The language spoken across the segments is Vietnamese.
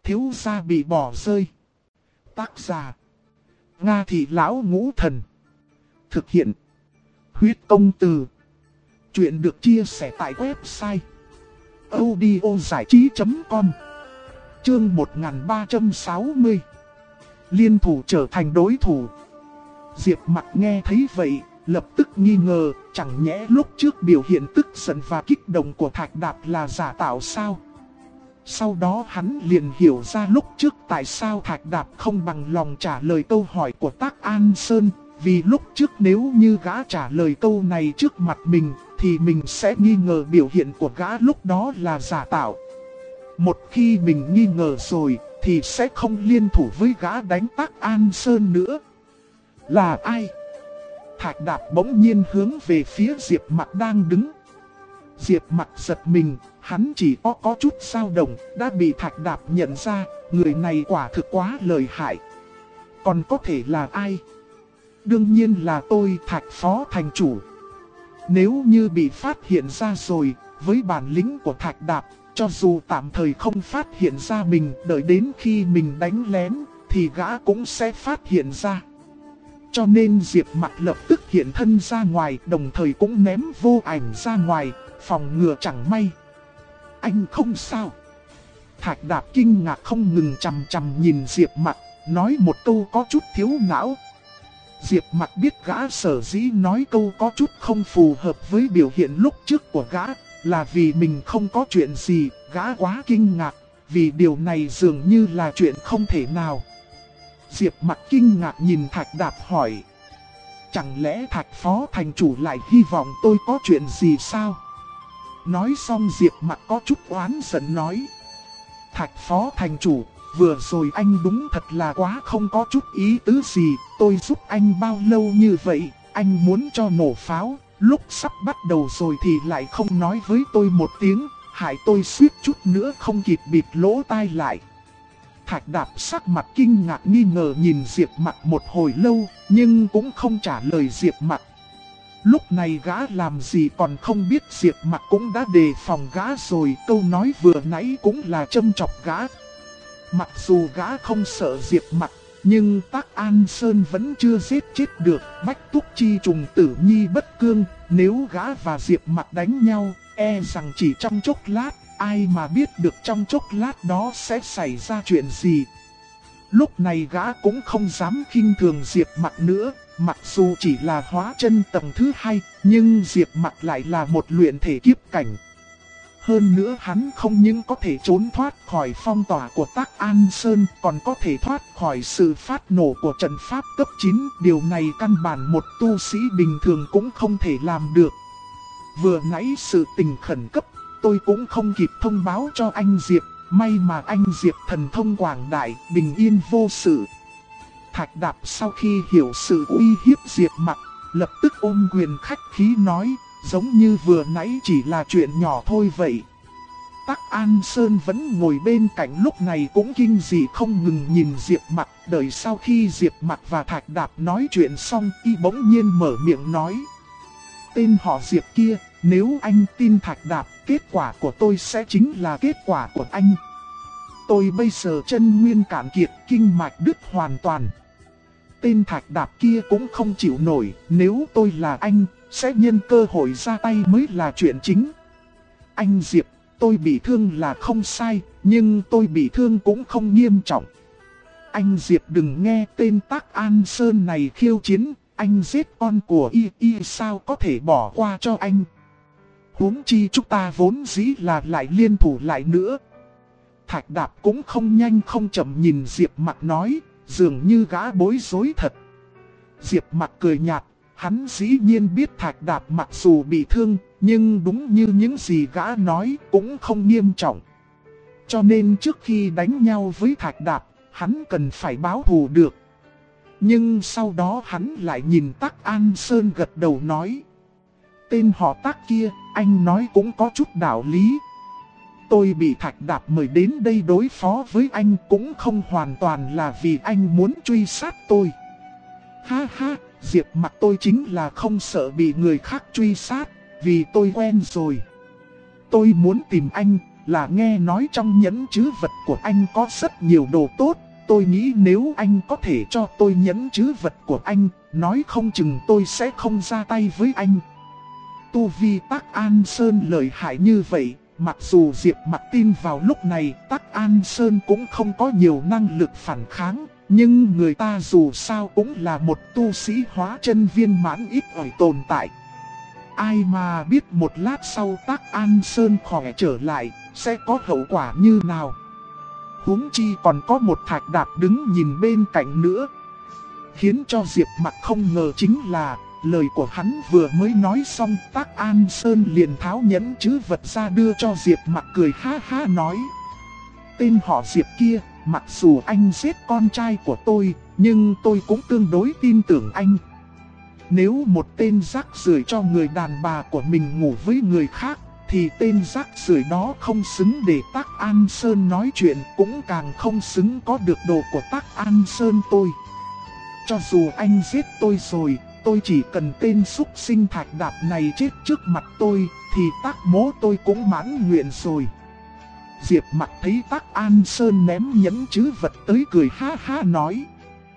thiếu gia bị bỏ rơi. Tác giả: Nga Thị Lão Ngũ Thần. Thực hiện: Huyết Công Từ. Chuyện được chia sẻ tại website audiozảichí.com. Chương 1360. Liên thủ trở thành đối thủ. Diệp Mặc nghe thấy vậy, lập tức nghi ngờ, chẳng nhẽ lúc trước biểu hiện tức giận và kích động của Thạch Đạp là giả tạo sao? Sau đó hắn liền hiểu ra lúc trước tại sao Thạch Đạp không bằng lòng trả lời câu hỏi của Tác An Sơn. Vì lúc trước nếu như gã trả lời câu này trước mặt mình, thì mình sẽ nghi ngờ biểu hiện của gã lúc đó là giả tạo. Một khi mình nghi ngờ rồi, thì sẽ không liên thủ với gã đánh Tác An Sơn nữa. Là ai? Thạch Đạp bỗng nhiên hướng về phía Diệp Mặc đang đứng. Diệp Mặc giật mình, hắn chỉ có chút dao động, đã bị Thạch Đạp nhận ra, người này quả thực quá lợi hại. Còn có thể là ai? Đương nhiên là tôi, Thạch Phó Thành Chủ. Nếu như bị phát hiện ra rồi, với bản lĩnh của Thạch Đạp, cho dù tạm thời không phát hiện ra mình, đợi đến khi mình đánh lén, thì gã cũng sẽ phát hiện ra. Cho nên Diệp Mặc lập tức hiện thân ra ngoài, đồng thời cũng ném vô ảnh ra ngoài, phòng ngừa chẳng may. Anh không sao? Thạch Đạp kinh ngạc không ngừng chằm chằm nhìn Diệp Mặc, nói một câu có chút thiếu não. Diệp Mặc biết gã sở dĩ nói câu có chút không phù hợp với biểu hiện lúc trước của gã, là vì mình không có chuyện gì, gã quá kinh ngạc, vì điều này dường như là chuyện không thể nào. Diệp Mặc kinh ngạc nhìn Thạch Đạp hỏi: chẳng lẽ Thạch Phó Thành Chủ lại hy vọng tôi có chuyện gì sao? Nói xong Diệp Mặc có chút oán giận nói: Thạch Phó Thành Chủ, vừa rồi anh đúng thật là quá không có chút ý tứ gì, tôi giúp anh bao lâu như vậy, anh muốn cho nổ pháo, lúc sắp bắt đầu rồi thì lại không nói với tôi một tiếng, hại tôi suýt chút nữa không kịp bịt lỗ tai lại. Thạch Đạp sắc mặt kinh ngạc nghi ngờ nhìn Diệp Mặc một hồi lâu, nhưng cũng không trả lời Diệp Mặc. Lúc này gã làm gì còn không biết Diệp Mặc cũng đã đề phòng gã rồi, câu nói vừa nãy cũng là châm chọc gã. Mặc dù gã không sợ Diệp Mặc, nhưng Tác An Sơn vẫn chưa giết chết được Bách Túc Chi trùng tử nhi bất cương. Nếu gã và Diệp Mặc đánh nhau, e rằng chỉ trong chốc lát, ai mà biết được trong chốc lát đó sẽ xảy ra chuyện gì. Lúc này gã cũng không dám khinh thường Diệp Mặc nữa, mặc dù chỉ là hóa chân tầng thứ 2, nhưng Diệp Mặc lại là một luyện thể kiếp cảnh. Hơn nữa hắn không những có thể trốn thoát khỏi phong tỏa của Tác An Sơn, còn có thể thoát khỏi sự phát nổ của trận pháp cấp 9. Điều này căn bản một tu sĩ bình thường cũng không thể làm được. Vừa nãy sự tình khẩn cấp, tôi cũng không kịp thông báo cho anh Diệp, may mà anh Diệp thần thông quảng đại, bình yên vô sự. Thạch Đạp sau khi hiểu sự uy hiếp Diệp Mặc, lập tức ôm quyền khách khí nói, giống như vừa nãy chỉ là chuyện nhỏ thôi vậy. Tác An Sơn vẫn ngồi bên cạnh lúc này cũng kinh dị không ngừng nhìn Diệp Mặc, đợi sau khi Diệp Mặc và Thạch Đạp nói chuyện xong, y bỗng nhiên mở miệng nói: tên họ Diệp kia, nếu anh tin Thạch Đạp, kết quả của tôi sẽ chính là kết quả của anh. Tôi bây giờ chân nguyên cạn kiệt, kinh mạch đứt hoàn toàn. Tên Thạch Đạp kia cũng không chịu nổi, nếu tôi là anh, sẽ nhân cơ hội ra tay mới là chuyện chính. Anh Diệp, tôi bị thương là không sai, nhưng tôi bị thương cũng không nghiêm trọng. Anh Diệp đừng nghe tên Tác An Sơn này khiêu chiến, anh giết con của y sao có thể bỏ qua cho anh. Huống chi chúng ta vốn dĩ là lại liên thủ lại nữa. Thạch Đạp cũng không nhanh không chậm nhìn Diệp Mặc nói, dường như gã bối rối thật. Diệp Mặc cười nhạt, hắn dĩ nhiên biết Thạch Đạp mặc dù bị thương, nhưng đúng như những gì gã nói cũng không nghiêm trọng. Cho nên trước khi đánh nhau với Thạch Đạp, hắn cần phải báo thù được. Nhưng sau đó hắn lại nhìn Tác An Sơn gật đầu nói: tên họ Tác kia, anh nói cũng có chút đạo lý. Tôi bị Thạch Đạp mời đến đây đối phó với anh cũng không hoàn toàn là vì anh muốn truy sát tôi. Ha ha, Diệp Mặc tôi chính là không sợ bị người khác truy sát, vì tôi quen rồi. Tôi muốn tìm anh, là nghe nói trong nhẫn trữ vật của anh có rất nhiều đồ tốt. Tôi nghĩ nếu anh có thể cho tôi nhẫn trữ vật của anh, nói không chừng tôi sẽ không ra tay với anh. Tu vi Tắc An Sơn lợi hại như vậy, mặc dù Diệp Mặc tin vào lúc này Tắc An Sơn cũng không có nhiều năng lực phản kháng, nhưng người ta dù sao cũng là một tu sĩ hóa chân viên mãn ít ỏi tồn tại. Ai mà biết một lát sau Tắc An Sơn khỏe trở lại, sẽ có hậu quả như nào. Huống chi còn có một Thạch Đạp đứng nhìn bên cạnh nữa. Khiến cho Diệp Mặc không ngờ chính là, lời của hắn vừa mới nói xong, Tắc An Sơn liền tháo nhẫn trữ vật ra đưa cho Diệp Mặc, cười ha ha nói: tên họ Diệp kia, mặc dù anh giết con trai của tôi, nhưng tôi cũng tương đối tin tưởng anh. Nếu một tên rác rưởi cho người đàn bà của mình ngủ với người khác, thì tên rác rưởi đó không xứng để Tắc An Sơn nói chuyện, cũng càng không xứng có được đồ của Tắc An Sơn tôi. Cho dù anh giết tôi rồi, tôi chỉ cần tên súc sinh Thạch Đạp này chết trước mặt tôi, thì Tắc mỗ tôi cũng mãn nguyện rồi. Diệp Mặc thấy Tắc An Sơn ném nhẫn trữ vật tới, cười ha ha nói: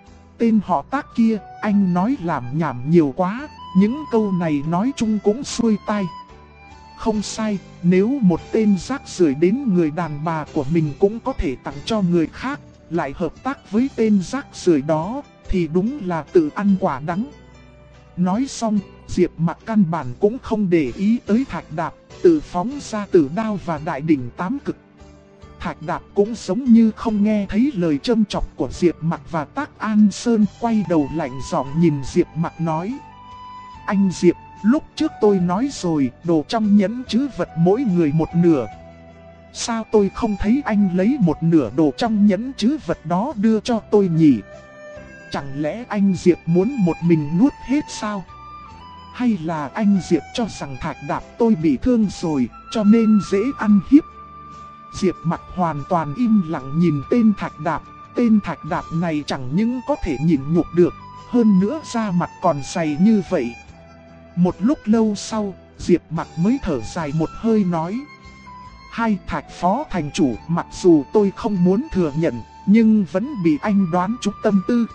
tên họ Tắc kia, anh nói làm nhảm nhiều quá, những câu này nói chung cũng xuôi tai. Không sai, nếu một tên rác rưởi đến người đàn bà của mình cũng có thể tặng cho người khác, lại hợp tác với tên rác rưởi đó, thì đúng là tự ăn quả đắng. Nói xong, Diệp Mặc căn bản cũng không để ý tới Thạch Đạp, tự phóng ra tử đao và đại đỉnh tám cực. Thạch Đạp cũng giống như không nghe thấy lời châm chọc của Diệp Mặc và Tắc An Sơn, quay đầu lạnh giọng nhìn Diệp Mặc nói: anh Diệp, lúc trước tôi nói rồi, đồ trong nhẫn trữ vật mỗi người một nửa. Sao tôi không thấy anh lấy một nửa đồ trong nhẫn trữ vật đó đưa cho tôi nhỉ? Chẳng lẽ anh Diệp muốn một mình nuốt hết sao? Hay là anh Diệp cho rằng Thạch Đạp tôi bị thương rồi, cho nên dễ ăn hiếp? Diệp Mặc hoàn toàn im lặng nhìn tên Thạch Đạp. Tên Thạch Đạp này chẳng những có thể nhịn nhục được, hơn nữa da mặt còn dày như vậy. Một lúc lâu sau, Diệp Mặc mới thở dài một hơi nói: hai Thạch phó thành chủ, mặc dù tôi không muốn thừa nhận, nhưng vẫn bị anh đoán trúng tâm tư.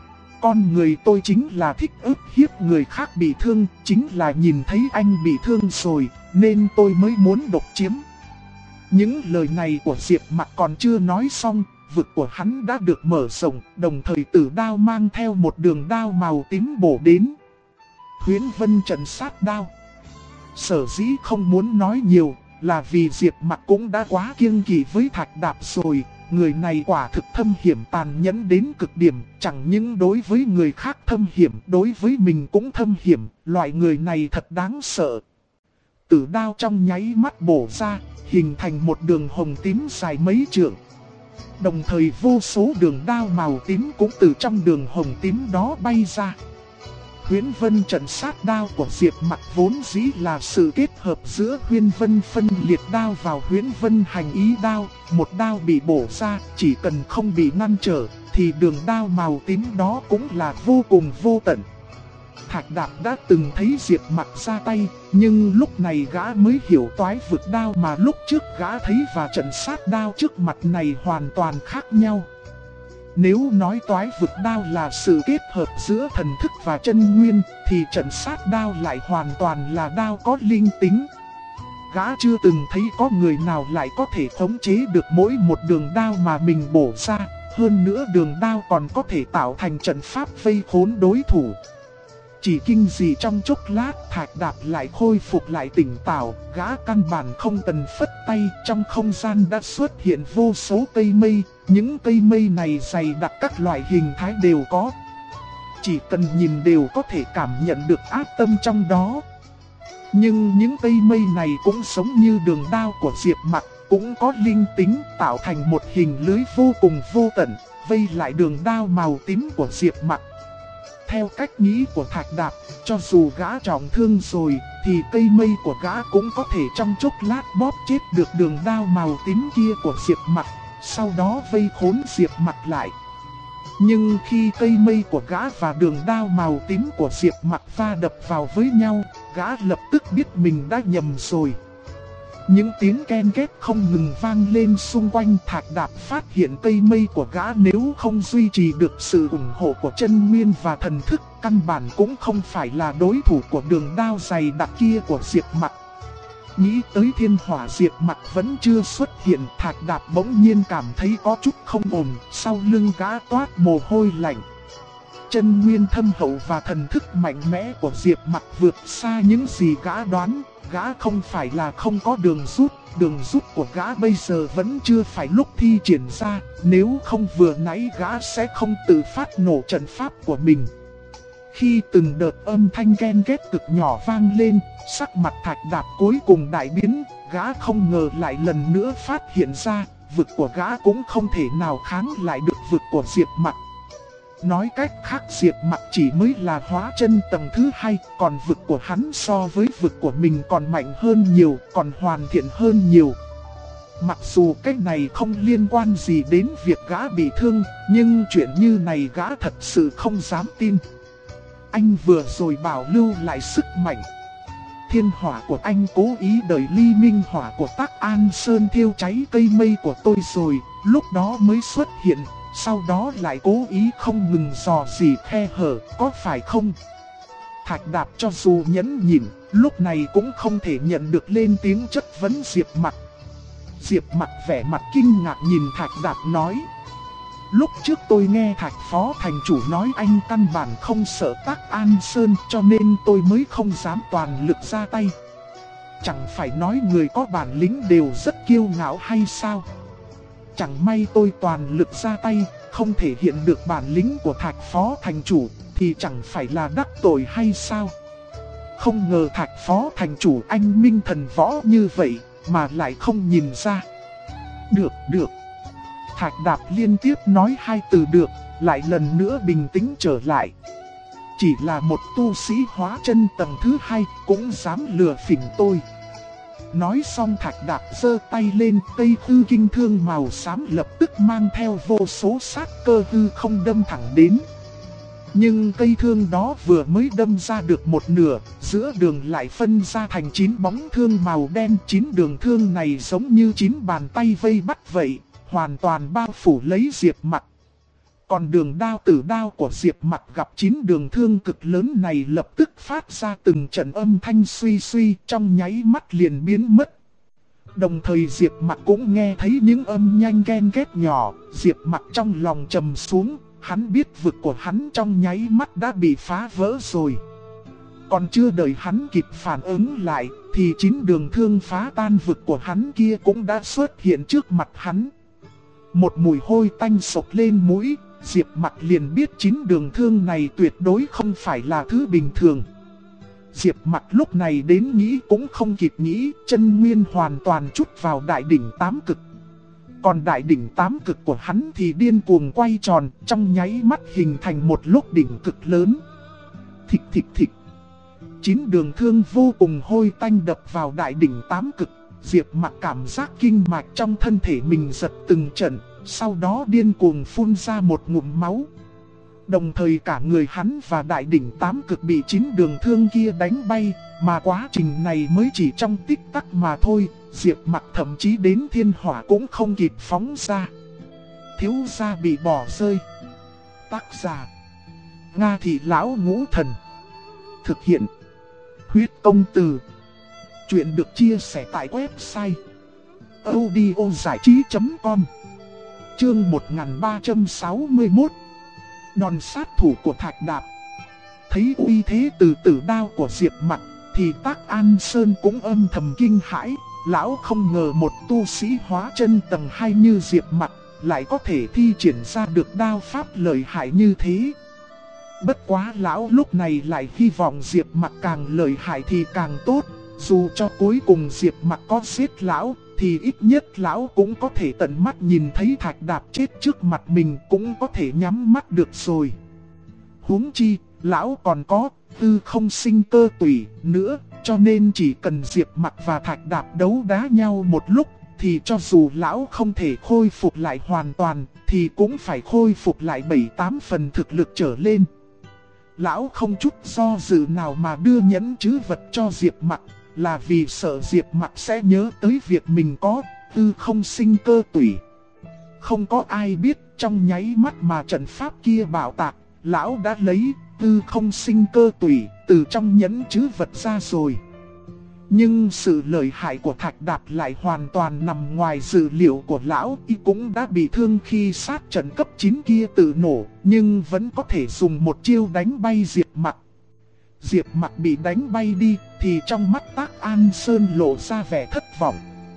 Con người tôi chính là thích ức hiếp người khác bị thương, chính là nhìn thấy anh bị thương rồi, nên tôi mới muốn độc chiếm. Những lời này của Diệp Mặc còn chưa nói xong, vực của hắn đã được mở rộng, đồng thời tử đao mang theo một đường đao màu tím bổ đến. Huyễn Vân Trận Sát Đao. Sở dĩ không muốn nói nhiều, là vì Diệp Mặc cũng đã quá kiêng kỵ với Thạch Đạp rồi. Người này quả thực thâm hiểm tàn nhẫn đến cực điểm, chẳng những đối với người khác thâm hiểm, đối với mình cũng thâm hiểm, loại người này thật đáng sợ. Tử đao trong nháy mắt bổ ra, hình thành một đường hồng tím dài mấy trượng. Đồng thời vô số đường đao màu tím cũng từ trong đường hồng tím đó bay ra. Huyễn Vân Trận Sát Đao của Diệp Mặc vốn dĩ là sự kết hợp giữa Huyễn Vân Phân Liệt Đao vào Huyễn Vân Hành Ý Đao. Một đao bị bổ ra, chỉ cần không bị ngăn trở, thì đường đao màu tím đó cũng là vô cùng vô tận. Thạch Đạp đã từng thấy Diệp Mặc ra tay, nhưng lúc này gã mới hiểu toái vực đao mà lúc trước gã thấy và trận sát đao trước mặt này hoàn toàn khác nhau. Nếu nói toái vực đao là sự kết hợp giữa thần thức và chân nguyên, thì trận sát đao lại hoàn toàn là đao có linh tính. Gã chưa từng thấy có người nào lại có thể khống chế được mỗi một đường đao mà mình bổ ra, hơn nữa đường đao còn có thể tạo thành trận pháp vây khốn đối thủ. Chỉ kinh dị trong chốc lát, Thạch Đạp lại khôi phục lại tỉnh táo, gã căn bản không cần phất tay, trong không gian đã xuất hiện vô số cây mây, những cây mây này dày đặc các loại hình thái đều có. Chỉ cần nhìn đều có thể cảm nhận được ác tâm trong đó. Nhưng những cây mây này cũng giống như đường đao của Diệp Mặc, cũng có linh tính tạo thành một hình lưới vô cùng vô tận, vây lại đường đao màu tím của Diệp Mặc. Theo cách nghĩ của Thạch Đạp, cho dù gã trọng thương rồi, thì cây mây của gã cũng có thể trong chốc lát bóp chết được đường đao màu tím kia của Diệp Mặc, sau đó vây khốn Diệp Mặc lại. Nhưng khi cây mây của gã và đường đao màu tím của Diệp Mặc va đập vào với nhau, gã lập tức biết mình đã nhầm rồi. Những tiếng ken két không ngừng vang lên xung quanh. Thạch Đạp phát hiện cây mây của gã nếu không duy trì được sự ủng hộ của chân nguyên và thần thức, căn bản cũng không phải là đối thủ của đường đao dày đặc kia của Diệp Mặc. Nghĩ tới thiên hỏa Diệp Mặc vẫn chưa xuất hiện, Thạch Đạp bỗng nhiên cảm thấy có chút không ổn, sau lưng gã toát mồ hôi lạnh. Chân nguyên thâm hậu và thần thức mạnh mẽ của Diệp Mặc vượt xa những gì gã đoán. Gã không phải là không có đường rút của gã bây giờ vẫn chưa phải lúc thi triển ra, nếu không vừa nãy gã sẽ không tự phát nổ trận pháp của mình. Khi từng đợt âm thanh ken két cực nhỏ vang lên, sắc mặt Thạch Đạp cuối cùng đại biến, gã không ngờ lại lần nữa phát hiện ra, vực của gã cũng không thể nào kháng lại được vực của Diệp Mặc. Nói cách khác, Diệp Mặc chỉ mới là hóa chân tầng thứ 2, còn vực của hắn so với vực của mình còn mạnh hơn nhiều, còn hoàn thiện hơn nhiều. Mặc dù cái này không liên quan gì đến việc gã bị thương, nhưng chuyện như này gã thật sự không dám tin. Anh vừa rồi bảo lưu lại sức mạnh. Thiên hỏa của anh cố ý đợi ly minh hỏa của Tắc An Sơn thiêu cháy cây mây của tôi rồi, lúc đó mới xuất hiện. Sau đó lại cố ý không ngừng dò dỉ khe hở, có phải không? Thạch Đạp cho dù nhẫn nhịn, lúc này cũng không thể nhận được lên tiếng chất vấn Diệp Mặc. Diệp Mặc vẻ mặt kinh ngạc nhìn Thạch Đạp nói: lúc trước tôi nghe Thạch Phó Thành Chủ nói anh căn bản không sợ Tắc An Sơn, cho nên tôi mới không dám toàn lực ra tay. Chẳng phải nói người có bản lĩnh đều rất kiêu ngạo hay sao? Chẳng may tôi toàn lực ra tay, không thể hiện được bản lĩnh của Thạch Phó Thành Chủ, thì chẳng phải là đắc tội hay sao? Không ngờ Thạch Phó Thành Chủ anh minh thần võ như vậy, mà lại không nhìn ra. Được. Thạch Đạp liên tiếp nói 2 từ được, lại lần nữa bình tĩnh trở lại. Chỉ là một tu sĩ hóa chân tầng thứ 2, cũng dám lừa phỉnh tôi. Nói xong Thạch Đạp giơ tay lên, cây hư kinh thương màu xám lập tức mang theo vô số sát cơ hư không đâm thẳng đến. Nhưng cây thương đó vừa mới đâm ra được một nửa, giữa đường lại phân ra thành 9 bóng thương màu đen. 9 đường thương này giống như 9 bàn tay vây bắt vậy, hoàn toàn bao phủ lấy Diệp Mặc. Còn đường đao tử đao của Diệp Mặc gặp 9 đường thương cực lớn này lập tức phát ra từng trận âm thanh suy suy, trong nháy mắt liền biến mất. Đồng thời Diệp Mặc cũng nghe thấy những âm nhanh ken két nhỏ. Diệp Mặc trong lòng trầm xuống, hắn biết vực của hắn trong nháy mắt đã bị phá vỡ rồi. Còn chưa đợi hắn kịp phản ứng lại, thì 9 đường thương phá tan vực của hắn kia cũng đã xuất hiện trước mặt hắn. Một mùi hôi tanh sộc lên mũi, Diệp Mặc liền biết 9 đường thương này tuyệt đối không phải là thứ bình thường. Diệp Mặc lúc này đến nghĩ cũng không kịp nghĩ, chân nguyên hoàn toàn trút vào đại đỉnh 8 cực. Còn đại đỉnh 8 cực của hắn thì điên cuồng quay tròn, trong nháy mắt hình thành một lốc đỉnh cực lớn. Thịch. 9 đường thương vô cùng hôi tanh đập vào đại đỉnh 8 cực. Diệp Mặc cảm giác kinh mạch trong thân thể mình giật từng trận, sau đó điên cuồng phun ra một ngụm máu. Đồng thời cả người hắn và đại đỉnh 8 cực bị 9 đường thương kia đánh bay, mà quá trình này mới chỉ trong tích tắc mà thôi. Diệp Mặc thậm chí đến thiên hỏa cũng không kịp phóng ra. Thiếu gia bị bỏ rơi. Tác giả: Nga Thị Lão Ngũ Thần. Thực hiện: Huyết Công Từ. Chuyện được chia sẻ tại website audiozảichí.com. Chương 1361. Đòn sát thủ của Thạch Đạp. Thấy uy thế từ tử đao của Diệp Mặc, thì Tắc An Sơn cũng âm thầm kinh hãi. Lão không ngờ một tu sĩ hóa chân tầng 2 như Diệp Mặc lại có thể thi triển ra được đao pháp lợi hại như thế. Bất quá lão lúc này lại hy vọng Diệp Mặc càng lợi hại thì càng tốt. Dù cho cuối cùng Diệp Mặc có giết lão, thì ít nhất lão cũng có thể tận mắt nhìn thấy Thạch Đạp chết trước mặt mình, cũng có thể nhắm mắt được rồi. Huống chi, lão còn có tư không sinh cơ tủy nữa, cho nên chỉ cần Diệp Mặc và Thạch Đạp đấu đá nhau một lúc, thì cho dù lão không thể khôi phục lại hoàn toàn, thì cũng phải khôi phục lại 7-8 phần thực lực trở lên. Lão không chút do dự nào mà đưa nhẫn trữ vật cho Diệp Mặc. là vì sợ Diệp Mặc sẽ nhớ tới việc mình có tư không sinh cơ tủy. Không có ai biết trong nháy mắt mà trận pháp kia bạo tạc, lão đã lấy tư không sinh cơ tủy từ trong nhẫn trữ vật ra rồi. Nhưng sự lợi hại của Thạch Đạp lại hoàn toàn nằm ngoài dự liệu của lão. Y cũng đã bị thương khi sát trận cấp 9 kia tự nổ, nhưng vẫn có thể dùng một chiêu đánh bay Diệp Mặc. Diệp Mặc bị đánh bay đi thì trong mắt Tác An Sơn lộ ra vẻ thất vọng.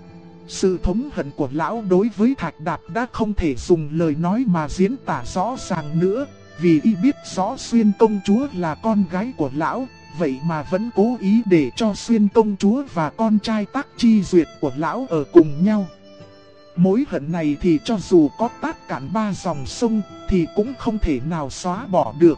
Sự thống hận của lão đối với Thạch Đạp đã không thể dùng lời nói mà diễn tả rõ ràng nữa. Vì y biết rõ Xuyên công chúa là con gái của lão, vậy mà vẫn cố ý để cho Xuyên công chúa và con trai Tác Chi Duyệt của lão ở cùng nhau. Mối hận này thì cho dù có tát cạn 3 dòng sông thì cũng không thể nào xóa bỏ được.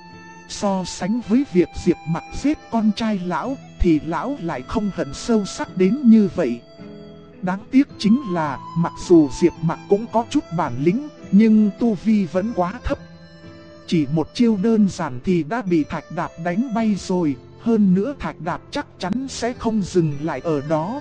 So sánh với việc Diệp Mặc giết con trai lão thì lão lại không hận sâu sắc đến như vậy. Đáng tiếc chính là mặc dù Diệp Mặc cũng có chút bản lĩnh, nhưng tu vi vẫn quá thấp. Chỉ một chiêu đơn giản thì đã bị Thạch Đạp đánh bay rồi, hơn nữa Thạch Đạp chắc chắn sẽ không dừng lại ở đó.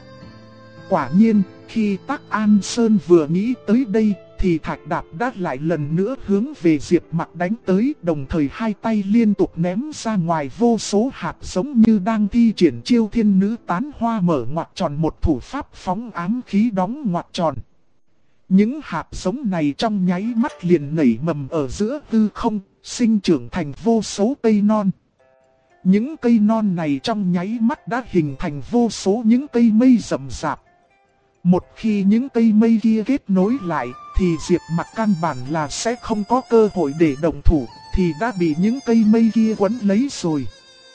Quả nhiên, khi Tác An Sơn vừa nghĩ tới đây, thì Thạch Đạp đã lại lần nữa hướng về Diệp Mặc đánh tới, đồng thời hai tay liên tục ném ra ngoài vô số hạt giống như đang thi triển chiêu thiên nữ tán hoa mở ngoặc tròn, một thủ pháp phóng ám khí đóng ngoặc tròn. Những hạt giống này trong nháy mắt liền nảy mầm ở giữa hư không, sinh trưởng thành vô số cây non. Những cây non này trong nháy mắt đã hình thành vô số những cây mây rậm rạp. Một khi những cây mây kia kết nối lại, thì Diệp Mặc căn bản là sẽ không có cơ hội để động thủ, thì đã bị những cây mây kia quấn lấy rồi.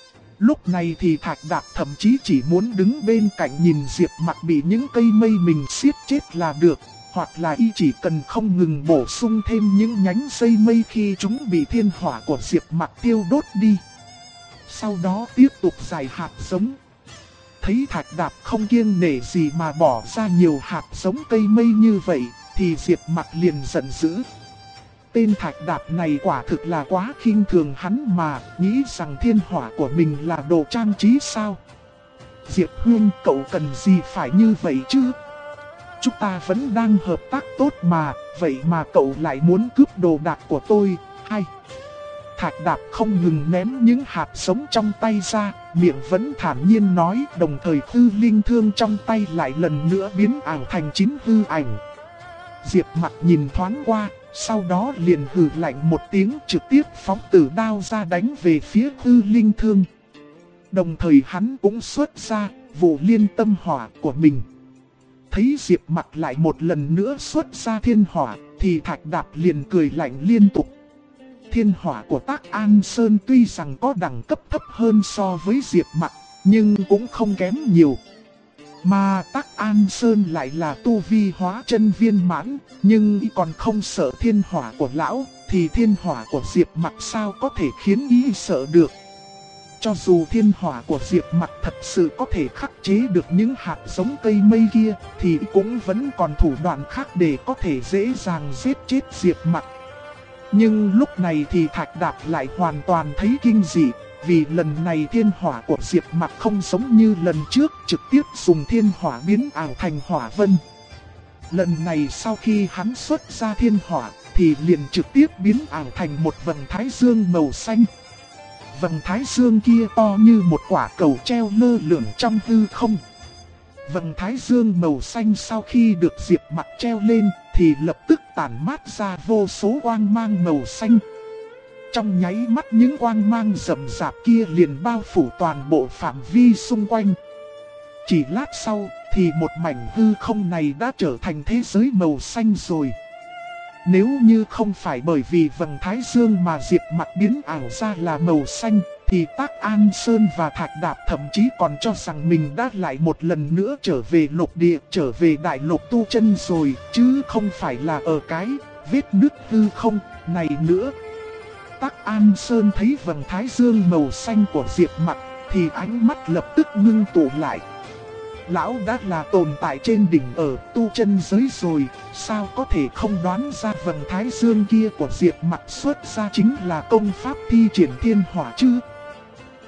Lúc này thì Thạch Đạp thậm chí chỉ muốn đứng bên cạnh nhìn Diệp Mặc bị những cây mây mình siết chết là được. Hoặc là y chỉ cần không ngừng bổ sung thêm những nhánh dây mây khi chúng bị thiên hỏa của Diệp Mặc tiêu đốt đi. Sau đó tiếp tục rải hạt giống. Thấy Thạch Đạp không kiêng nể gì mà bỏ ra nhiều hạt giống cây mây như vậy, thì Diệp Mặc liền giận dữ. Tên Thạch Đạp này quả thực là quá khinh thường hắn mà, nghĩ rằng thiên hỏa của mình là đồ trang trí sao? Diệp Hương, cậu cần gì phải như vậy chứ? Chúng ta vẫn đang hợp tác tốt mà, vậy mà cậu lại muốn cướp đồ đạc của tôi, hay? Thạch Đạp không ngừng ném những hạt giống trong tay ra, miệng vẫn thản nhiên nói, đồng thời hư linh thương trong tay lại lần nữa biến ảo thành 9 hư ảnh. Diệp Mặc nhìn thoáng qua, sau đó liền hừ lạnh một tiếng, trực tiếp phóng tử đao ra đánh về phía hư linh thương. Đồng thời hắn cũng xuất ra vụ liên tâm hỏa của mình. Thấy Diệp Mặc lại một lần nữa xuất ra thiên hỏa, thì Thạch Đạp liền cười lạnh liên tục. Thiên hỏa của Tác An Sơn tuy rằng có đẳng cấp thấp hơn so với Diệp Mặc, nhưng cũng không kém nhiều. Mà Tác An Sơn lại là tu vi hóa chân viên mãn, nhưng y còn không sợ thiên hỏa của lão, thì thiên hỏa của Diệp Mặc sao có thể khiến y sợ được. Cho dù thiên hỏa của Diệp Mặc thật sự có thể khắc chế được những hạt giống cây mây kia, thì cũng vẫn còn thủ đoạn khác để có thể dễ dàng giết chết Diệp Mặc. Nhưng lúc này thì Thạch Đạp lại hoàn toàn thấy kinh dị, vì lần này thiên hỏa của Diệp Mặc không giống như lần trước trực tiếp dùng thiên hỏa biến ảo thành hỏa vân. Lần này sau khi hắn xuất ra thiên hỏa thì liền trực tiếp biến ảo thành một vầng thái dương màu xanh. Vầng thái dương kia to như một quả cầu treo lơ lửng trong hư không. Vầng thái dương màu xanh sau khi được Diệp Mặc treo lên thì lập tức tản mát ra vô số quang mang màu xanh. Trong nháy mắt những quang mang rậm rạp kia liền bao phủ toàn bộ phạm vi xung quanh. Chỉ lát sau thì một mảnh hư không này đã trở thành thế giới màu xanh rồi. Nếu như không phải bởi vì vầng thái dương mà Diệp Mặc biến ảo ra là màu xanh, thì Tác An Sơn và Thạch Đạp thậm chí còn cho rằng mình đã lại một lần nữa trở về lục địa, trở về đại lục tu chân rồi, chứ không phải là ở cái vết nứt hư không này nữa. Tác An Sơn thấy vầng thái dương màu xanh của Diệp Mặc thì ánh mắt lập tức ngưng tụ lại. Lão đã là tồn tại trên đỉnh ở tu chân giới rồi, sao có thể không đoán ra vầng thái dương kia của Diệp Mặc xuất ra chính là công pháp thi triển thiên hỏa chứ?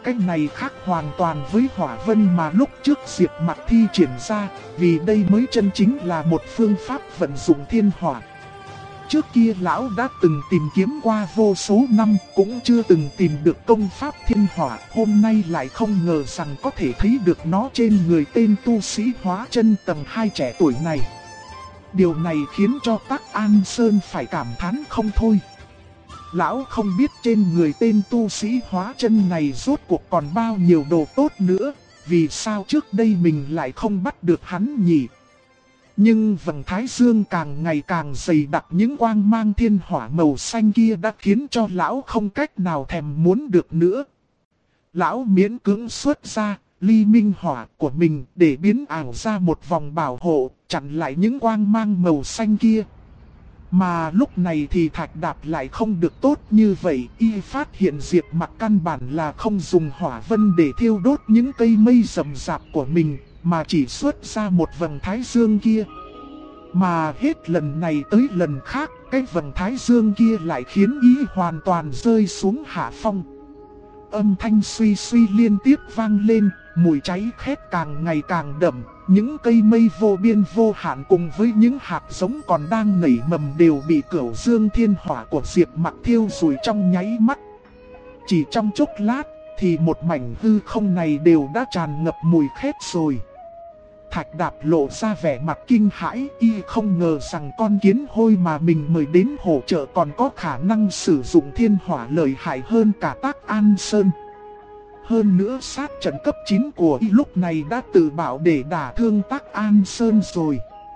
Cái này khác hoàn toàn với hỏa vân mà lúc trước Diệp Mặc thi triển ra, vì đây mới chân chính là một phương pháp vận dụng thiên hỏa. Trước kia lão đã từng tìm kiếm qua vô số năm, cũng chưa từng tìm được công pháp thiên hỏa. Hôm nay lại không ngờ rằng có thể thấy được nó trên người tên tu sĩ hóa chân tầng 2 trẻ tuổi này. Điều này khiến cho Tắc An Sơn phải cảm thán không thôi. Lão không biết trên người tên tu sĩ hóa chân này rốt cuộc còn bao nhiêu đồ tốt nữa, vì sao trước đây mình lại không bắt được hắn nhỉ? Nhưng vầng thái dương càng ngày càng dày đặc, những quang mang thiên hỏa màu xanh kia đã khiến cho lão không cách nào thèm muốn được nữa. Lão miễn cưỡng xuất ra ly minh hỏa của mình để biến ảo ra một vòng bảo hộ, chặn lại những quang mang màu xanh kia. Mà lúc này thì Thạch Đạp lại không được tốt như vậy, y phát hiện Diệp Mặc căn bản là không dùng hỏa vân để thiêu đốt những cây mây rậm rạp của mình, mà chỉ xuất ra một vầng thái dương kia. Mà hết lần này tới lần khác, cái vầng thái dương kia lại khiến y hoàn toàn rơi xuống hạ phong. Âm thanh suy suy liên tiếp vang lên, mùi cháy khét càng ngày càng đậm. Những cây mây vô biên vô hạn cùng với những hạt giống còn đang nảy mầm đều bị cửu dương thiên hỏa của Diệp Mặc thiêu rụi trong nháy mắt. Chỉ trong chốc lát thì một mảnh hư không này đều đã tràn ngập mùi khét rồi. Thạch Đạp lộ ra vẻ mặt kinh hãi, y không ngờ rằng con kiến hôi mà mình mời đến hỗ trợ còn có khả năng sử dụng thiên hỏa lợi hại hơn cả Tắc An Sơn. Hơn nữa sát trận cấp 9 của y lúc này đã tự bảo để đả thương Tắc An Sơn rồi.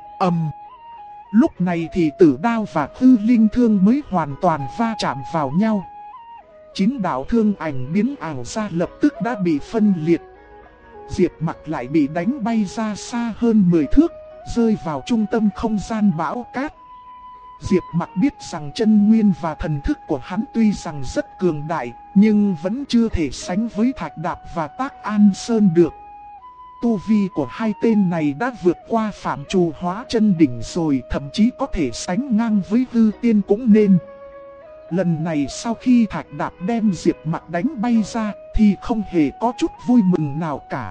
Lúc này thì tử đao và tư linh thương mới hoàn toàn va chạm vào nhau. 9 đạo thương ảnh biến ảo ra lập tức đã bị phân liệt. Diệp Mặc lại bị đánh bay ra xa hơn 10 thước, rơi vào trung tâm không gian bão cát. Diệp Mặc biết rằng chân nguyên và thần thức của hắn tuy rằng rất cường đại, nhưng vẫn chưa thể sánh với Thạch Đạp và Tắc An Sơn được. Tu vi của hai tên này đã vượt qua phạm trù hóa chân đỉnh rồi, thậm chí có thể sánh ngang với hư tiên cũng nên. Lần này sau khi Thạch Đạp đem Diệp Mặc đánh bay ra thì không hề có chút vui mừng nào cả.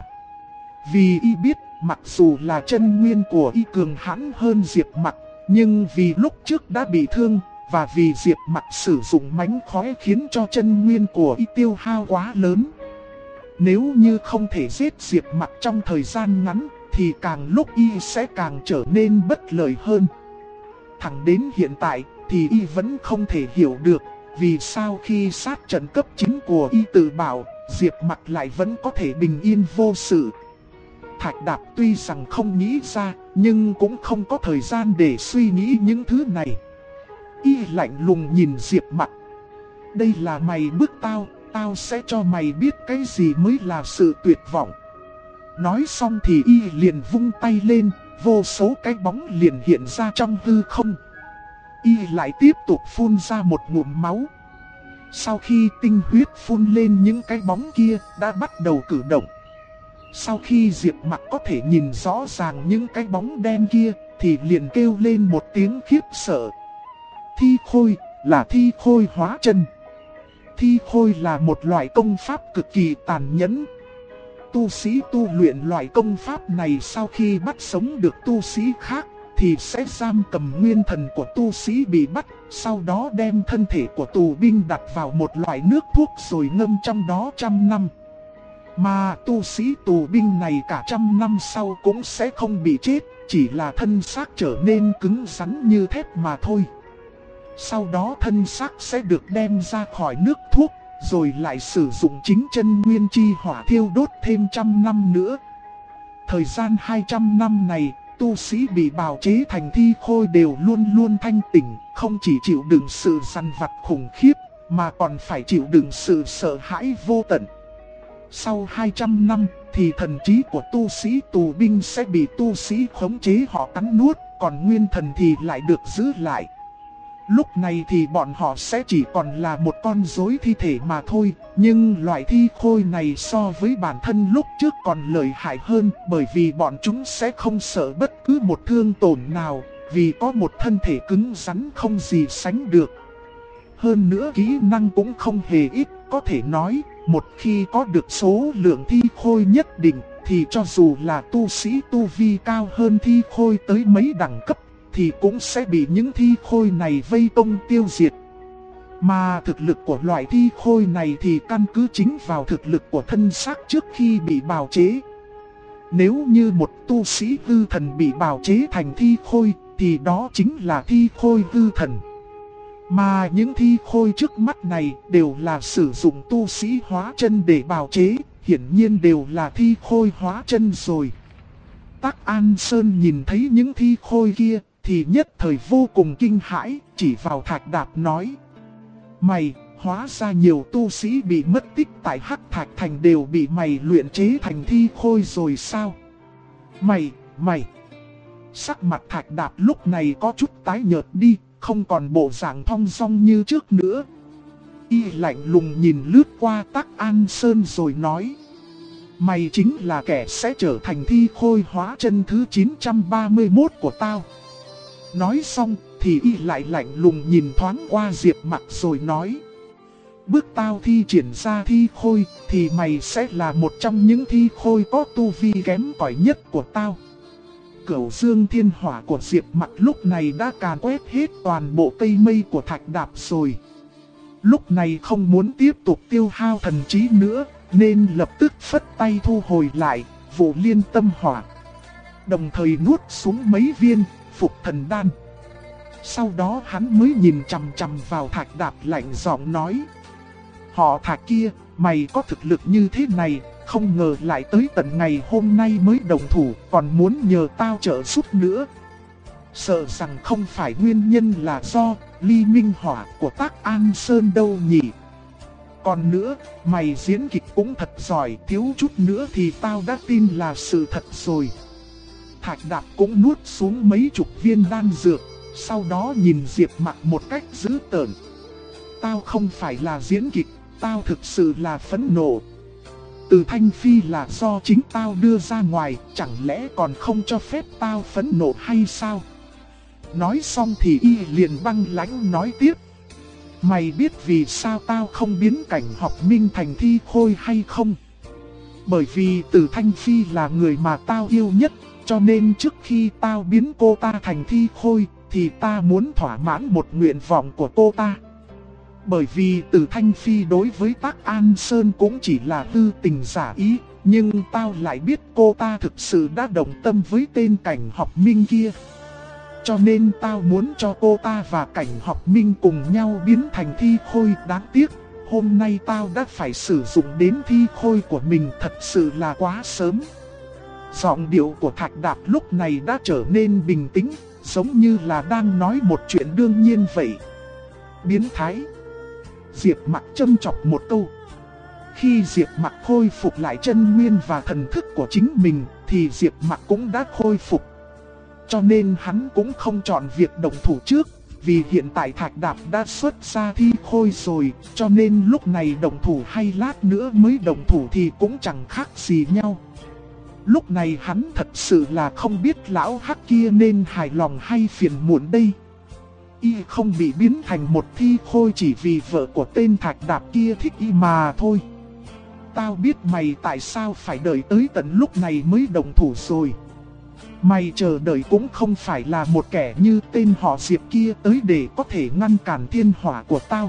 Vì y biết mặc dù là chân nguyên của y cường hãn hơn Diệp Mặc, nhưng vì lúc trước đã bị thương và vì Diệp Mặc sử dụng mánh khóe khiến cho chân nguyên của y tiêu hao quá lớn. Nếu như không thể giết Diệp Mặc trong thời gian ngắn thì càng lúc y sẽ càng trở nên bất lợi hơn. Thẳng đến hiện tại thì y vẫn không thể hiểu được vì sao khi sát trận cấp 9 của y tự bảo, Diệp Mặc lại vẫn có thể bình yên vô sự. Thạch Đạp tuy rằng không nghĩ ra, nhưng cũng không có thời gian để suy nghĩ những thứ này. Y lạnh lùng nhìn Diệp Mặc. Đây là mày bước tao, tao sẽ cho mày biết cái gì mới là sự tuyệt vọng. Nói xong thì y liền vung tay lên, vô số cái bóng liền hiện ra trong hư không. Y lại tiếp tục phun ra một ngụm máu. Sau khi tinh huyết phun lên, những cái bóng kia đã bắt đầu cử động. Sau khi Diệp Mặc có thể nhìn rõ ràng những cái bóng đen kia thì liền kêu lên một tiếng khiếp sợ. Thi khôi, là thi khôi hóa chân. Thi khôi là một loại công pháp cực kỳ tàn nhẫn. Tu sĩ tu luyện loại công pháp này sau khi bắt sống được tu sĩ khác thì sẽ giam cầm nguyên thần của tu sĩ bị bắt, sau đó đem thân thể của tù binh đặt vào một loại nước thuốc rồi ngâm trong đó 100 năm. Mà tu sĩ tù binh này cả 100 năm sau cũng sẽ không bị chết, chỉ là thân xác trở nên cứng rắn như thép mà thôi. Sau đó thân xác sẽ được đem ra khỏi nước thuốc, rồi lại sử dụng chính chân nguyên chi hỏa thiêu đốt thêm 100 năm nữa. Thời gian 200 năm này, tu sĩ bị bào chế thành thi khôi đều luôn luôn thanh tỉnh, không chỉ chịu đựng sự dằn vặt khủng khiếp, mà còn phải chịu đựng sự sợ hãi vô tận. Sau 200 năm thì thần trí của tu sĩ tù binh sẽ bị tu sĩ khống chế họ cắn nuốt, còn nguyên thần thì lại được giữ lại. Lúc này thì bọn họ sẽ chỉ còn là một con rối thi thể mà thôi. Nhưng loại thi khôi này so với bản thân lúc trước còn lợi hại hơn, bởi vì bọn chúng sẽ không sợ bất cứ một thương tổn nào, vì có một thân thể cứng rắn không gì sánh được. Hơn nữa kỹ năng cũng không hề ít, có thể nói Một khi có được số lượng thi khôi nhất định, thì cho dù là tu sĩ tu vi cao hơn thi khôi tới mấy đẳng cấp, thì cũng sẽ bị những thi khôi này vây công tiêu diệt. Mà thực lực của loại thi khôi này thì căn cứ chính vào thực lực của thân xác trước khi bị bào chế. Nếu như một tu sĩ hư thần bị bào chế thành thi khôi, thì đó chính là thi khôi hư thần. Mà những thi khôi trước mắt này đều là sử dụng tu sĩ hóa chân để bào chế, hiển nhiên đều là thi khôi hóa chân rồi. Tắc An Sơn nhìn thấy những thi khôi kia thì nhất thời vô cùng kinh hãi, chỉ vào Thạch Đạp nói: Mày, hóa ra nhiều tu sĩ bị mất tích tại Hắc Thạch Thành đều bị mày luyện chế thành thi khôi rồi sao? Mày... Sắc mặt Thạch Đạp lúc này có chút tái nhợt đi, không còn bộ dạng thong dong như trước nữa. Y lạnh lùng nhìn lướt qua Tắc An Sơn rồi nói: Mày chính là kẻ sẽ trở thành thi khôi hóa chân thứ 931 của tao. Nói xong thì Y lại lạnh lùng nhìn thoáng qua Diệp Mặc rồi nói: Bước tao thi triển ra thi khôi thì mày sẽ là một trong những thi khôi có tu vi kém cỏi nhất của tao. Cửu Dương Thiên Hỏa của Diệp Mặc lúc này đã càn quét hết toàn bộ cây mây của Thạch Đạp rồi. Lúc này không muốn tiếp tục tiêu hao thần trí nữa, nên lập tức phất tay thu hồi lại Vụ Liên Tâm Hỏa. Đồng thời nuốt xuống mấy viên Phục Thần Đan. Sau đó hắn mới nhìn chằm chằm vào Thạch Đạp lạnh giọng nói: Họ Thạch kia, mày có thực lực như thế này, không ngờ lại tới tận ngày hôm nay mới đồng thủ, còn muốn nhờ tao trợ giúp nữa. Sợ rằng không phải nguyên nhân là do Ly Minh Hỏa của Tắc An Sơn đâu nhỉ. Còn nữa, mày diễn kịch cũng thật giỏi, thiếu chút nữa thì tao đã tin là sự thật rồi. Thạch Đạp cũng nuốt xuống mấy chục viên đan dược, sau đó nhìn Diệp Mặc một cách dữ tợn. Tao không phải là diễn kịch, tao thực sự là phẫn nộ. Từ Thanh Phi là do chính tao đưa ra ngoài, chẳng lẽ còn không cho phép tao phẫn nộ hay sao? Nói xong thì Y liền băng lãnh nói tiếp: Mày biết vì sao tao không biến Cảnh Học Minh thành thi khôi hay không? Bởi vì Từ Thanh Phi là người mà tao yêu nhất, cho nên trước khi tao biến cô ta thành thi khôi, thì ta muốn thỏa mãn một nguyện vọng của cô ta. Bởi vì Từ Thanh Phi đối với Tắc An Sơn cũng chỉ là tư tình giả ý, nhưng tao lại biết cô ta thực sự đã động tâm với tên Cảnh Học Minh kia. Cho nên tao muốn cho cô ta và Cảnh Học Minh cùng nhau biến thành thi khôi. Đáng tiếc, hôm nay tao đã phải sử dụng đến thi khôi của mình, thật sự là quá sớm. Giọng điệu của Thạch Đạp lúc này đã trở nên bình tĩnh, giống như là đang nói một chuyện đương nhiên vậy. Biến thái. Diệp Mặc châm chọc một câu. Khi Diệp Mặc khôi phục lại chân nguyên và thần thức của chính mình, thì Diệp Mặc cũng đã khôi phục. Cho nên hắn cũng không chọn việc động thủ trước, vì hiện tại Thạch Đạp đã xuất ra thi khôi rồi, cho nên lúc này động thủ hay lát nữa mới động thủ thì cũng chẳng khác gì nhau. Lúc này hắn thật sự là không biết lão hắc kia nên hài lòng hay phiền muộn đây. Y không bị biến thành một thi khôi chỉ vì vợ của tên Thạch Đạp kia thích y mà thôi. Tao biết mày tại sao phải đợi tới tận lúc này mới động thủ rồi. Mày chờ đợi cũng không phải là một kẻ như tên họ Diệp kia tới để có thể ngăn cản thiên hỏa của tao.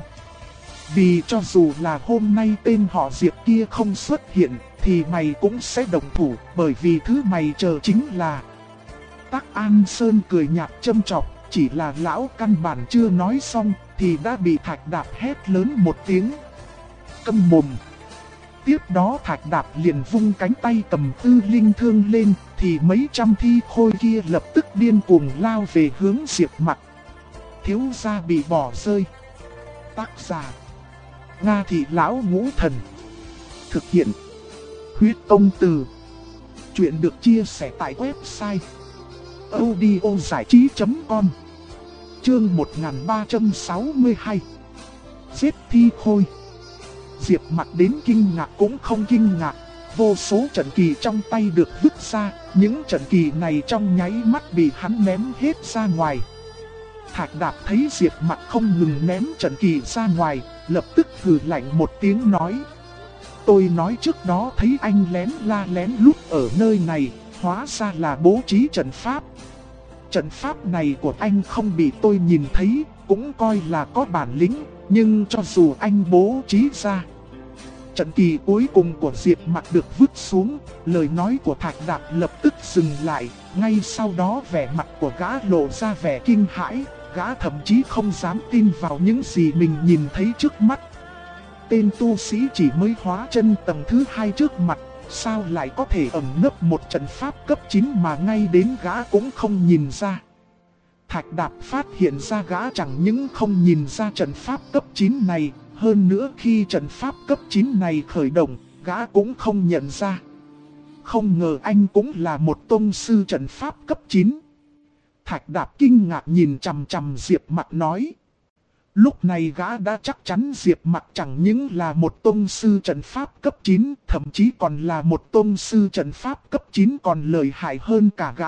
Vì cho dù là hôm nay tên họ Diệp kia không xuất hiện, thì mày cũng sẽ động thủ, bởi vì thứ mày chờ chính là... Tắc An Sơn cười nhạt châm chọc, chỉ là lão căn bản chưa nói xong, thì đã bị Thạch Đạp hét lớn một tiếng: Câm mồm! Tiếp đó Thạch Đạp liền vung cánh tay cầm Tư Linh Thương lên, thì mấy trăm thi khôi kia lập tức điên cuồng lao về hướng Diệp Mặc. Thiếu gia bị bỏ rơi. Tác giả: Nga Thị Lão Ngũ Thần. Thực hiện: Huyết Công Từ. Chuyện được chia sẻ tại website audiozảichí.com. Chương 1362. Giết thi khôi. Diệp Mặc đến kinh ngạc cũng không kinh ngạc, vô số trận kỳ trong tay được vứt ra, những trận kỳ này trong nháy mắt bị hắn ném hết ra ngoài. Thạch Đạp thấy Diệp Mặc không ngừng ném trận kỳ ra ngoài, lập tức hừ lạnh một tiếng nói: Tôi nói trước đó thấy anh lén la lén lút ở nơi này, hóa ra là bố trí trận pháp. Trận pháp này của anh không bị tôi nhìn thấy, cũng coi là có bản lĩnh, nhưng cho dù anh bố trí ra. Trận kỳ cuối cùng của Diệp Mặc được vứt xuống, lời nói của Thạch Đạp lập tức dừng lại, ngay sau đó vẻ mặt của gã lộ ra vẻ kinh hãi, gã thậm chí không dám tin vào những gì mình nhìn thấy trước mắt. Tên tu sĩ chỉ mới hóa chân tầng thứ 2 trước mặt, sao lại có thể ẩn nấp một trận pháp cấp 9 mà ngay đến gã cũng không nhìn ra. Thạch Đạp phát hiện ra gã chẳng những không nhìn ra trận pháp cấp 9 này, hơn nữa khi trận pháp cấp 9 này khởi động, gã cũng không nhận ra. Không ngờ anh cũng là một tông sư trận pháp cấp 9. Thạch Đạp kinh ngạc nhìn chằm chằm Diệp Mặc nói. Lúc này gã đã chắc chắn Diệp Mặc chẳng những là một tông sư trận pháp cấp 9, thậm chí còn là một tông sư trận pháp cấp 9 còn lợi hại hơn cả gã.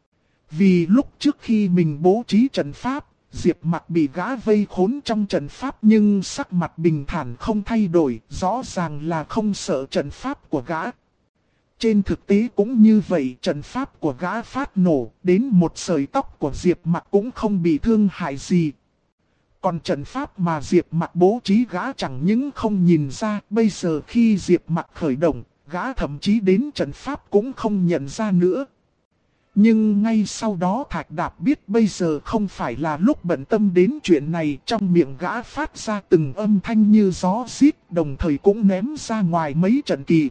Vì lúc trước khi mình bố trí trận pháp, Diệp Mặc bị gã vây khốn trong trận pháp nhưng sắc mặt bình thản không thay đổi, rõ ràng là không sợ trận pháp của gã. Trên thực tế cũng như vậy, trận pháp của gã phát nổ, đến một sợi tóc của Diệp Mặc cũng không bị thương hại gì. Còn trận pháp mà Diệp Mặc bố trí gã chẳng những không nhìn ra, bây giờ khi Diệp Mặc khởi động, gã thậm chí đến trận pháp cũng không nhận ra nữa. Nhưng ngay sau đó Thạch Đạp biết bây giờ không phải là lúc bận tâm đến chuyện này, trong miệng gã phát ra từng âm thanh như gió rít, đồng thời cũng ném ra ngoài mấy trận kỳ.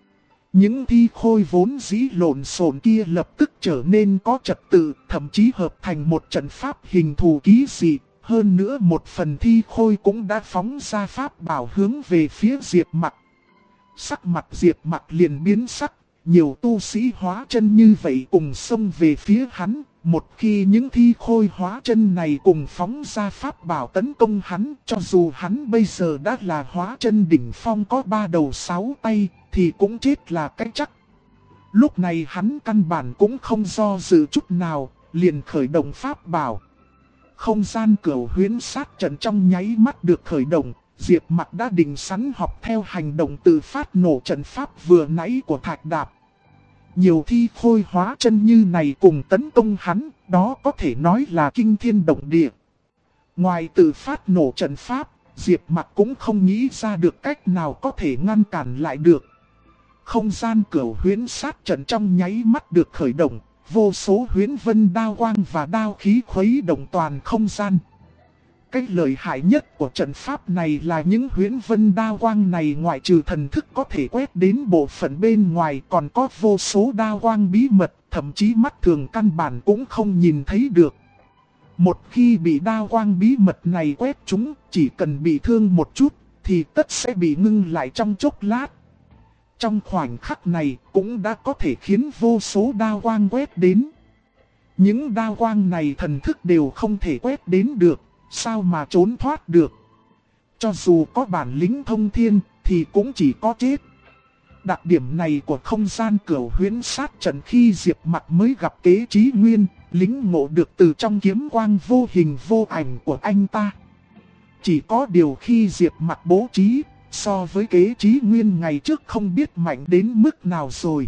Những thi khôi vốn dĩ lộn xộn kia lập tức trở nên có trật tự, thậm chí hợp thành một trận pháp hình thù kỳ dị. Hơn nữa một phần thi khôi cũng đã phóng ra pháp bảo hướng về phía Diệp Mặc. Sắc mặt Diệp Mặc liền biến sắc, nhiều tu sĩ hóa chân như vậy cùng xông về phía hắn. Một khi những thi khôi hóa chân này cùng phóng ra pháp bảo tấn công hắn, cho dù hắn bây giờ đã là hóa chân đỉnh phong có 3 đầu 6 tay, thì cũng chết là cái chắc. Lúc này hắn căn bản cũng không do dự chút nào, liền khởi động pháp bảo. Không gian cửu huyễn sát trận trong nháy mắt được khởi động, Diệp Mặc đã định sẵn học theo hành động từ phát nổ trận pháp vừa nãy của Thạch Đạp. Nhiều thi khôi hóa chân như này cùng tấn công hắn, đó có thể nói là kinh thiên động địa. Ngoài từ phát nổ trận pháp, Diệp Mặc cũng không nghĩ ra được cách nào có thể ngăn cản lại được. Không gian cửu huyễn sát trận trong nháy mắt được khởi động. Vô số huyễn vân đao quang và đao khí khuấy động toàn không gian. Cái lợi hại nhất của trận pháp này là những huyễn vân đao quang này ngoại trừ thần thức có thể quét đến bộ phận bên ngoài, còn có vô số đao quang bí mật, thậm chí mắt thường căn bản cũng không nhìn thấy được. Một khi bị đao quang bí mật này quét chúng, chỉ cần bị thương một chút thì tất sẽ bị ngưng lại trong chốc lát. Trong khoảnh khắc này cũng đã có thể khiến vô số đao quang quét đến. Những đao quang này thần thức đều không thể quét đến được, sao mà trốn thoát được. Cho dù có bản lĩnh thông thiên thì cũng chỉ có chết. Đặc điểm này của không gian cửu huyễn sát trận khi Diệp Mặc mới gặp Kế Chí Nguyên, lĩnh ngộ được từ trong kiếm quang vô hình vô ảnh của anh ta. Chỉ có điều khi Diệp Mặc bố trí, so với Kế Chí Nguyên ngày trước không biết mạnh đến mức nào rồi.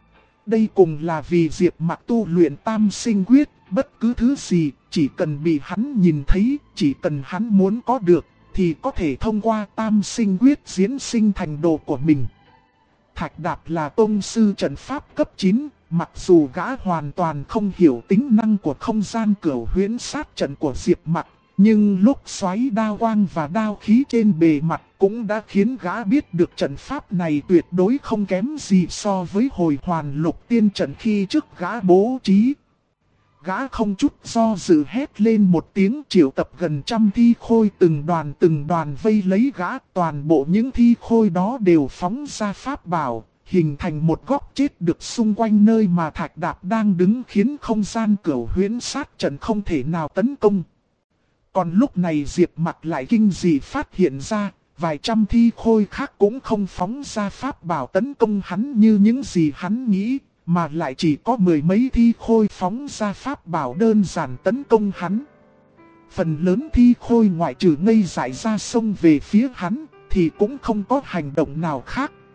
Đây cùng là vì Diệp Mặc tu luyện tam sinh quyết, bất cứ thứ gì, chỉ cần bị hắn nhìn thấy, chỉ cần hắn muốn có được, thì có thể thông qua tam sinh quyết diễn sinh thành đồ của mình. Thạch Đạp là tông sư trận pháp cấp 9, mặc dù gã hoàn toàn không hiểu tính năng của không gian cửu huyễn sát trận của Diệp Mặc, nhưng lúc xoáy đao quang và đao khí trên bề mặt cũng đã khiến gã biết được trận pháp này tuyệt đối không kém gì so với hồi hoàn lục tiên trận khi trước gã bố trí. Gã không chút do dự hét lên một tiếng, triệu tập gần trăm thi khôi từng đoàn vây lấy gã. Toàn bộ những thi khôi đó đều phóng ra pháp bảo, hình thành một góc chết được xung quanh nơi mà Thạch Đạp đang đứng, khiến không gian cửu huyễn sát trận không thể nào tấn công. Còn lúc này Diệp Mặc lại kinh dị phát hiện ra, vài trăm thi khôi khác cũng không phóng ra pháp bảo tấn công hắn như những gì hắn nghĩ, mà lại chỉ có mười mấy thi khôi phóng ra pháp bảo đơn giản tấn công hắn. Phần lớn thi khôi ngoại trừ ngây dại ra xông về phía hắn, thì cũng không có hành động nào khác.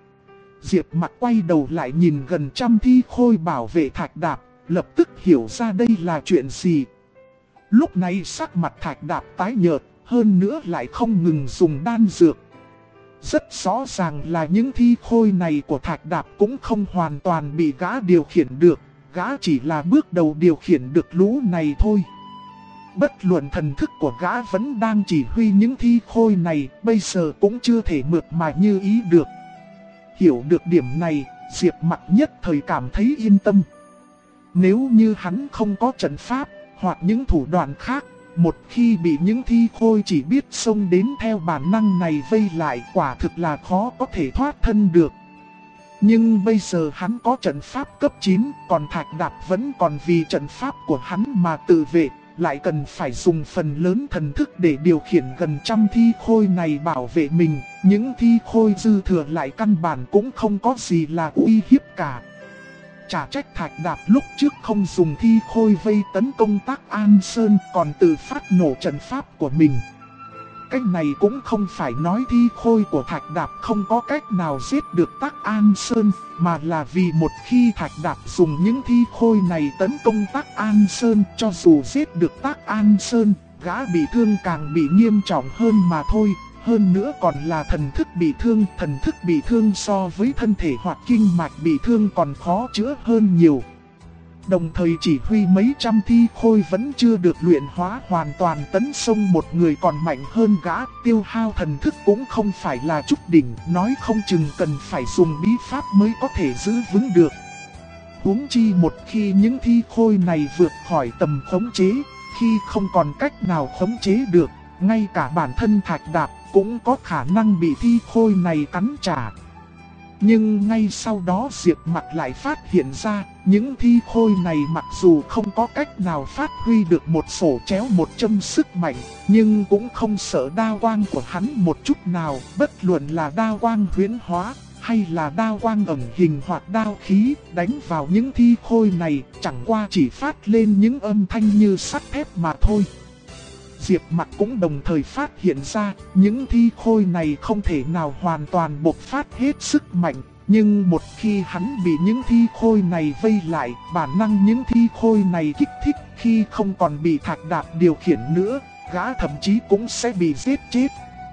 Diệp Mặc quay đầu lại nhìn gần trăm thi khôi bảo vệ Thạch Đạp, lập tức hiểu ra đây là chuyện gì. Lúc này sắc mặt Thạch Đạp tái nhợt, hơn nữa lại không ngừng dùng đan dược. Rất rõ ràng là những thi khôi này của Thạch Đạp cũng không hoàn toàn bị gã điều khiển được, gã chỉ là bước đầu điều khiển được lũ này thôi. Bất luận thần thức của gã vẫn đang chỉ huy những thi khôi này, bây giờ cũng chưa thể mượt mà như ý được. Hiểu được điểm này, Diệp Mặc nhất thời cảm thấy yên tâm. Nếu như hắn không có trận pháp, hoặc những thủ đoạn khác, một khi bị những thi khôi chỉ biết xông đến theo bản năng này vây lại, quả thực là khó có thể thoát thân được. Nhưng bây giờ hắn có trận pháp cấp 9, còn Thạch Đạp vẫn còn vì trận pháp của hắn mà tự vệ, lại cần phải dùng phần lớn thần thức để điều khiển gần trăm thi khôi này bảo vệ mình. Những thi khôi dư thừa lại căn bản cũng không có gì là uy hiếp cả. Chả trách Thạch Đạp lúc trước không dùng thi khôi vây tấn công Tác An Sơn, còn tự phát nổ trận pháp của mình. Cách này cũng không phải nói thi khôi của Thạch Đạp không có cách nào giết được Tác An Sơn, mà là vì một khi Thạch Đạp dùng những thi khôi này tấn công Tác An Sơn, cho dù giết được Tác An Sơn, gã bị thương càng bị nghiêm trọng hơn mà thôi. Hơn nữa còn là thần thức bị thương so với thân thể hoặc kinh mạch bị thương còn khó chữa hơn nhiều. Đồng thời chỉ huy mấy trăm thi khôi vẫn chưa được luyện hóa hoàn toàn, tấn xông một người còn mạnh hơn gã, tiêu hao thần thức cũng không phải là chút đỉnh, nói không chừng cần phải dùng bí pháp mới có thể giữ vững được. Huống chi một khi những thi khôi này vượt khỏi tầm khống chế, khi không còn cách nào khống chế được, ngay cả bản thân Thạch Đạp cũng có khả năng bị thi khôi này cắn trả. Nhưng ngay sau đó Diệp Mặc lại phát hiện ra, những thi khôi này mặc dù không có cách nào phát huy được một sổ chéo một châm sức mạnh, nhưng cũng không sợ đao quang của hắn một chút nào, bất luận là đao quang huyễn hóa, hay là đao quang ẩn hình hoặc đao khí, đánh vào những thi khôi này, chẳng qua chỉ phát lên những âm thanh như sắt thép mà thôi. Diệp Mặc cũng đồng thời phát hiện ra, những thi khôi này không thể nào hoàn toàn bộc phát hết sức mạnh, nhưng một khi hắn bị những thi khôi này vây lại, bản năng những thi khôi này kích thích, khi không còn bị Thạch Đạp điều khiển nữa, gã thậm chí cũng sẽ bị giết chết.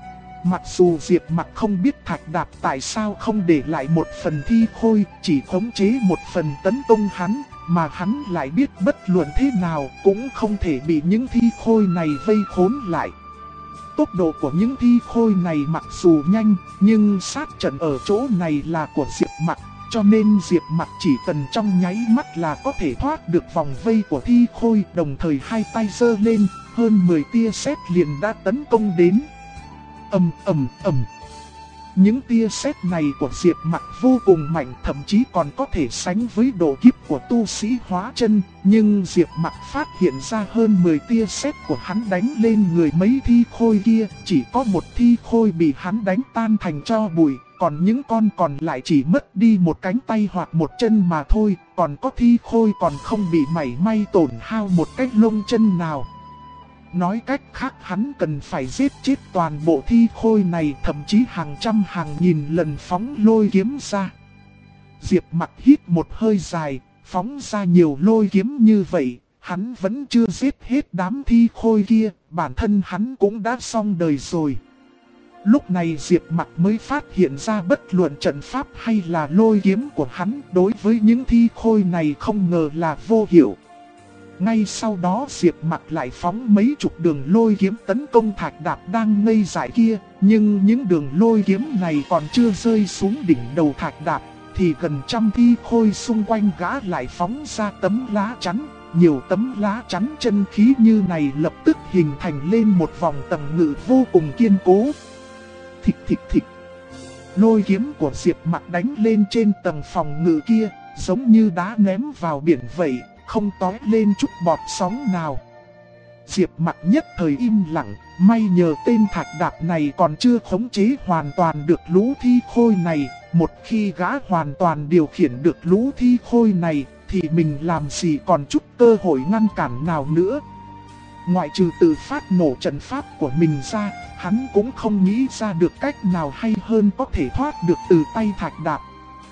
Mặc dù Diệp Mặc không biết Thạch Đạp tại sao không để lại một phần thi khôi, chỉ khống chế một phần tấn công hắn, mà hắn lại biết bất luận thế nào cũng không thể bị những thi khôi này vây khốn lại. Tốc độ của những thi khôi này mặc dù nhanh, nhưng sát trận ở chỗ này là của Diệp Mặc, cho nên Diệp Mặc chỉ cần trong nháy mắt là có thể thoát được vòng vây của thi khôi, đồng thời hai tay giơ lên, hơn 10 tia sét liền đã tấn công đến. Ầm ầm ầm. Những tia sét này của Diệp Mặc vô cùng mạnh, thậm chí còn có thể sánh với độ kiếp của tu sĩ hóa chân, nhưng Diệp Mặc phát hiện ra hơn 10 tia sét của hắn đánh lên người mấy thi khôi kia, chỉ có một thi khôi bị hắn đánh tan thành tro bụi, còn những con còn lại chỉ mất đi một cánh tay hoặc một chân mà thôi, còn có thi khôi còn không bị mảy may tổn hao một cái lông chân nào. Nói cách khác hắn cần phải giết chết toàn bộ thi khôi này, thậm chí hàng trăm hàng nghìn lần phóng lôi kiếm ra. Diệp Mặc hít một hơi dài, phóng ra nhiều lôi kiếm như vậy, hắn vẫn chưa giết hết đám thi khôi kia, bản thân hắn cũng đã xong đời rồi. Lúc này Diệp Mặc mới phát hiện ra bất luận trận pháp hay là lôi kiếm của hắn đối với những thi khôi này không ngờ là vô hiệu. Ngay sau đó Diệp Mặc lại phóng mấy chục đường lôi kiếm tấn công Thạch Đạp đang ngây dại kia, nhưng những đường lôi kiếm này còn chưa rơi xuống đỉnh đầu Thạch Đạp, thì gần trăm thi khôi xung quanh gã lại phóng ra tấm lá chắn. Nhiều tấm lá chắn chân khí như này lập tức hình thành lên một vòng tầng ngự vô cùng kiên cố. Thịch thịch thịch. Lôi kiếm của Diệp Mặc đánh lên trên tầng phòng ngự kia, giống như đá ném vào biển vậy, không tóe lên chút bọt sóng nào. Diệp Mặc nhất thời im lặng, may nhờ tên Thạch Đạp này còn chưa khống chế hoàn toàn được lũ thi khôi này. Một khi gã hoàn toàn điều khiển được lũ thi khôi này, thì mình làm gì còn chút cơ hội ngăn cản nào nữa. Ngoại trừ tự phát nổ trận pháp của mình ra, hắn cũng không nghĩ ra được cách nào hay hơn có thể thoát được từ tay Thạch Đạp.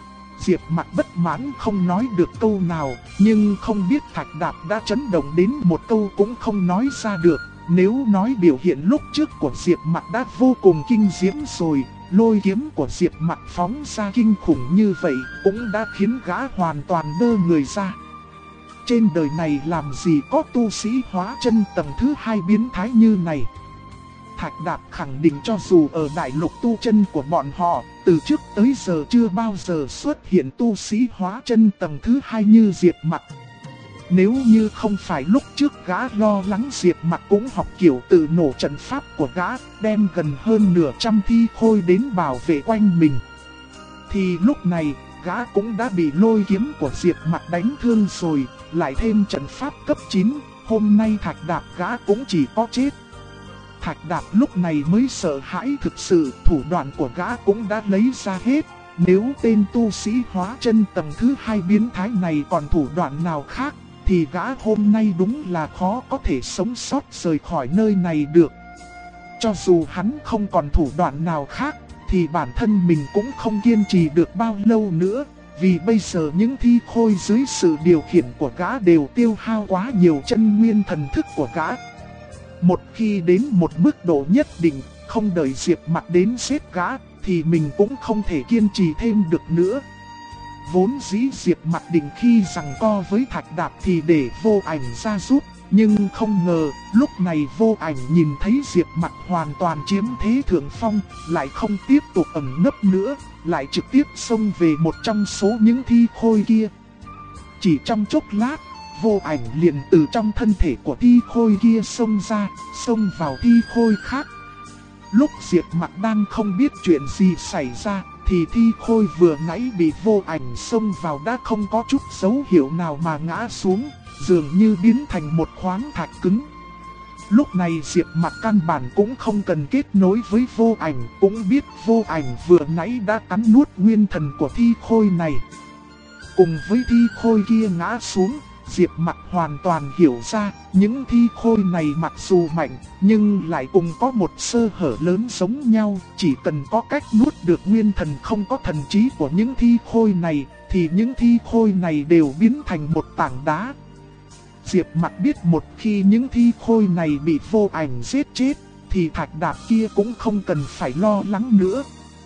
Diệp Mặc bất mãn không nói được câu nào, nhưng không biết Thạch Đạp đã chấn động đến một câu cũng không nói ra được. Nếu nói biểu hiện lúc trước của Diệp Mặc đã vô cùng kinh diễm rồi, lôi kiếm của Diệp Mặc phóng ra kinh khủng như vậy cũng đã khiến gã hoàn toàn đơ người ra. Trên đời này làm gì có tu sĩ hóa chân tầng thứ 2 biến thái như này. Thạch Đạp khẳng định cho dù ở đại lục tu chân của bọn họ, từ trước tới giờ chưa bao giờ xuất hiện tu sĩ hóa chân tầng thứ 2 như Diệp Mặc. Nếu như không phải lúc trước gã lo lắng Diệp Mặc cũng học kiểu tự nổ trận pháp của gã, đem gần hơn nửa trăm thi khôi đến bảo vệ quanh mình, thì lúc này gã cũng đã bị lôi kiếm của Diệp Mặc đánh thương rồi, lại thêm trận pháp cấp 9, hôm nay Thạch Đạp gã cũng chỉ có chết. Thạch Đạp lúc này mới sợ hãi thực sự, thủ đoạn của gã cũng đã lấy ra hết. Nếu tên tu sĩ hóa chân tầng thứ 2 biến thái này còn thủ đoạn nào khác, thì gã hôm nay đúng là khó có thể sống sót rời khỏi nơi này được. Cho dù hắn không còn thủ đoạn nào khác, thì bản thân mình cũng không kiên trì được bao lâu nữa. Vì bây giờ những thi khôi dưới sự điều khiển của gã đều tiêu hao quá nhiều chân nguyên thần thức của gã. Một khi đến một mức độ nhất định, không đợi Diệp Mặc đến giết gã, thì mình cũng không thể kiên trì thêm được nữa. Vốn dĩ Diệp Mặc định khi giằng co với Thạch Đạp thì để Vô Ảnh ra giúp, nhưng không ngờ lúc này Vô Ảnh nhìn thấy Diệp Mặc hoàn toàn chiếm thế thượng phong, lại không tiếp tục ẩn nấp nữa, lại trực tiếp xông về một trong số những thi khôi kia. Chỉ trong chốc lát, Vô Ảnh liền từ trong thân thể của thi khôi kia xông ra, xông vào thi khôi khác. Lúc Diệp Mặc đang không biết chuyện gì xảy ra, thì thi khôi vừa nãy bị Vô Ảnh xông vào đã không có chút dấu hiệu nào mà ngã xuống, dường như biến thành một khoáng thạch cứng. Lúc này Diệp Mặc căn bản cũng không cần kết nối với Vô Ảnh, cũng biết Vô Ảnh vừa nãy đã cắn nuốt nguyên thần của thi khôi này. Cùng với thi khôi kia ngã xuống, Diệp Mặc hoàn toàn hiểu ra, những thi khôi này mặc dù mạnh, nhưng lại cùng có một sơ hở lớn giống nhau. Chỉ cần có cách nuốt được nguyên thần không có thần trí của những thi khôi này, thì những thi khôi này đều biến thành một tảng đá. Diệp Mặc biết một khi những thi khôi này bị Vô Ảnh giết chết, thì Thạch Đạp kia cũng không cần phải lo lắng nữa.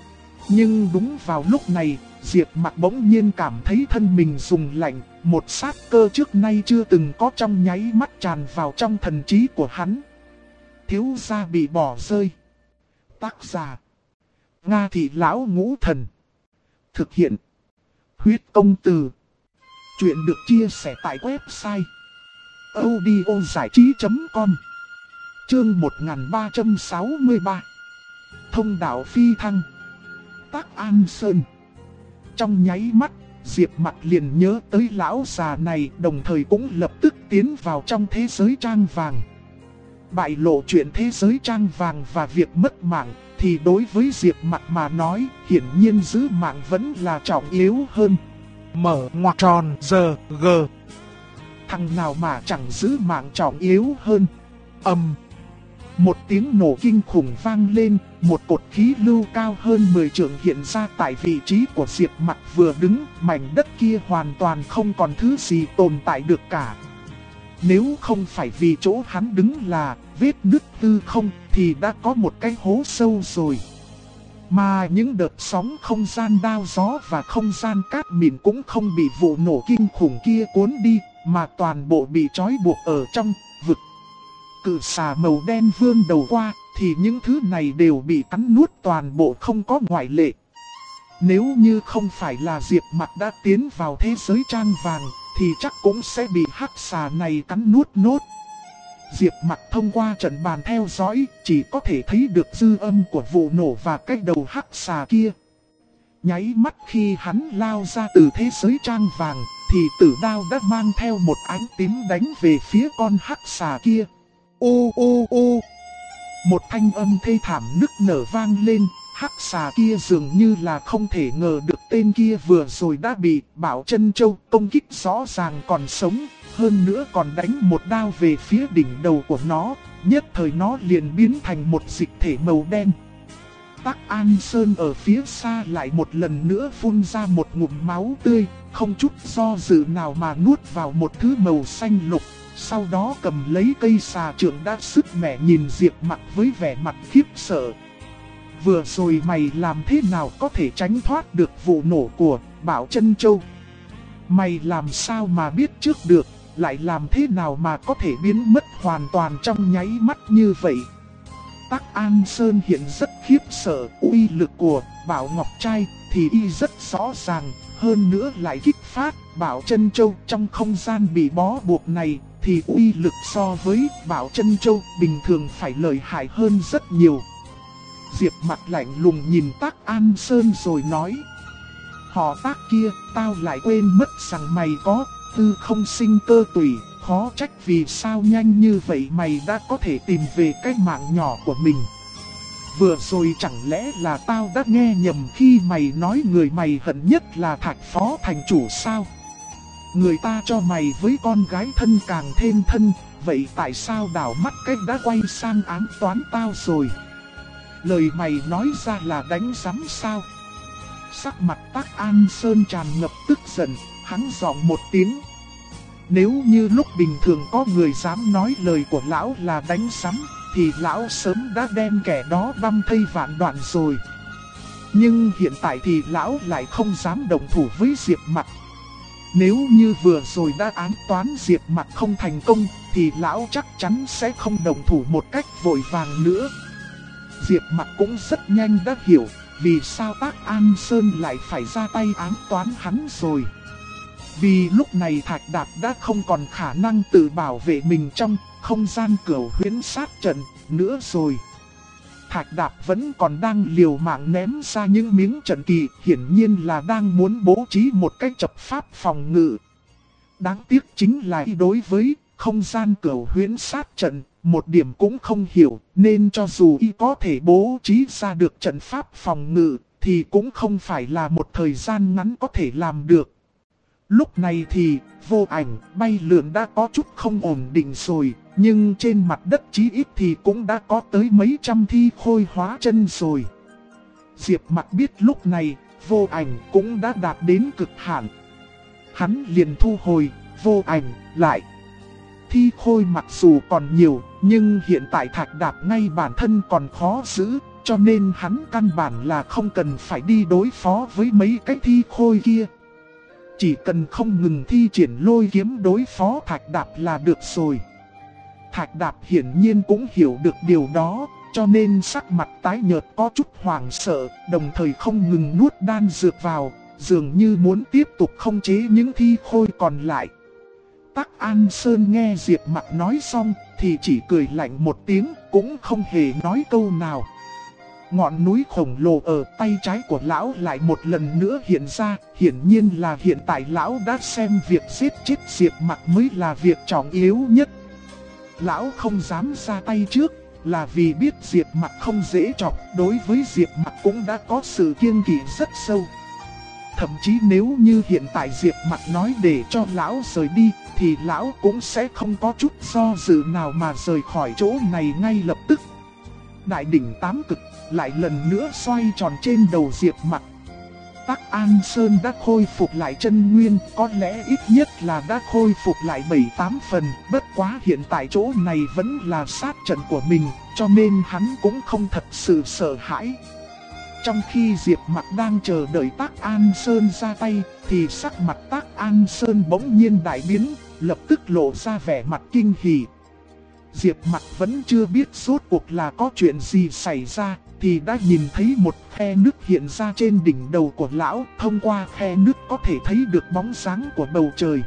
Nhưng đúng vào lúc này, Diệp Mặc bỗng nhiên cảm thấy thân mình rùng lạnh, một sát cơ trước nay chưa từng có trong nháy mắt tràn vào trong thần trí của hắn. Thiếu gia bị bỏ rơi. Tác giả: Nga Thị Lão Ngũ Thần. Thực hiện: Huyết Công Từ. Chuyện được chia sẻ tại website audiozảichí.com. Chương 1363. Thông đạo phi thăng. Tác An Sơn. Trong nháy mắt, Diệp Mặc liền nhớ tới lão già này, đồng thời cũng lập tức tiến vào trong thế giới trang vàng. Bại lộ chuyện thế giới trang vàng và việc mất mạng, thì đối với Diệp Mặc mà nói, hiển nhiên giữ mạng vẫn là trọng yếu hơn. Mở ngoặc tròn giờ g. Thằng nào mà chẳng giữ mạng trọng yếu hơn. Một tiếng nổ kinh khủng vang lên, một cột khí lưu cao hơn 10 trượng hiện ra tại vị trí của Diệp Mặc vừa đứng, mảnh đất kia hoàn toàn không còn thứ gì tồn tại được cả. Nếu không phải vì chỗ hắn đứng là vết nứt hư không, thì đã có một cái hố sâu rồi. Mà những đợt sóng không gian đao gió và không gian cát mịn cũng không bị vụ nổ kinh khủng kia cuốn đi, mà toàn bộ bị trói buộc ở trong vực. Cự xà màu đen vươn đầu qua, thì những thứ này đều bị cắn nuốt toàn bộ không có ngoại lệ. Nếu như không phải là Diệp Mặc đã tiến vào thế giới trang vàng, thì chắc cũng sẽ bị hắc xà này cắn nuốt nốt. Diệp Mặc thông qua trận bàn theo dõi, chỉ có thể thấy được dư âm của vụ nổ và cái đầu hắc xà kia. Nháy mắt khi hắn lao ra từ thế giới trang vàng, thì tử đao đã mang theo một ánh tím đánh về phía con hắc xà kia. Ô ô ô. Một thanh âm thê thảm nức nở vang lên, hắc xà kia dường như là không thể ngờ được tên kia vừa rồi đã bị Bảo Chân Châu công kích rõ ràng còn sống, hơn nữa còn đánh một đao về phía đỉnh đầu của nó, nhất thời nó liền biến thành một dịch thể màu đen. Tắc An Sơn ở phía xa lại một lần nữa phun ra một ngụm máu tươi, không chút do dự nào mà nuốt vào một thứ màu xanh lục. Sau đó cầm lấy cây xà trượng đã sứt mẻ nhìn Diệp Mặc với vẻ mặt khiếp sợ. Vừa rồi mày làm thế nào có thể tránh thoát được vụ nổ của Bảo Chân Châu? Mày làm sao mà biết trước được, lại làm thế nào mà có thể biến mất hoàn toàn trong nháy mắt như vậy? Tắc An Sơn hiện rất khiếp sợ, uy lực của Bảo Ngọc Trai thì y rất rõ ràng, hơn nữa lại kích phát Bảo Chân Châu trong không gian bị bó buộc này, thì uy lực so với Bảo Chân Châu bình thường phải lợi hại hơn rất nhiều. Diệp Mặc lạnh lùng nhìn Tắc An Sơn rồi nói: họ Tắc kia, tao lại quên mất rằng mày có tư không sinh cơ tủy, khó trách vì sao nhanh như vậy mày đã có thể tìm về cái mạng nhỏ của mình. Vừa rồi chẳng lẽ là tao đã nghe nhầm khi mày nói người mày hận nhất là Thạch Phó thành chủ sao? Người ta cho mày với con gái thân càng thêm thân, vậy tại sao đảo mắt cách đã quay sang ám toán tao rồi? Lời mày nói ra là đánh rắm sao? Sắc mặt Tắc An Sơn tràn ngập tức giận, hắn giọng một tiếng: nếu như lúc bình thường có người dám nói lời của lão là đánh rắm, thì lão sớm đã đem kẻ đó băm thây vạn đoạn rồi. Nhưng hiện tại thì lão lại không dám động thủ với Diệp Mặc. Nếu như vừa rồi đã ám toán Diệp Mặc không thành công, thì lão chắc chắn sẽ không động thủ một cách vội vàng nữa. Diệp Mặc cũng rất nhanh đã hiểu vì sao Tắc An Sơn lại phải ra tay ám toán hắn rồi. Vì lúc này Thạch Đạp đã không còn khả năng tự bảo vệ mình trong không gian Cửu Huyễn Sát Trận nữa rồi. Thạch Đạp vẫn còn đang liều mạng ném ra những miếng trận kỳ, hiển nhiên là đang muốn bố trí một cách chập pháp phòng ngự. Đáng tiếc chính là đối với không gian Cửu Huyễn Sát Trận, một điểm cũng không hiểu, nên cho dù y có thể bố trí ra được trận pháp phòng ngự, thì cũng không phải là một thời gian ngắn có thể làm được. Lúc này thì Vô Ảnh bay lượn đã có chút không ổn định rồi, nhưng trên mặt đất chí ít thì cũng đã có tới mấy trăm thi khôi hóa chân rồi. Diệp Mặc biết lúc này Vô Ảnh cũng đã đạt đến cực hạn. Hắn liền thu hồi Vô Ảnh lại. Thi khôi mặc dù còn nhiều, nhưng hiện tại Thạch Đạp ngay bản thân còn khó giữ, cho nên hắn căn bản là không cần phải đi đối phó với mấy cái thi khôi kia. Chỉ cần không ngừng thi triển lôi kiếm đối phó Thạch Đạp là được rồi. Thạch Đạp hiển nhiên cũng hiểu được điều đó, cho nên sắc mặt tái nhợt có chút hoảng sợ, đồng thời không ngừng nuốt đan dược vào, dường như muốn tiếp tục khống chế những thi khôi còn lại. Tắc An Sơn nghe Diệp Mặc nói xong thì chỉ cười lạnh một tiếng, cũng không hề nói câu nào. Ngọn núi khổng lồ ở tay trái của lão lại một lần nữa hiện ra, hiển nhiên là hiện tại lão đã xem việc giết chết Diệp Mặc mới là việc trọng yếu nhất. Lão không dám ra tay trước, là vì biết Diệp Mặc không dễ chọc, đối với Diệp Mặc cũng đã có sự kiêng kỵ rất sâu. Thậm chí nếu như hiện tại Diệp Mặc nói để cho lão rời đi, thì lão cũng sẽ không có chút do dự nào mà rời khỏi chỗ này ngay lập tức. Đại đỉnh tám cực lại lần nữa xoay tròn trên đầu Diệp Mặc. Tắc An Sơn đã khôi phục lại chân nguyên, có lẽ ít nhất là đã khôi phục lại 7-8 phần, bất quá hiện tại chỗ này vẫn là sát trận của mình, cho nên hắn cũng không thật sự sợ hãi. Trong khi Diệp Mặc đang chờ đợi Tắc An Sơn ra tay, thì sắc mặt Tắc An Sơn bỗng nhiên đại biến, lập tức lộ ra vẻ mặt kinh hỉ. Diệp Mặc vẫn chưa biết rốt cuộc là có chuyện gì xảy ra, thì đã nhìn thấy một khe nước hiện ra trên đỉnh đầu của lão, thông qua khe nước có thể thấy được bóng dáng của bầu trời.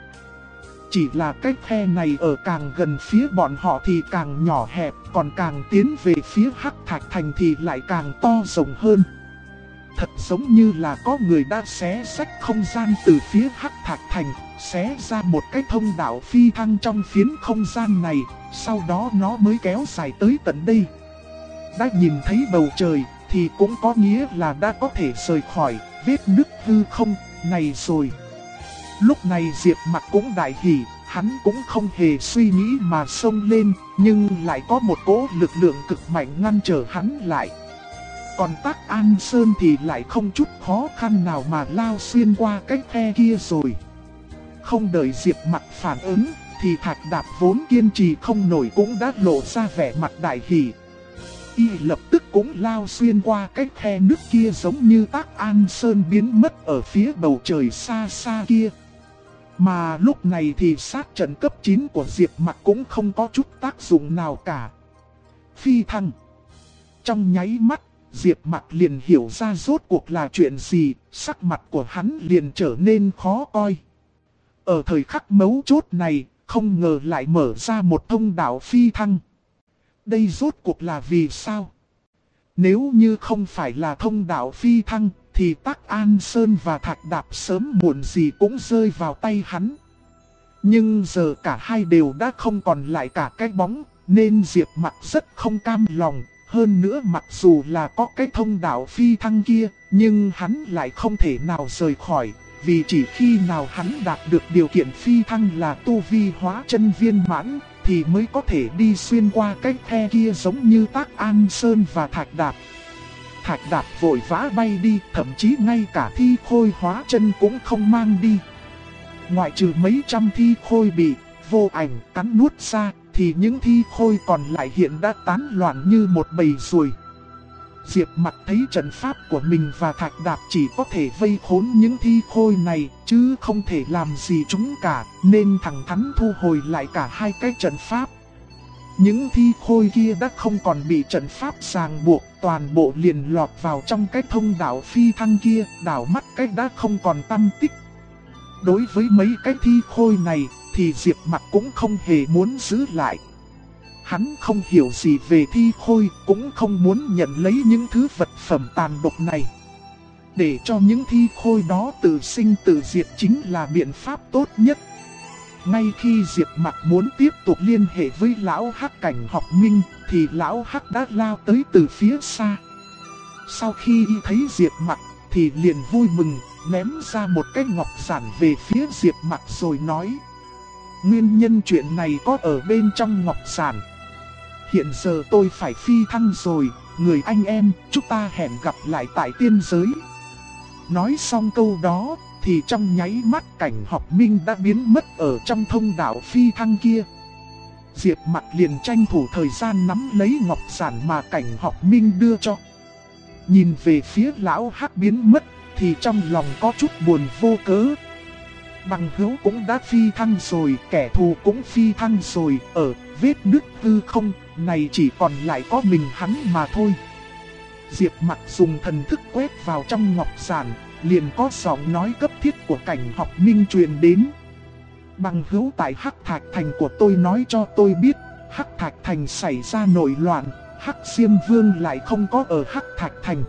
Chỉ là cái khe này ở càng gần phía bọn họ thì càng nhỏ hẹp, còn càng tiến về phía Hắc Thạch Thành thì lại càng to rộng hơn. Thật giống như là có người đã xé rách không gian từ phía Hắc Thạch Thành, xé ra một cái thông đạo phi thăng trong phiến không gian này, sau đó nó mới kéo dài tới tận đây. Đã nhìn thấy bầu trời thì cũng có nghĩa là đã có thể rời khỏi vết nứt hư không này rồi. Lúc này Diệp Mặc cũng đại hỉ, hắn cũng không hề suy nghĩ mà xông lên, nhưng lại có một cỗ lực lượng cực mạnh ngăn trở hắn lại. Còn Tắc An Sơn thì lại không chút khó khăn nào mà lao xuyên qua cái khe kia rồi. Không đợi Diệp Mặc phản ứng, thì Thạch Đạp vốn kiên trì không nổi cũng đã lộ ra vẻ mặt đại hỉ. Y lập tức cũng lao xuyên qua cái khe nước kia giống như Tắc An Sơn biến mất ở phía bầu trời xa xa kia. Mà lúc này thì sát trận cấp 9 của Diệp Mặc cũng không có chút tác dụng nào cả. Phi thăng. Trong nháy mắt, Diệp Mặc liền hiểu ra rốt cuộc là chuyện gì, sắc mặt của hắn liền trở nên khó coi. Ở thời khắc mấu chốt này, không ngờ lại mở ra một thông đạo phi thăng. Đây rốt cuộc là vì sao? Nếu như không phải là thông đạo phi thăng, thì Tắc An Sơn và Thạch Đạp sớm muộn gì cũng rơi vào tay hắn. Nhưng giờ cả hai đều đã không còn lại cả cái bóng, nên Diệp Mặc rất không cam lòng. Hơn nữa mặc dù là có cái thông đạo phi thăng kia, nhưng hắn lại không thể nào rời khỏi. Vì chỉ khi nào hắn đạt được điều kiện phi thăng là tu vi hóa chân viên mãn, thì mới có thể đi xuyên qua cái khe kia giống như Tắc An Sơn và Thạch Đạp. Thạch Đạp vội vã bay đi, thậm chí ngay cả thi khôi hóa chân cũng không mang đi. Ngoại trừ mấy trăm thi khôi bị vô ảnh cắn nuốt ra, thì những thi khôi còn lại hiện đã tán loạn như một bầy ruồi. Diệp Mặc thấy trận pháp của mình và Thạch Đạp chỉ có thể vây khốn những thi khôi này, chứ không thể làm gì chúng cả, nên thẳng thắn thu hồi lại cả hai cái trận pháp. Những thi khôi kia đã không còn bị trận pháp ràng buộc, toàn bộ liền lọt vào trong cái thông đạo phi thăng kia, đảo mắt cái đã không còn tăm tích. Đối với mấy cái thi khôi này, thì Diệp Mặc cũng không hề muốn giữ lại. Hắn không hiểu gì về thi khôi, cũng không muốn nhận lấy những thứ vật phẩm tàn độc này. Để cho những thi khôi đó tự sinh tự diệt chính là biện pháp tốt nhất. Ngay khi Diệp Mặc muốn tiếp tục liên hệ với lão Hắc Cảnh Học Minh, thì lão Hắc đã lao tới từ phía xa. Sau khi y thấy Diệp Mặc, thì liền vui mừng, ném ra một cái ngọc giản về phía Diệp Mặc rồi nói: nguyên nhân chuyện này có ở bên trong ngọc giản. Hiện giờ tôi phải phi thăng rồi, người anh em, chúng ta hẹn gặp lại tại tiên giới. Nói xong câu đó, thì trong nháy mắt Cảnh Học Minh đã biến mất ở trong thông đạo phi thăng kia. Diệp Mặc liền tranh thủ thời gian nắm lấy ngọc giản mà Cảnh Học Minh đưa cho. Nhìn về phía lão Hắc biến mất, thì trong lòng có chút buồn vô cớ. Bằng hữu cũng đã phi thăng rồi, kẻ thù cũng phi thăng rồi, ở vết nứt hư không này chỉ còn lại có mình hắn mà thôi. Diệp Mặc dùng thần thức quét vào trong ngọc giản, liền có giọng nói cấp thiết của Cảnh Học Minh truyền đến. Bằng hữu tại Hắc Thạch Thành của tôi nói cho tôi biết, Hắc Thạch Thành xảy ra nội loạn, Hắc Diêm Vương lại không có ở Hắc Thạch Thành,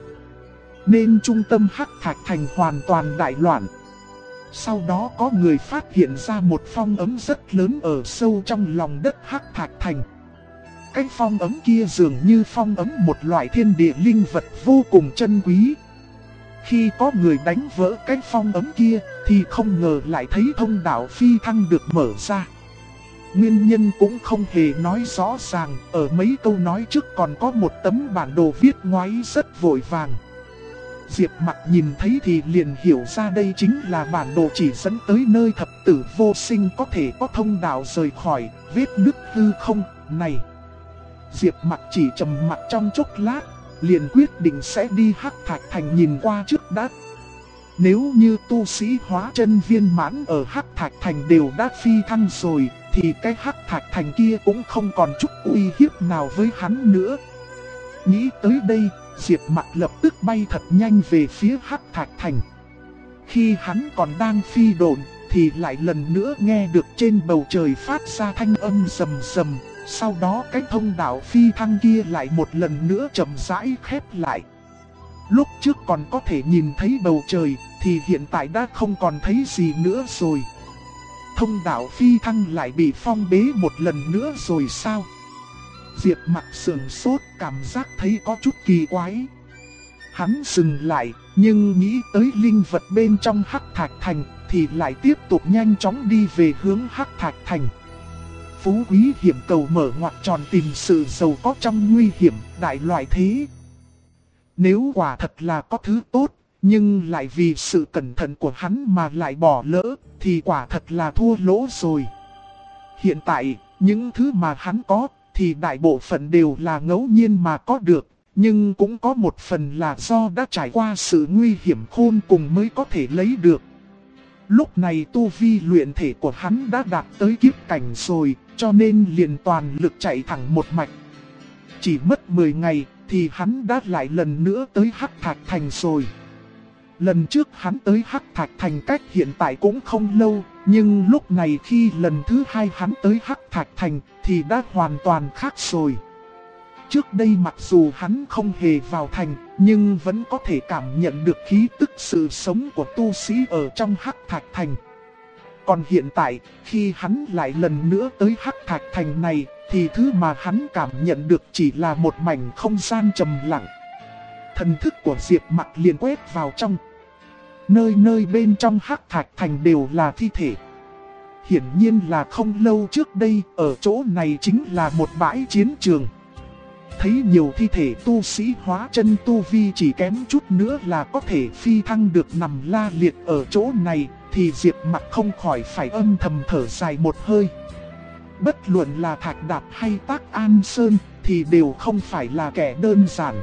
nên trung tâm Hắc Thạch Thành hoàn toàn đại loạn. Sau đó có người phát hiện ra một phong ấm rất lớn ở sâu trong lòng đất Hắc Thạch Thành. Cái phong ấm kia dường như phong ấm một loại thiên địa linh vật vô cùng chân quý. Khi có người đánh vỡ cái phong ấm kia, thì không ngờ lại thấy thông đạo phi thăng được mở ra. Nguyên nhân cũng không hề nói rõ ràng, ở mấy câu nói trước còn có một tấm bản đồ viết ngoáy rất vội vàng. Diệp Mặc nhìn thấy thì liền hiểu ra đây chính là bản đồ chỉ dẫn tới nơi thập tử vô sinh có thể có thông đạo rời khỏi vết nứt hư không này. Diệp Mặc chỉ trầm mặc trong chốc lát, liền quyết định sẽ đi Hắc Thạch Thành nhìn qua trước đã. Nếu như tu sĩ hóa chân viên mãn ở Hắc Thạch Thành đều đã phi thăng rồi, thì cái Hắc Thạch Thành kia cũng không còn chút uy hiếp nào với hắn nữa. Nghĩ tới đây, Diệp Mặc lập tức bay thật nhanh về phía Hắc Thạch Thành. Khi hắn còn đang phi độn, thì lại lần nữa nghe được trên bầu trời phát ra thanh âm rầm rầm. Sau đó cái thông đạo phi thăng kia lại một lần nữa chậm rãi khép lại. Lúc trước còn có thể nhìn thấy bầu trời, thì hiện tại đã không còn thấy gì nữa rồi. Thông đạo phi thăng lại bị phong bế một lần nữa rồi sao? Diệp Mặc sườn sốt, cảm giác thấy có chút kỳ quái. Hắn dừng lại, nhưng nghĩ tới linh vật bên trong Hắc Thạch Thành, thì lại tiếp tục nhanh chóng đi về hướng Hắc Thạch Thành. Phú quý hiểm cầu mở ngoặc tròn tìm sự giàu có trong nguy hiểm, đại loại thế. Nếu quả thật là có thứ tốt, nhưng lại vì sự cẩn thận của hắn mà lại bỏ lỡ, thì quả thật là thua lỗ rồi. Hiện tại, những thứ mà hắn có, thì đại bộ phận đều là ngẫu nhiên mà có được, nhưng cũng có một phần là do đã trải qua sự nguy hiểm khôn cùng mới có thể lấy được. Lúc này tu vi luyện thể của hắn đã đạt tới kiếp cảnh rồi, cho nên liền toàn lực chạy thẳng một mạch. Chỉ mất 10 ngày, thì hắn đã lại lần nữa tới Hắc Thạch Thành rồi. Lần trước hắn tới Hắc Thạch Thành cách hiện tại cũng không lâu, nhưng lúc này khi lần thứ hai hắn tới Hắc Thạch Thành thì đã hoàn toàn khác rồi. Trước đây mặc dù hắn không hề vào thành, nhưng vẫn có thể cảm nhận được khí tức sự sống của tu sĩ ở trong Hắc Thạch Thành. Còn hiện tại, khi hắn lại lần nữa tới Hắc Thạch Thành này, thì thứ mà hắn cảm nhận được chỉ là một mảnh không gian trầm lặng. Thần thức của Diệp Mặc liền quét vào trong. Nơi nơi bên trong Hắc Thạch Thành đều là thi thể. Hiển nhiên là không lâu trước đây, ở chỗ này chính là một bãi chiến trường. Thấy nhiều thi thể tu sĩ hóa chân tu vi chỉ kém chút nữa là có thể phi thăng được nằm la liệt ở chỗ này, thì Diệp Mặc không khỏi phải âm thầm thở dài một hơi. Bất luận là Thạch Đạp hay Tác An Sơn thì đều không phải là kẻ đơn giản.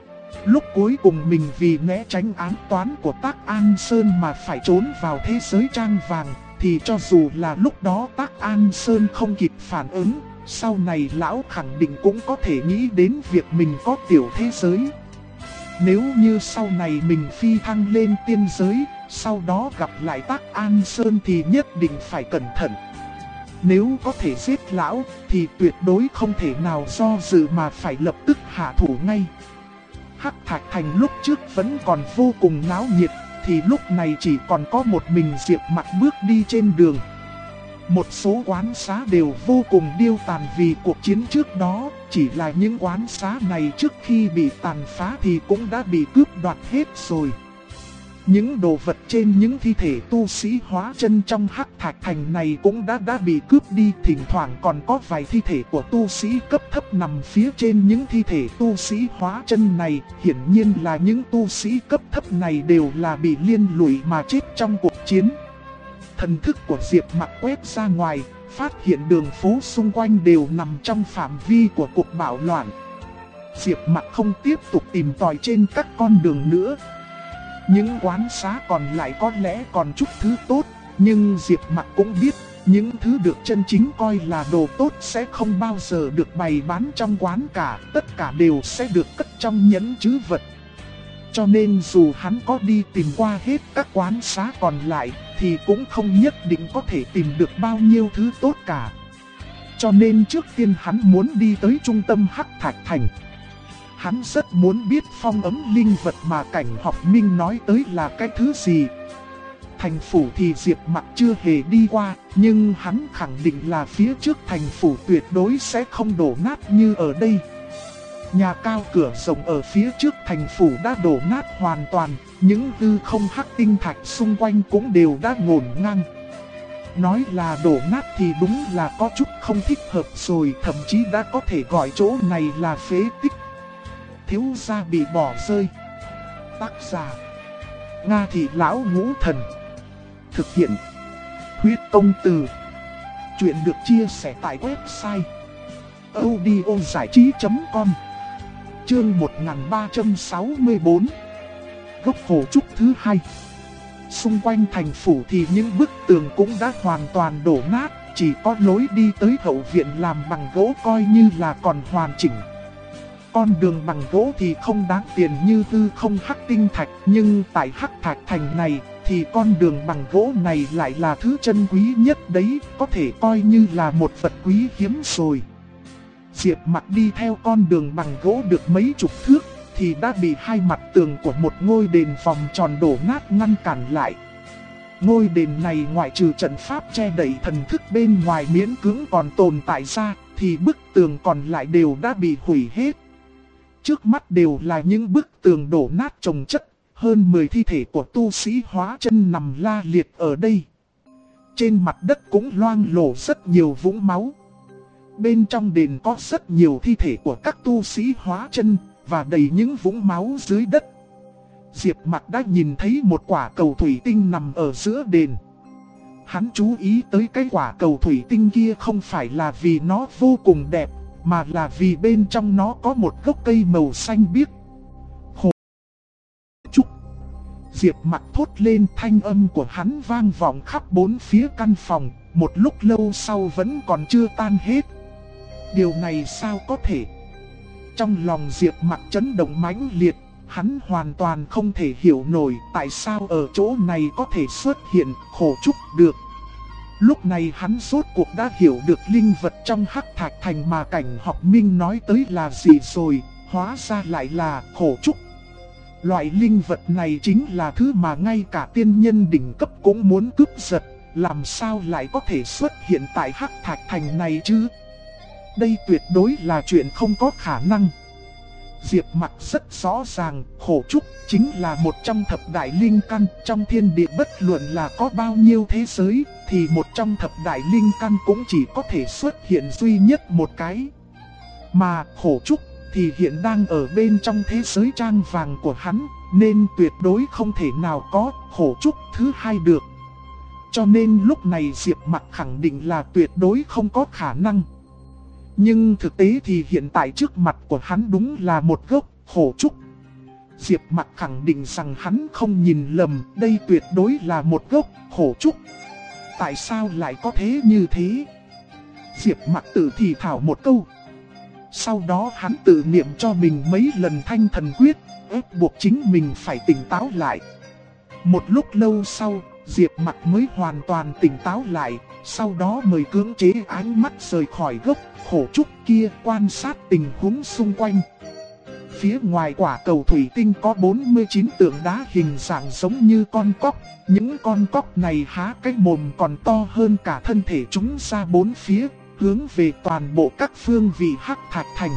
Lúc cuối cùng mình vì né tránh ám toán của Tác An Sơn mà phải trốn vào thế giới trang vàng, thì cho dù là lúc đó Tác An Sơn không kịp phản ứng, sau này lão khẳng định cũng có thể nghĩ đến việc mình có tiểu thế giới. Nếu như sau này mình phi thăng lên tiên giới, sau đó gặp lại Tác An Sơn thì nhất định phải cẩn thận. Nếu có thể giết lão thì tuyệt đối không thể nào do dự mà phải lập tức hạ thủ ngay. Hắc Thạch Thành lúc trước vẫn còn vô cùng náo nhiệt, thì lúc này chỉ còn có một mình Diệp Mặc bước đi trên đường. Một số quán xá đều vô cùng điêu tàn vì cuộc chiến trước đó, chỉ là những quán xá này trước khi bị tàn phá thì cũng đã bị cướp đoạt hết rồi. Những đồ vật trên những thi thể tu sĩ hóa chân trong Hắc Thạch Thành này cũng đã bị cướp đi, thỉnh thoảng còn có vài thi thể của tu sĩ cấp thấp nằm phía trên những thi thể tu sĩ hóa chân này, hiển nhiên là những tu sĩ cấp thấp này đều là bị liên lụy mà chết trong cuộc chiến. Thần thức của Diệp Mặc quét ra ngoài, phát hiện đường phố xung quanh đều nằm trong phạm vi của cuộc bạo loạn. Diệp Mặc không tiếp tục tìm tòi trên các con đường nữa. Những quán xá còn lại có lẽ còn chút thứ tốt, nhưng Diệp Mặc cũng biết, những thứ được chân chính coi là đồ tốt sẽ không bao giờ được bày bán trong quán cả, tất cả đều sẽ được cất trong nhẫn trữ vật. Cho nên dù hắn có đi tìm qua hết các quán xá còn lại, thì cũng không nhất định có thể tìm được bao nhiêu thứ tốt cả. Cho nên trước tiên hắn muốn đi tới trung tâm Hắc Thạch Thành. Hắn rất muốn biết phong ấm linh vật mà Cảnh Học Minh nói tới là cái thứ gì. Thành phủ thì Diệp Mặc chưa hề đi qua, nhưng hắn khẳng định là phía trước thành phủ tuyệt đối sẽ không đổ nát như ở đây. Nhà cao cửa rộng ở phía trước thành phủ đã đổ nát hoàn toàn, những hư không hắc tinh thạch xung quanh cũng đều đã ngổn ngang. Nói là đổ nát thì đúng là có chút không thích hợp rồi, thậm chí đã có thể gọi chỗ này là phế tích. Thiếu gia bị bỏ rơi. Tác giả: Nga Thị Lão Ngũ Thần. Thực hiện: Huyết Công Từ. Chuyện được chia sẻ tại website audiozảichí.com. Chương 1364. Gốc cổ trúc thứ hai. Xung quanh thành phủ thì những bức tường cũng đã hoàn toàn đổ nát, chỉ có lối đi tới hậu viện làm bằng gỗ coi như là còn hoàn chỉnh. Con đường bằng gỗ thì không đáng tiền như hư không hắc tinh thạch, nhưng tại Hắc Thạch Thành này thì con đường bằng gỗ này lại là thứ chân quý nhất đấy, có thể coi như là một vật quý hiếm rồi. Diệp Mặc đi theo con đường bằng gỗ được mấy chục thước thì đã bị hai mặt tường của một ngôi đền vòng tròn đổ nát ngăn cản lại. Ngôi đền này ngoại trừ trận pháp che đậy thần thức bên ngoài miễn cưỡng còn tồn tại ra, thì bức tường còn lại đều đã bị hủy hết. Trước mắt đều là những bức tường đổ nát chồng chất, hơn 10 thi thể của tu sĩ hóa chân nằm la liệt ở đây. Trên mặt đất cũng loang lổ rất nhiều vũng máu. Bên trong đền có rất nhiều thi thể của các tu sĩ hóa chân, và đầy những vũng máu dưới đất. Diệp Mặc đã nhìn thấy một quả cầu thủy tinh nằm ở giữa đền. Hắn chú ý tới cái quả cầu thủy tinh kia không phải là vì nó vô cùng đẹp, mà là vì bên trong nó có một gốc cây màu xanh biếc. Khổ Trúc. Diệp Mặc thốt lên, thanh âm của hắn vang vọng khắp bốn phía căn phòng, một lúc lâu sau vẫn còn chưa tan hết. Điều này sao có thể? Trong lòng Diệp Mặc chấn động mãnh liệt, hắn hoàn toàn không thể hiểu nổi tại sao ở chỗ này có thể xuất hiện Khổ Trúc được. Lúc này hắn rốt cuộc đã hiểu được linh vật trong Hắc Thạch Thành mà Cảnh Học Minh nói tới là gì rồi, hóa ra lại là Khổ Trúc. Loại linh vật này chính là thứ mà ngay cả tiên nhân đỉnh cấp cũng muốn cướp giật, làm sao lại có thể xuất hiện tại Hắc Thạch Thành này chứ? Đây tuyệt đối là chuyện không có khả năng. Diệp Mặc rất rõ ràng, Khổ Trúc chính là một trong thập đại linh căn. Trong thiên địa bất luận là có bao nhiêu thế giới, thì một trong thập đại linh căn cũng chỉ có thể xuất hiện duy nhất một cái. Mà Khổ Trúc thì hiện đang ở bên trong thế giới trang vàng của hắn, nên tuyệt đối không thể nào có Khổ Trúc thứ hai được. Cho nên lúc này Diệp Mặc khẳng định là tuyệt đối không có khả năng. Nhưng thực tế thì hiện tại trước mặt của hắn đúng là một gốc Khổ Trúc. Diệp Mặc khẳng định rằng hắn không nhìn lầm, đây tuyệt đối là một gốc Khổ Trúc. Tại sao lại có thế như thế? Diệp Mặc tự thì thảo một câu. Sau đó hắn tự niệm cho mình mấy lần Thanh Thần Quyết, ép buộc chính mình phải tỉnh táo lại. Một lúc lâu sau, Diệp Mặc mới hoàn toàn tỉnh táo lại, sau đó mới cưỡng chế ánh mắt rời khỏi gốc Khổ Trúc kia, quan sát tình huống xung quanh. Phía ngoài quả cầu thủy tinh có 49 tượng đá hình dạng giống như con cóc. Những con cóc này há cái mồm còn to hơn cả thân thể chúng ra bốn phía, hướng về toàn bộ các phương vị Hắc Thạch Thành.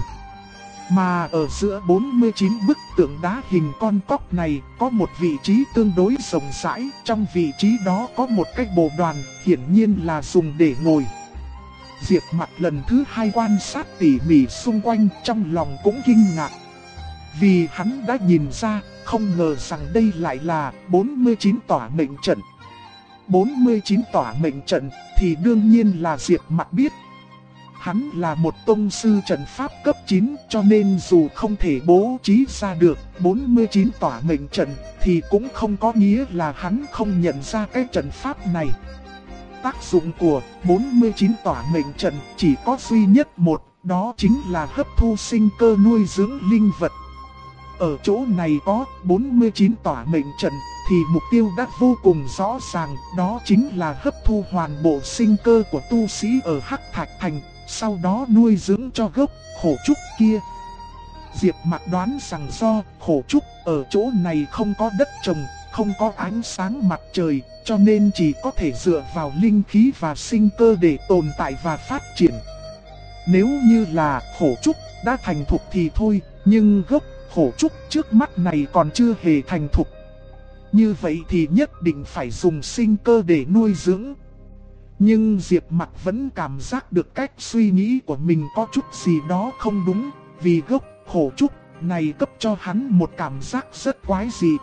Mà ở giữa 49 bức tượng đá hình con cóc này có một vị trí tương đối rộng rãi. Trong vị trí đó có một cái bồ đoàn, hiển nhiên là dùng để ngồi. Diệp Mặc lần thứ hai quan sát tỉ mỉ xung quanh, trong lòng cũng kinh ngạc. Vì hắn đã nhìn ra, không ngờ rằng đây lại là 49 tỏa mệnh trận. 49 tỏa mệnh trận thì đương nhiên là Diệp Mặc biết. Hắn là một tông sư trận pháp cấp 9, cho nên dù không thể bố trí ra được 49 tỏa mệnh trận thì cũng không có nghĩa là hắn không nhận ra cái trận pháp này. Tác dụng của 49 tỏa mệnh trận chỉ có duy nhất một, đó chính là hấp thu sinh cơ nuôi dưỡng linh vật. Ở chỗ này có 49 tỏa mệnh trận thì mục tiêu đã vô cùng rõ ràng, đó chính là hấp thu hoàn bộ sinh cơ của tu sĩ ở Hắc Thạch Thành, sau đó nuôi dưỡng cho gốc Khổ Trúc kia. Diệp Mặc đoán rằng do Khổ Trúc ở chỗ này không có đất trồng, không có ánh sáng mặt trời, cho nên chỉ có thể dựa vào linh khí và sinh cơ để tồn tại và phát triển. Nếu như là Khổ Trúc đã thành thục thì thôi, nhưng gốc Khổ Trúc trước mắt này còn chưa hề thành thục. Như vậy thì nhất định phải dùng sinh cơ để nuôi dưỡng. Nhưng Diệp Mặc vẫn cảm giác được cách suy nghĩ của mình có chút gì đó không đúng, vì gốc Khổ Trúc này cấp cho hắn một cảm giác rất quái dị.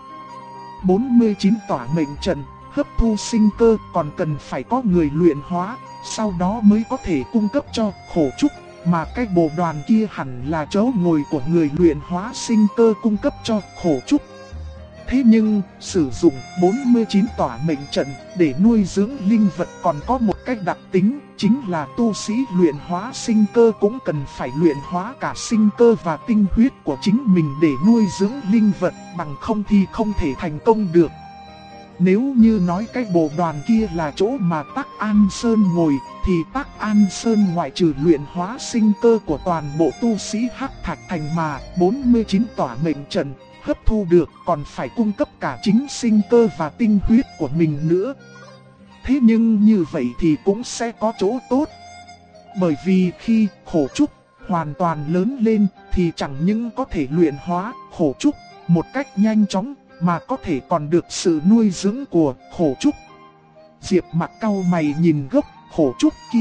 49 tỏa mệnh trận, hấp thu sinh cơ còn cần phải có người luyện hóa, sau đó mới có thể cung cấp cho Khổ Trúc. Mà cái bồ đoàn kia hẳn là chỗ ngồi của người luyện hóa sinh cơ cung cấp cho Khổ Trúc. Thế nhưng, sử dụng 49 tỏa mệnh trận để nuôi dưỡng linh vật còn có một cách đặc tính, chính là tu sĩ luyện hóa sinh cơ cũng cần phải luyện hóa cả sinh cơ và tinh huyết của chính mình để nuôi dưỡng linh vật, bằng không thì không thể thành công được. Nếu như nói cái bồ đoàn kia là chỗ mà Tắc An Sơn ngồi, thì Tắc An Sơn ngoại trừ luyện hóa sinh cơ của toàn bộ tu sĩ Hắc Thạch Thành mà 49 tỏa mệnh trận hấp thu được, còn phải cung cấp cả chính sinh cơ và tinh huyết của mình nữa. Thế nhưng như vậy thì cũng sẽ có chỗ tốt. Bởi vì khi Khổ Trúc hoàn toàn lớn lên thì chẳng những có thể luyện hóa Khổ Trúc một cách nhanh chóng, mà có thể còn được sự nuôi dưỡng của Khổ Trúc. Diệp Mặc cau mày nhìn gốc Khổ Trúc kia,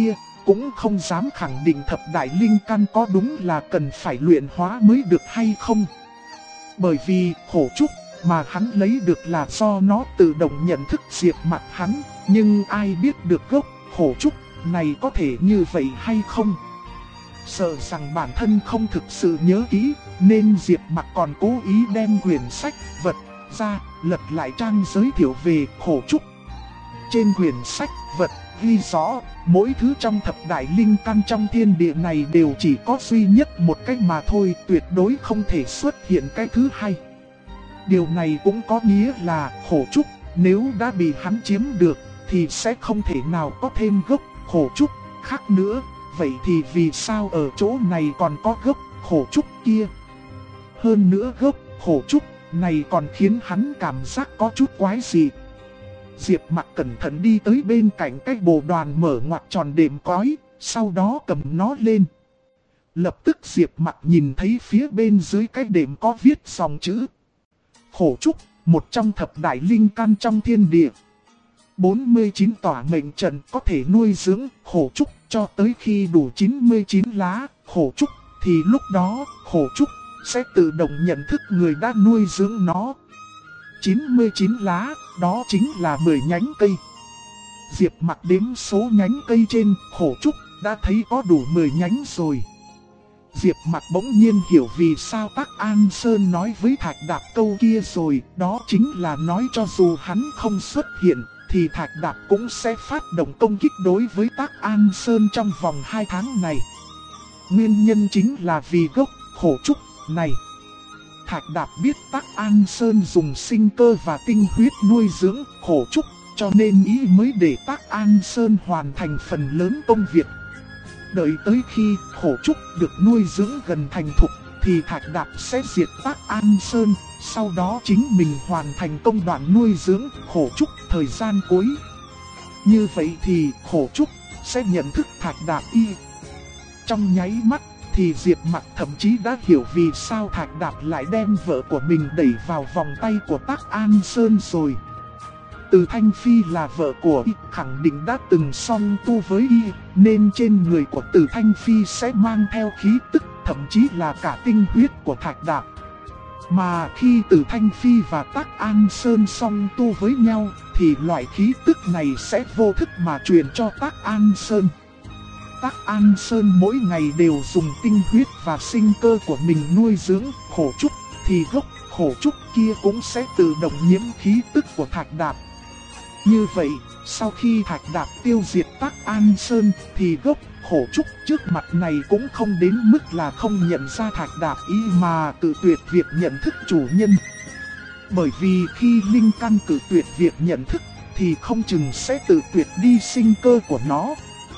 cũng không dám khẳng định thập đại linh căn có đúng là cần phải luyện hóa mới được hay không. Bởi vì khổ trúc mà hắn lấy được là do nó tự động nhận thức Diệp Mặc hắn, nhưng ai biết được gốc khổ trúc này có thể như vậy hay không. Sợ rằng bản thân không thực sự nhớ kỹ, nên Diệp Mặc còn cố ý đem quyển sách vật ra, lật lại trang giới thiệu về khổ trúc. Trên quyển sách vật ghi rõ, mỗi thứ trong thập đại linh căn trong thiên địa này đều chỉ có duy nhất một cách mà thôi, tuyệt đối không thể xuất hiện cái thứ hai. Điều này cũng có nghĩa là khổ trúc nếu đã bị hắn chiếm được thì sẽ không thể nào có thêm gốc khổ trúc khác nữa. Vậy thì vì sao ở chỗ này còn có gốc khổ trúc kia? Hơn nữa gốc khổ trúc này còn khiến hắn cảm giác có chút quái dị. Diệp Mặc cẩn thận đi tới bên cạnh cái bồ đoàn mở ngoặc tròn đệm cói, sau đó cầm nó lên. Lập tức Diệp Mặc nhìn thấy phía bên dưới cái đệm có viết dòng chữ: khổ trúc, một trong thập đại linh căn trong thiên địa. 49 tỏa mệnh trận có thể nuôi dưỡng khổ trúc cho tới khi đủ 99 lá khổ trúc, thì lúc đó khổ trúc sẽ tự động nhận thức người đã nuôi dưỡng nó. 99 lá, đó chính là 10 nhánh cây. Diệp Mặc đếm số nhánh cây trên khổ trúc, đã thấy có đủ 10 nhánh rồi. Diệp Mặc bỗng nhiên hiểu vì sao Tắc An Sơn nói với Thạch Đạp câu kia rồi, đó chính là nói cho dù hắn không xuất hiện, thì Thạch Đạp cũng sẽ phát động công kích đối với Tắc An Sơn trong vòng 2 tháng này. Nguyên nhân chính là vì gốc khổ trúc này. Thạch Đạp biết Tắc An Sơn dùng sinh cơ và tinh huyết nuôi dưỡng khổ trúc, cho nên ý mới để Tắc An Sơn hoàn thành phần lớn công việc. Đợi tới khi khổ trúc được nuôi dưỡng gần thành thục, thì Thạch Đạp sẽ diệt Tắc An Sơn, sau đó chính mình hoàn thành công đoạn nuôi dưỡng khổ trúc thời gian cuối. Như vậy thì khổ trúc sẽ nhận thức Thạch Đạp y. Trong nháy mắt thì Diệp Mặc thậm chí đã hiểu vì sao Thạch Đạp lại đem vợ của mình đẩy vào vòng tay của Tắc An Sơn rồi. Từ Thanh Phi là vợ của y, khẳng định đã từng song tu với y, nên trên người của Từ Thanh Phi sẽ mang theo khí tức, thậm chí là cả tinh huyết của Thạch Đạp. Mà khi Từ Thanh Phi và Tắc An Sơn song tu với nhau, thì loại khí tức này sẽ vô thức mà truyền cho Tắc An Sơn. Tắc An Sơn mỗi ngày đều dùng tinh huyết và sinh cơ của mình nuôi dưỡng khổ trúc, thì gốc khổ trúc kia cũng sẽ tự động nhiễm khí tức của Thạch Đạp. Như vậy, sau khi Thạch Đạp tiêu diệt Tắc An Sơn, thì gốc khổ trúc trước mặt này cũng không đến mức là không nhận ra Thạch Đạp ý mà cự tuyệt việc nhận thức chủ nhân. Bởi vì khi linh căn cự tuyệt việc nhận thức, thì không chừng sẽ tự tuyệt đi sinh cơ của nó.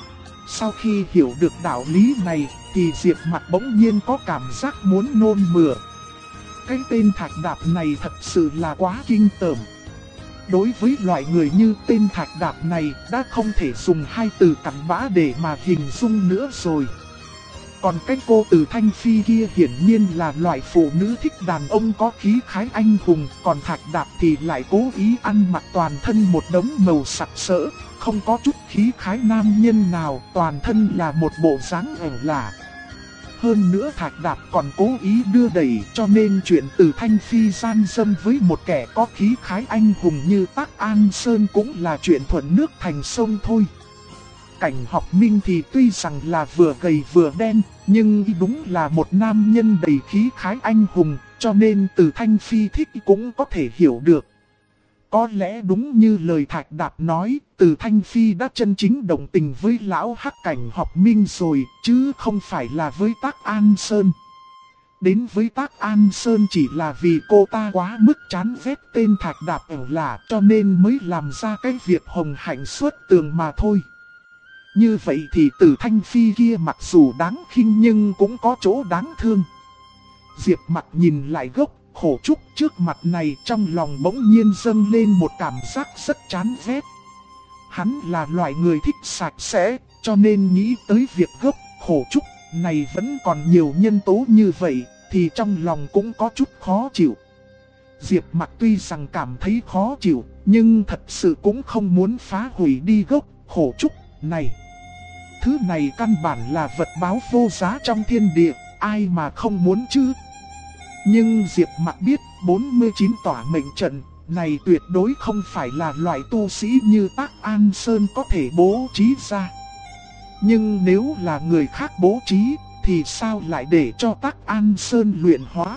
Sau khi hiểu được đạo lý này, thì Diệp Mặc bỗng nhiên có cảm giác muốn nôn mửa. Cái tên Thạch Đạp này thật sự là quá kinh tởm. Đối với loại người như tên Thạch Đạp này, đã không thể dùng hai từ cặn bã để mà hình dung nữa rồi. Còn cái cô Từ Thanh Phi kia hiển nhiên là loại phụ nữ thích đàn ông có khí khái anh hùng, còn Thạch Đạp thì lại cố ý ăn mặc toàn thân một đống màu sặc sỡ, không có chút khí khái nam nhân nào, toàn thân là một bộ dáng ẻo lả. Hơn nữa Thạch Đạp còn cố ý đưa đẩy, cho nên chuyện Từ Thanh Phi gian dâm với một kẻ có khí khái anh hùng như Tắc An Sơn cũng là chuyện thuận nước thành sông thôi. Cảnh Học Minh thì tuy rằng là vừa gầy vừa đen, nhưng đúng là một nam nhân đầy khí khái anh hùng, cho nên Từ Thanh Phi thích cũng có thể hiểu được. Có lẽ đúng như lời Thạch Đạp nói, Từ Thanh Phi đã chân chính đồng tình với lão hắc Cảnh Học Minh rồi, chứ không phải là với Tắc An Sơn. Đến với Tắc An Sơn chỉ là vì cô ta quá mức chán ghét tên Thạch Đạp ẻo lả, cho nên mới làm ra cái việc hồng hạnh xuất tường mà thôi. Như vậy thì Từ Thanh Phi kia mặc dù đáng khinh nhưng cũng có chỗ đáng thương. Diệp Mặc nhìn lại gốc khổ trúc trước mặt này, trong lòng bỗng nhiên dâng lên một cảm giác rất chán ghét. Hắn là loại người thích sạch sẽ, cho nên nghĩ tới việc gốc khổ trúc này vẫn còn nhiều nhân tố như vậy, thì trong lòng cũng có chút khó chịu. Diệp Mặc tuy rằng cảm thấy khó chịu, nhưng thật sự cũng không muốn phá hủy đi gốc khổ trúc này. thứ này căn bản là vật báo vô giá trong thiên địa, ai mà không muốn chứ. Nhưng Diệp Mặc biết 49 tỏa mệnh trận này tuyệt đối không phải là loại tu sĩ như Tắc An Sơn có thể bố trí ra. Nhưng nếu là người khác bố trí thì sao lại để cho Tắc An Sơn luyện hóa?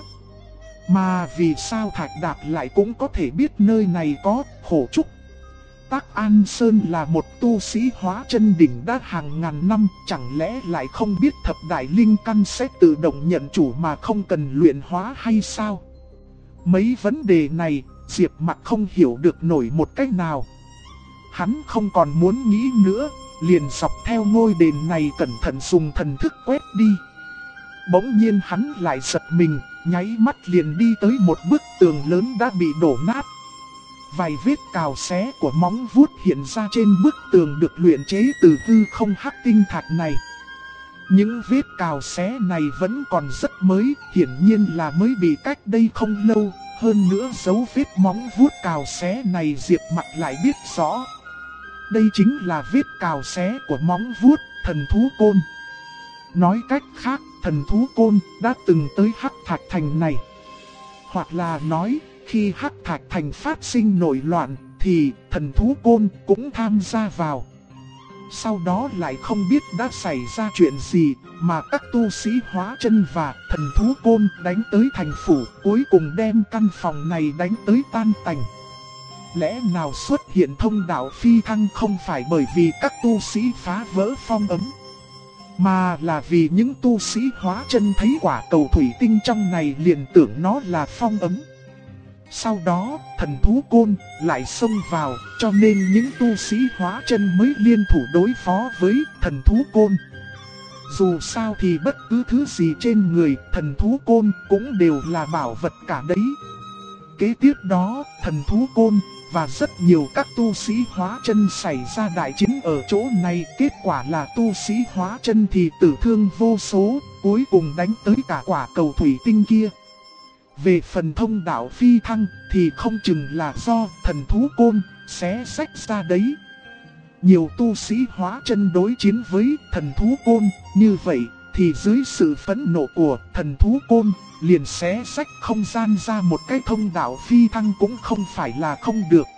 Mà vì sao Thạch Đạp lại cũng có thể biết nơi này có khổ trúc? Tắc An Sơn là một tu sĩ hóa chân đỉnh đã hàng ngàn năm, chẳng lẽ lại không biết thập đại linh căn sẽ tự động nhận chủ mà không cần luyện hóa hay sao? Mấy vấn đề này, Diệp Mặc không hiểu được nổi một cách nào. Hắn không còn muốn nghĩ nữa, liền dọc theo ngôi đền này cẩn thận dùng thần thức quét đi. Bỗng nhiên hắn lại giật mình, nháy mắt liền đi tới một bức tường lớn đã bị đổ nát. Vài vết cào xé của móng vuốt hiện ra trên bức tường được luyện chế từ hư không hắc tinh thạch này. Những vết cào xé này vẫn còn rất mới, hiển nhiên là mới bị cách đây không lâu. Hơn nữa dấu vết móng vuốt cào xé này Diệp Mặc lại biết rõ. Đây chính là vết cào xé của móng vuốt thần thú côn. Nói cách khác, thần thú côn đã từng tới Hắc Thạch Thành này. Hoặc là nói, khi Hắc Thạch Thành phát sinh nổi loạn, thì thần thú côn cũng tham gia vào. Sau đó lại không biết đã xảy ra chuyện gì, mà các tu sĩ hóa chân và thần thú côn đánh tới thành phủ, cuối cùng đem căn phòng này đánh tới tan tành. Lẽ nào xuất hiện thông đạo phi thăng không phải bởi vì các tu sĩ phá vỡ phong ấn, mà là vì những tu sĩ hóa chân thấy quả cầu thủy tinh trong này liền tưởng nó là phong ấn. Sau đó, thần thú côn lại xông vào, cho nên những tu sĩ hóa chân mới liên thủ đối phó với thần thú côn. Dù sao thì bất cứ thứ gì trên người thần thú côn cũng đều là bảo vật cả đấy. Kế tiếp đó, thần thú côn và rất nhiều các tu sĩ hóa chân xảy ra đại chiến ở chỗ này. Kết quả là tu sĩ hóa chân thì tử thương vô số, cuối cùng đánh tới cả quả cầu thủy tinh kia. Về phần thông đạo phi thăng thì không chừng là do thần thú côn xé rách ra đấy. Nhiều tu sĩ hóa chân đối chiến với thần thú côn như vậy thì dưới sự phẫn nộ của thần thú côn liền xé rách không gian ra một cái thông đạo phi thăng cũng không phải là không được.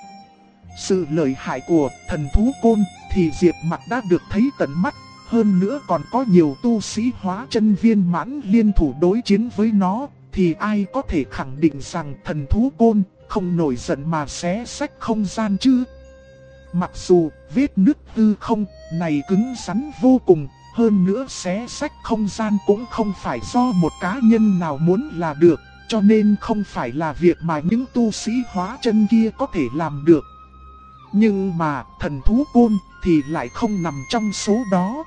Sự lợi hại của thần thú côn thì Diệp Mặc đã được thấy tận mắt. Hơn nữa còn có nhiều tu sĩ hóa chân viên mãn liên thủ đối chiến với nó, thì ai có thể khẳng định rằng thần thú côn không nổi giận mà xé rách không gian chứ? Mặc dù vết nứt hư không này cứng rắn vô cùng, hơn nữa xé rách không gian cũng không phải do một cá nhân nào muốn là được, cho nên không phải là việc mà những tu sĩ hóa chân kia có thể làm được. Nhưng mà thần thú côn thì lại không nằm trong số đó.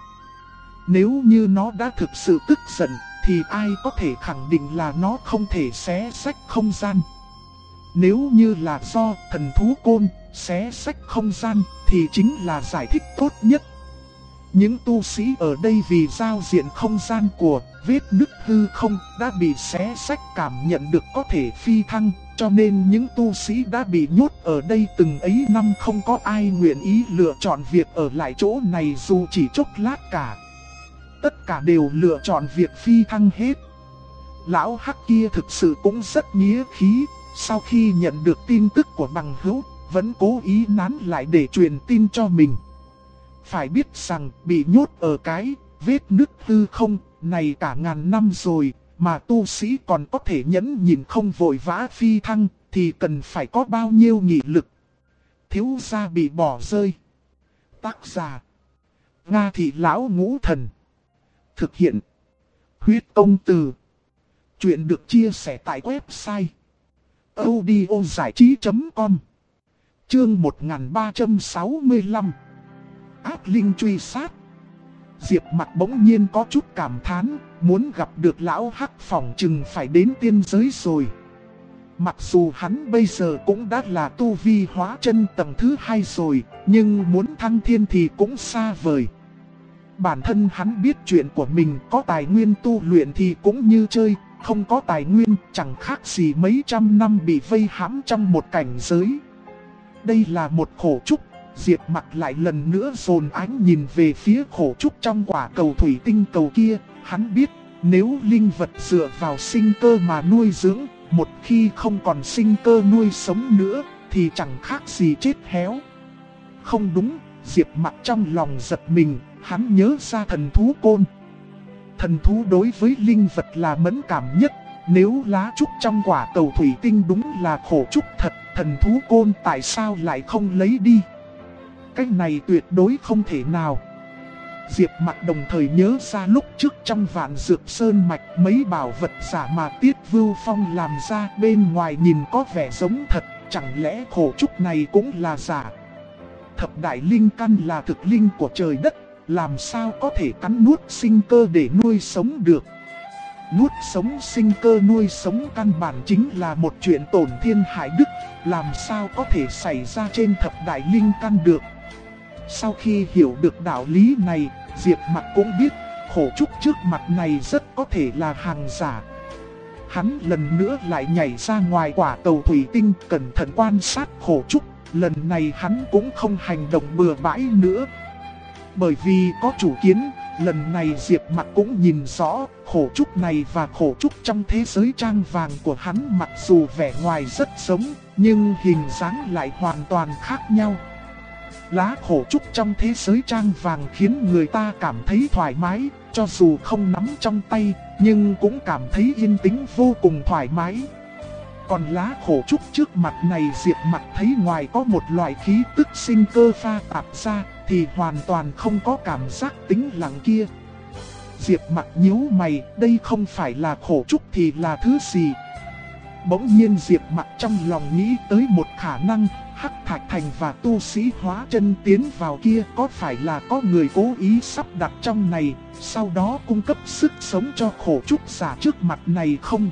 Nếu như nó đã thực sự tức giận thì ai có thể khẳng định là nó không thể xé rách không gian. Nếu như là do thần thú côn xé rách không gian thì chính là giải thích tốt nhất. Những tu sĩ ở đây vì giao diện không gian của vết nứt hư không đã bị xé rách cảm nhận được có thể phi thăng, cho nên những tu sĩ đã bị nhốt ở đây từng ấy năm không có ai nguyện ý lựa chọn việc ở lại chỗ này dù chỉ chốc lát cả. Tất cả đều lựa chọn việc phi thăng hết. Lão Hắc kia thực sự cũng rất nghĩa khí, sau khi nhận được tin tức của bằng hữu, vẫn cố ý nán lại để truyền tin cho mình. Phải biết rằng bị nhốt ở cái vết nứt hư không này cả ngàn năm rồi, mà tu sĩ còn có thể nhẫn nhịn không vội vã phi thăng, thì cần phải có bao nhiêu nghị lực. Thiếu gia bị bỏ rơi. Tác giả: Nga Thị Lão Ngũ Thần. Thực hiện: Huyết Công Từ. Chuyện được chia sẻ tại website audiozảichí.com. Chương 1365. Ác linh truy sát. Diệp Mặc bỗng nhiên có chút cảm thán, muốn gặp được lão Hắc phỏng chừng phải đến tiên giới rồi. Mặc dù hắn bây giờ cũng đã là tu vi hóa chân tầng thứ 2 rồi, nhưng muốn thăng thiên thì cũng xa vời. Bản thân hắn biết chuyện của mình có tài nguyên tu luyện thì cũng như chơi, không có tài nguyên chẳng khác gì mấy trăm năm bị vây hãm trong một cảnh giới. Đây là một khổ trúc, Diệp Mặc lại lần nữa dồn ánh nhìn về phía khổ trúc trong quả cầu thủy tinh cầu kia. Hắn biết nếu linh vật dựa vào sinh cơ mà nuôi dưỡng, một khi không còn sinh cơ nuôi sống nữa thì chẳng khác gì chết héo. Không đúng, Diệp Mặc trong lòng giật mình, hắn nhớ ra thần thú côn. Thần thú đối với linh vật là mẫn cảm nhất. Nếu lá trúc trong quả cầu thủy tinh đúng là khổ trúc thật, thần thú côn tại sao lại không lấy đi? Cái này tuyệt đối không thể nào. Diệp Mặc đồng thời nhớ ra lúc trước trong Vạn Dược Sơn Mạch, mấy bảo vật giả mà Tiết Vưu Phong làm ra bên ngoài nhìn có vẻ giống thật, chẳng lẽ khổ trúc này cũng là giả? Thập đại linh căn là thực linh của trời đất, làm sao có thể cắn nuốt sinh cơ để nuôi sống được? Nuốt sống sinh cơ nuôi sống căn bản chính là một chuyện tổn thiên hại đức, làm sao có thể xảy ra trên thập đại linh căn được? Sau khi hiểu được đạo lý này, Diệp Mặc cũng biết khổ trúc trước mặt này rất có thể là hàng giả. Hắn lần nữa lại nhảy ra ngoài quả cầu thủy tinh, cẩn thận quan sát khổ trúc. Lần này hắn cũng không hành động bừa bãi nữa. Bởi vì có chủ kiến, lần này Diệp Mặc cũng nhìn rõ khổ trúc này và khổ trúc trong thế giới trang vàng của hắn mặc dù vẻ ngoài rất giống, nhưng hình dáng lại hoàn toàn khác nhau. Lá khổ trúc trong thế giới trang vàng khiến người ta cảm thấy thoải mái, cho dù không nắm trong tay, nhưng cũng cảm thấy yên tĩnh vô cùng thoải mái. Còn lá khổ trúc trước mặt này Diệp Mặc thấy ngoài có một loại khí tức sinh cơ pha tạp ra, thì hoàn toàn không có cảm giác tĩnh lặng kia. Diệp Mặc nhíu mày, đây không phải là khổ trúc thì là thứ gì? Bỗng nhiên Diệp Mặc trong lòng nghĩ tới một khả năng, Hắc Thạch Thành và tu sĩ hóa chân tiến vào kia có phải là có người cố ý sắp đặt trong này, sau đó cung cấp sức sống cho khổ trúc giả trước mặt này không?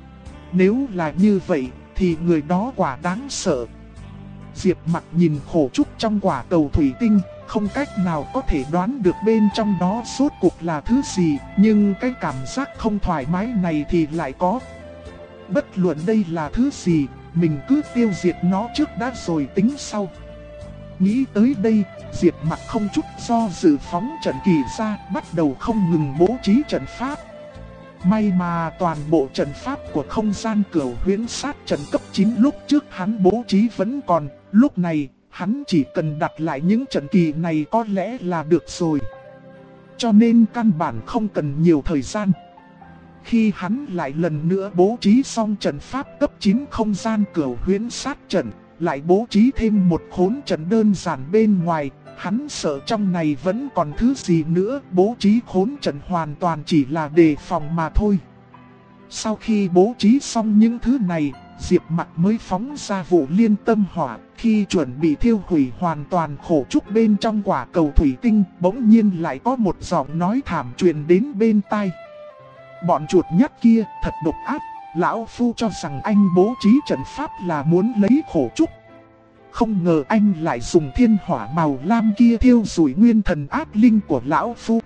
Nếu là như vậy, thì người đó quả đáng sợ. Diệp Mặc nhìn khổ trúc trong quả cầu thủy tinh, không cách nào có thể đoán được bên trong đó rốt cuộc là thứ gì, nhưng cái cảm giác không thoải mái này thì lại có. Bất luận đây là thứ gì, mình cứ tiêu diệt nó trước đã rồi tính sau. Nghĩ tới đây, Diệp Mặc không chút do dự phóng trận kỳ ra, bắt đầu không ngừng bố trí trận pháp. May mà toàn bộ trận pháp của không gian Cửu Huyễn Sát trận cấp 9 lúc trước hắn bố trí vẫn còn, lúc này hắn chỉ cần đặt lại những trận kỳ này có lẽ là được rồi. Cho nên căn bản không cần nhiều thời gian. Khi hắn lại lần nữa bố trí xong trận pháp cấp 9 không gian Cửu Huyễn Sát trận, lại bố trí thêm một khốn trận đơn giản bên ngoài, hắn sợ trong này vẫn còn thứ gì nữa, bố trí khốn trận hoàn toàn chỉ là đề phòng mà thôi. Sau khi bố trí xong những thứ này, Diệp Mặc mới phóng ra vụ liên tâm hỏa. Khi chuẩn bị thiêu hủy hoàn toàn khổ trúc bên trong quả cầu thủy tinh, bỗng nhiên lại có một giọng nói thảm truyền đến bên tai. Bọn chuột nhắt kia thật độc ác, lão phu cho rằng anh bố trí trận pháp là muốn lấy khổ trúc. Không ngờ anh lại dùng thiên hỏa màu lam kia thiêu rủi nguyên thần ác linh của lão phu.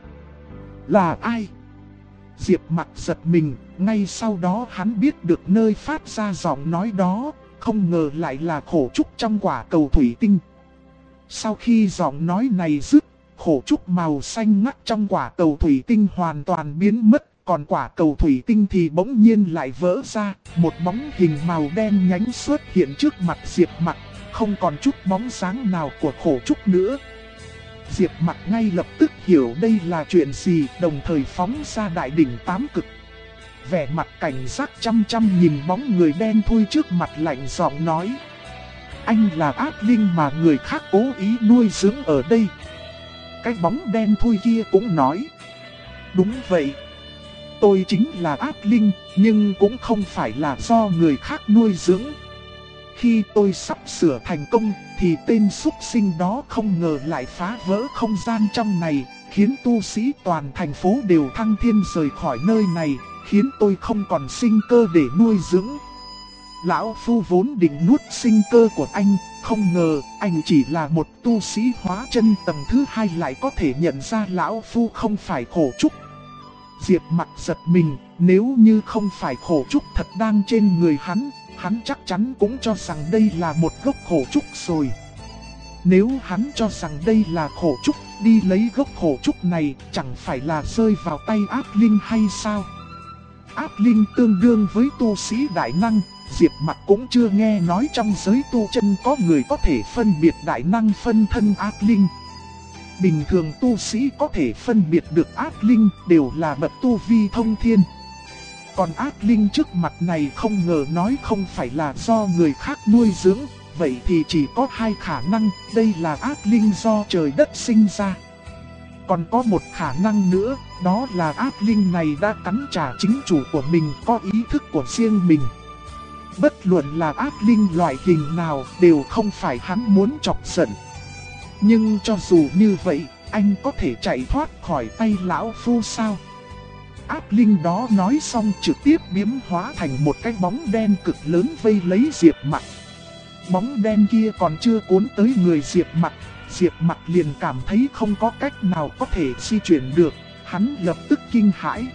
Là ai? Diệp Mặc giật mình, ngay sau đó hắn biết được nơi phát ra giọng nói đó, không ngờ lại là khổ trúc trong quả cầu thủy tinh. Sau khi giọng nói này dứt, khổ trúc màu xanh ngắt trong quả cầu thủy tinh hoàn toàn biến mất, còn quả cầu thủy tinh thì bỗng nhiên lại vỡ ra, một bóng hình màu đen nhánh xuất hiện trước mặt Diệp Mặc, không còn chút bóng dáng nào của khổ trúc nữa. Diệp Mặc ngay lập tức hiểu đây là chuyện gì, đồng thời phóng ra đại đỉnh tám cực. Vẻ mặt cảnh giác chăm chăm nhìn bóng người đen thui trước mặt, lạnh giọng nói: anh là ác linh mà người khác cố ý nuôi dưỡng ở đây. Cái bóng đen thui kia cũng nói: đúng vậy, tôi chính là ác linh, nhưng cũng không phải là do người khác nuôi dưỡng. Khi tôi sắp sửa thành công, thì tên súc sinh đó không ngờ lại phá vỡ không gian trong này, khiến tu sĩ toàn thành phố đều thăng thiên rời khỏi nơi này, khiến tôi không còn sinh cơ để nuôi dưỡng. Lão phu vốn định nuốt sinh cơ của anh, không ngờ anh chỉ là một tu sĩ hóa chân tầng thứ 2 lại có thể nhận ra lão phu không phải khổ trúc. Diệp Mặc giật mình, nếu như không phải khổ trúc thật đang trên người hắn chắc chắn cũng cho rằng đây là một gốc khổ trúc rồi. Nếu hắn cho rằng đây là khổ trúc, đi lấy gốc khổ trúc này chẳng phải là rơi vào tay ác linh hay sao? Ác linh tương đương với tu sĩ đại năng, Diệp Mặc cũng chưa nghe nói trong giới tu chân có người có thể phân biệt đại năng phân thân ác linh. Bình thường tu sĩ có thể phân biệt được ác linh đều là bậc tu vi thông thiên. Còn ác linh trước mặt này không ngờ nói không phải là do người khác nuôi dưỡng, vậy thì chỉ có hai khả năng, đây là ác linh do trời đất sinh ra. Còn có một khả năng nữa, đó là ác linh này đã cắn trả chính chủ của mình, có ý thức của riêng mình. Bất luận là ác linh loại hình nào đều không phải hắn muốn chọc giận. Nhưng cho dù như vậy, anh có thể chạy thoát khỏi tay lão phu sao? Ác linh đó nói xong trực tiếp biếm hóa thành một cái bóng đen cực lớn vây lấy Diệp Mặc. Bóng đen kia còn chưa cuốn tới người Diệp Mặc liền cảm thấy không có cách nào có thể di chuyển được, hắn lập tức kinh hãi.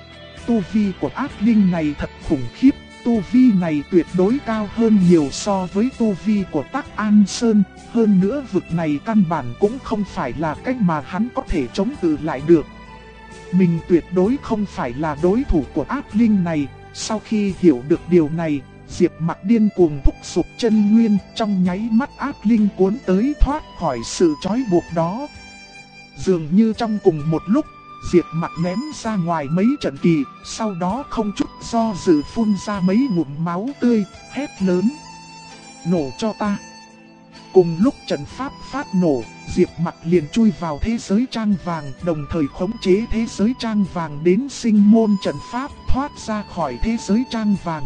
Tu vi của ác linh này thật khủng khiếp, tu vi này tuyệt đối cao hơn nhiều so với tu vi của Tắc An Sơn, hơn nữa vực này căn bản cũng không phải là cách mà hắn có thể chống cự lại được. Mình tuyệt đối không phải là đối thủ của ác linh này. Sau khi hiểu được điều này, Diệp Mặc điên cuồng thúc giục chân nguyên, trong nháy mắt ác linh cuốn tới thoát khỏi sự trói buộc đó. Dường như trong cùng một lúc, Diệp Mặc ném ra ngoài mấy trận kỳ, sau đó không chút do dự phun ra mấy ngụm máu tươi, hét lớn: "Nổ cho ta!" Cùng lúc trận pháp phát nổ, Diệp Mặc liền chui vào thế giới trang vàng, đồng thời khống chế thế giới trang vàng đến sinh môn trận pháp, thoát ra khỏi thế giới trang vàng.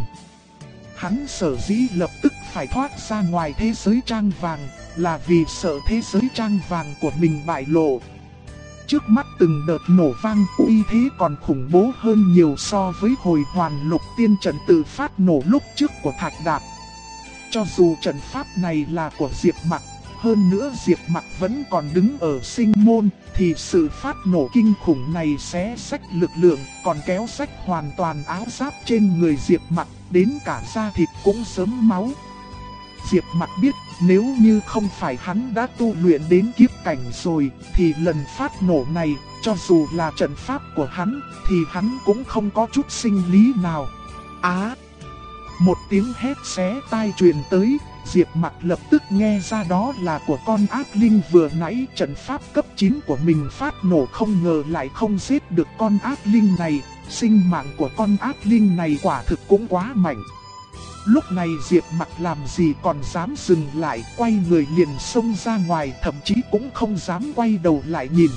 Hắn sở dĩ lập tức phải thoát ra ngoài thế giới trang vàng, là vì sợ thế giới trang vàng của mình bại lộ. Trước mắt từng đợt nổ vang, uy thế còn khủng bố hơn nhiều so với hồi hoàn lục tiên trận tự phát nổ lúc trước của Thạch Đạp. Cho dù trận pháp này là của Diệp Mặc, hơn nữa Diệp Mặc vẫn còn đứng ở sinh môn, thì sự phát nổ kinh khủng này sẽ xách lực lượng, còn kéo xách hoàn toàn áo giáp trên người Diệp Mặc, đến cả da thịt cũng sớm máu. Diệp Mặc biết nếu như không phải hắn đã tu luyện đến kiếp cảnh rồi, thì lần phát nổ này, cho dù là trận pháp của hắn, thì hắn cũng không có chút sinh lý nào. Một tiếng hét xé tai truyền tới, Diệp Mặc lập tức nghe ra đó là của con ác linh vừa nãy. Trận pháp cấp 9 của mình phát nổ không ngờ lại không giết được con ác linh này, sinh mạng của con ác linh này quả thực cũng quá mạnh. Lúc này Diệp Mặc làm gì còn dám dừng lại, quay người liền xông ra ngoài, thậm chí cũng không dám quay đầu lại nhìn.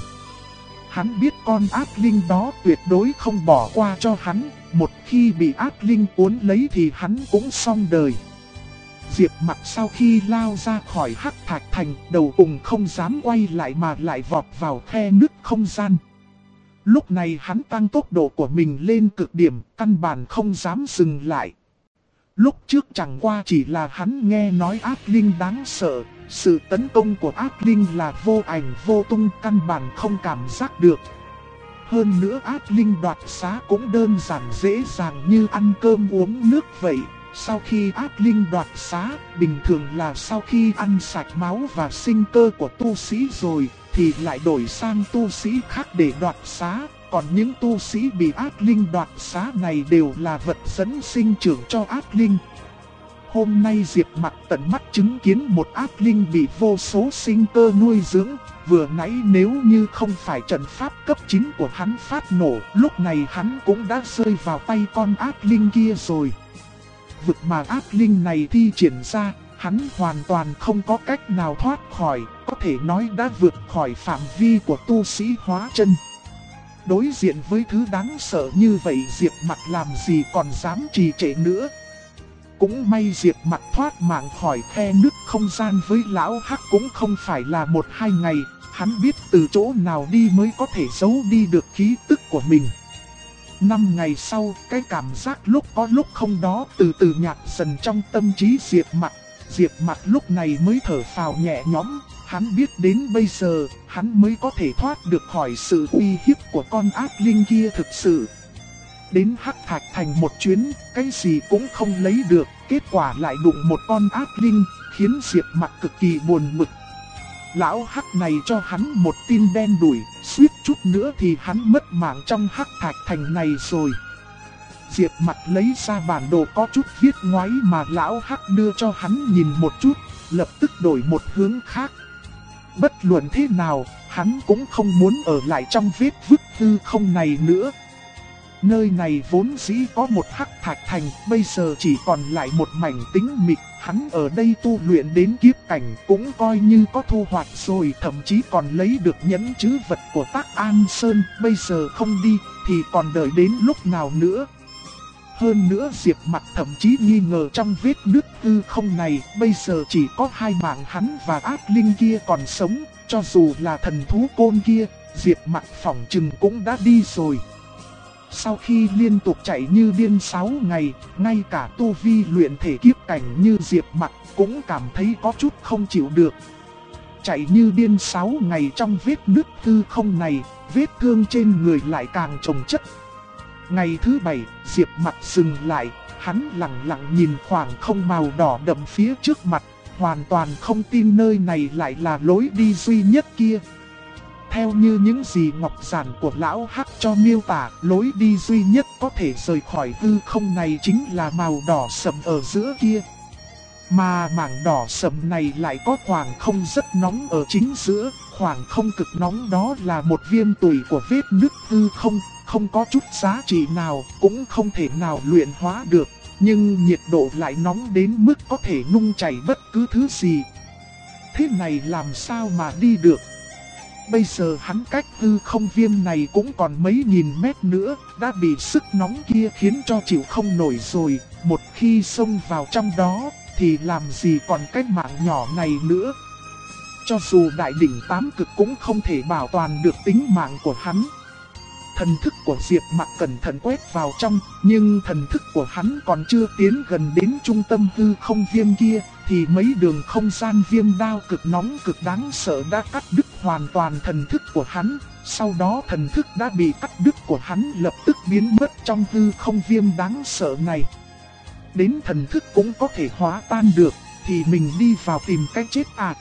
Hắn biết con ác linh đó tuyệt đối không bỏ qua cho hắn, một khi bị ác linh cuốn lấy thì hắn cũng xong đời. Diệp Mặc sau khi lao ra khỏi Hắc Thạch Thành, đầu cùng không dám quay lại mà lại vọt vào khe nứt không gian. Lúc này hắn tăng tốc độ của mình lên cực điểm, căn bản không dám dừng lại. Lúc trước chẳng qua chỉ là hắn nghe nói ác linh đáng sợ, sự tấn công của ác linh là vô ảnh vô tung, căn bản không cảm giác được. Hơn nữa ác linh đoạt xá cũng đơn giản dễ dàng như ăn cơm uống nước vậy. Sau khi ác linh đoạt xá, bình thường là sau khi ăn sạch máu và sinh cơ của tu sĩ rồi, thì lại đổi sang tu sĩ khác để đoạt xá. Còn những tu sĩ bị ác linh đoạt xá này đều là vật dẫn sinh trưởng cho ác linh. Hôm nay Diệp Mặc tận mắt chứng kiến một ác linh bị vô số sinh cơ nuôi dưỡng. Vừa nãy nếu như không phải trận pháp cấp 9 của hắn phát nổ, lúc này hắn cũng đã rơi vào tay con ác linh kia rồi. Vực mà ác linh này thi triển ra, hắn hoàn toàn không có cách nào thoát khỏi, có thể nói đã vượt khỏi phạm vi của tu sĩ hóa chân. Đối diện với thứ đáng sợ như vậy, Diệp Mặc làm gì còn dám trì trệ nữa. Cũng may Diệp Mặc thoát mạng khỏi khe nứt không gian với lão Hắc cũng không phải là 1-2 ngày, hắn biết từ chỗ nào đi mới có thể giấu đi được khí tức của mình. 5 ngày sau, cái cảm giác lúc có lúc không đó từ từ nhạt dần trong tâm trí Diệp Mặc. Diệp Mặc lúc này mới thở phào nhẹ nhõm, hắn biết đến bây giờ, hắn mới có thể thoát được khỏi sự uy hiếp của con ác linh kia thực sự. Đến Hắc Thạch Thành một chuyến, cái gì cũng không lấy được, kết quả lại đụng một con ác linh, khiến Diệp Mặc cực kỳ buồn bực. lão hắc này cho hắn một tin đen đủi, suýt chút nữa thì hắn mất mạng trong hắc thạch thành này rồi. Diệp Mặc lấy ra bản đồ có chút viết ngoáy mà lão hắc đưa cho hắn nhìn một chút, lập tức đổi một hướng khác. Bất luận thế nào, hắn cũng không muốn ở lại trong vết vứt hư không này nữa. Nơi này vốn dĩ có một hắc thạch thành, bây giờ chỉ còn lại một mảnh tĩnh mịch. Hắn ở đây tu luyện đến kiếp cảnh cũng coi như có thu hoạch rồi, thậm chí còn lấy được nhẫn trữ vật của Tắc An Sơn. Bây giờ không đi thì còn đợi đến lúc nào nữa. Hơn nữa Diệp Mặc thậm chí nghi ngờ trong vết nứt hư không này, bây giờ chỉ có hai mạng hắn và ác linh kia còn sống. Cho dù là thần thú côn kia, Diệp Mặc phỏng chừng cũng đã đi rồi. Sau khi liên tục chạy như điên 6 ngày, ngay cả tu vi luyện thể kiếp cảnh như Diệp Mặc cũng cảm thấy có chút không chịu được. Chạy như điên 6 ngày trong vết nứt hư không này, vết thương trên người lại càng chồng chất. Ngày thứ 7, Diệp Mặc dừng lại, hắn lặng lặng nhìn khoảng không màu đỏ đậm phía trước mặt, hoàn toàn không tin nơi này lại là lối đi duy nhất kia. Theo như những gì ngọc giản của lão hắc cho miêu tả, lối đi duy nhất có thể rời khỏi hư không này chính là màu đỏ sẫm ở giữa kia. Mà mảng đỏ sẫm này lại có khoảng không rất nóng ở chính giữa, khoảng không cực nóng đó là một viêm tủy của vết nứt hư không, không có chút giá trị nào, cũng không thể nào luyện hóa được, nhưng nhiệt độ lại nóng đến mức có thể nung chảy bất cứ thứ gì. Thế này làm sao mà đi được? Bây giờ hắn cách hư không viêm này cũng còn mấy nghìn mét nữa, đã bị sức nóng kia khiến cho chịu không nổi rồi. Một khi xông vào trong đó, thì làm gì còn cái mạng nhỏ này nữa. Cho dù đại đỉnh tám cực cũng không thể bảo toàn được tính mạng của hắn. Thần thức của Diệp Mặc cẩn thận quét vào trong, nhưng thần thức của hắn còn chưa tiến gần đến trung tâm hư không viêm kia, thì mấy đường không gian viêm đao cực nóng cực đáng sợ đã cắt đứt hoàn toàn thần thức của hắn. Sau đó thần thức đã bị cắt đứt của hắn lập tức biến mất trong hư không viêm đáng sợ này. Đến thần thức cũng có thể hóa tan được, thì mình đi vào tìm cách chết à?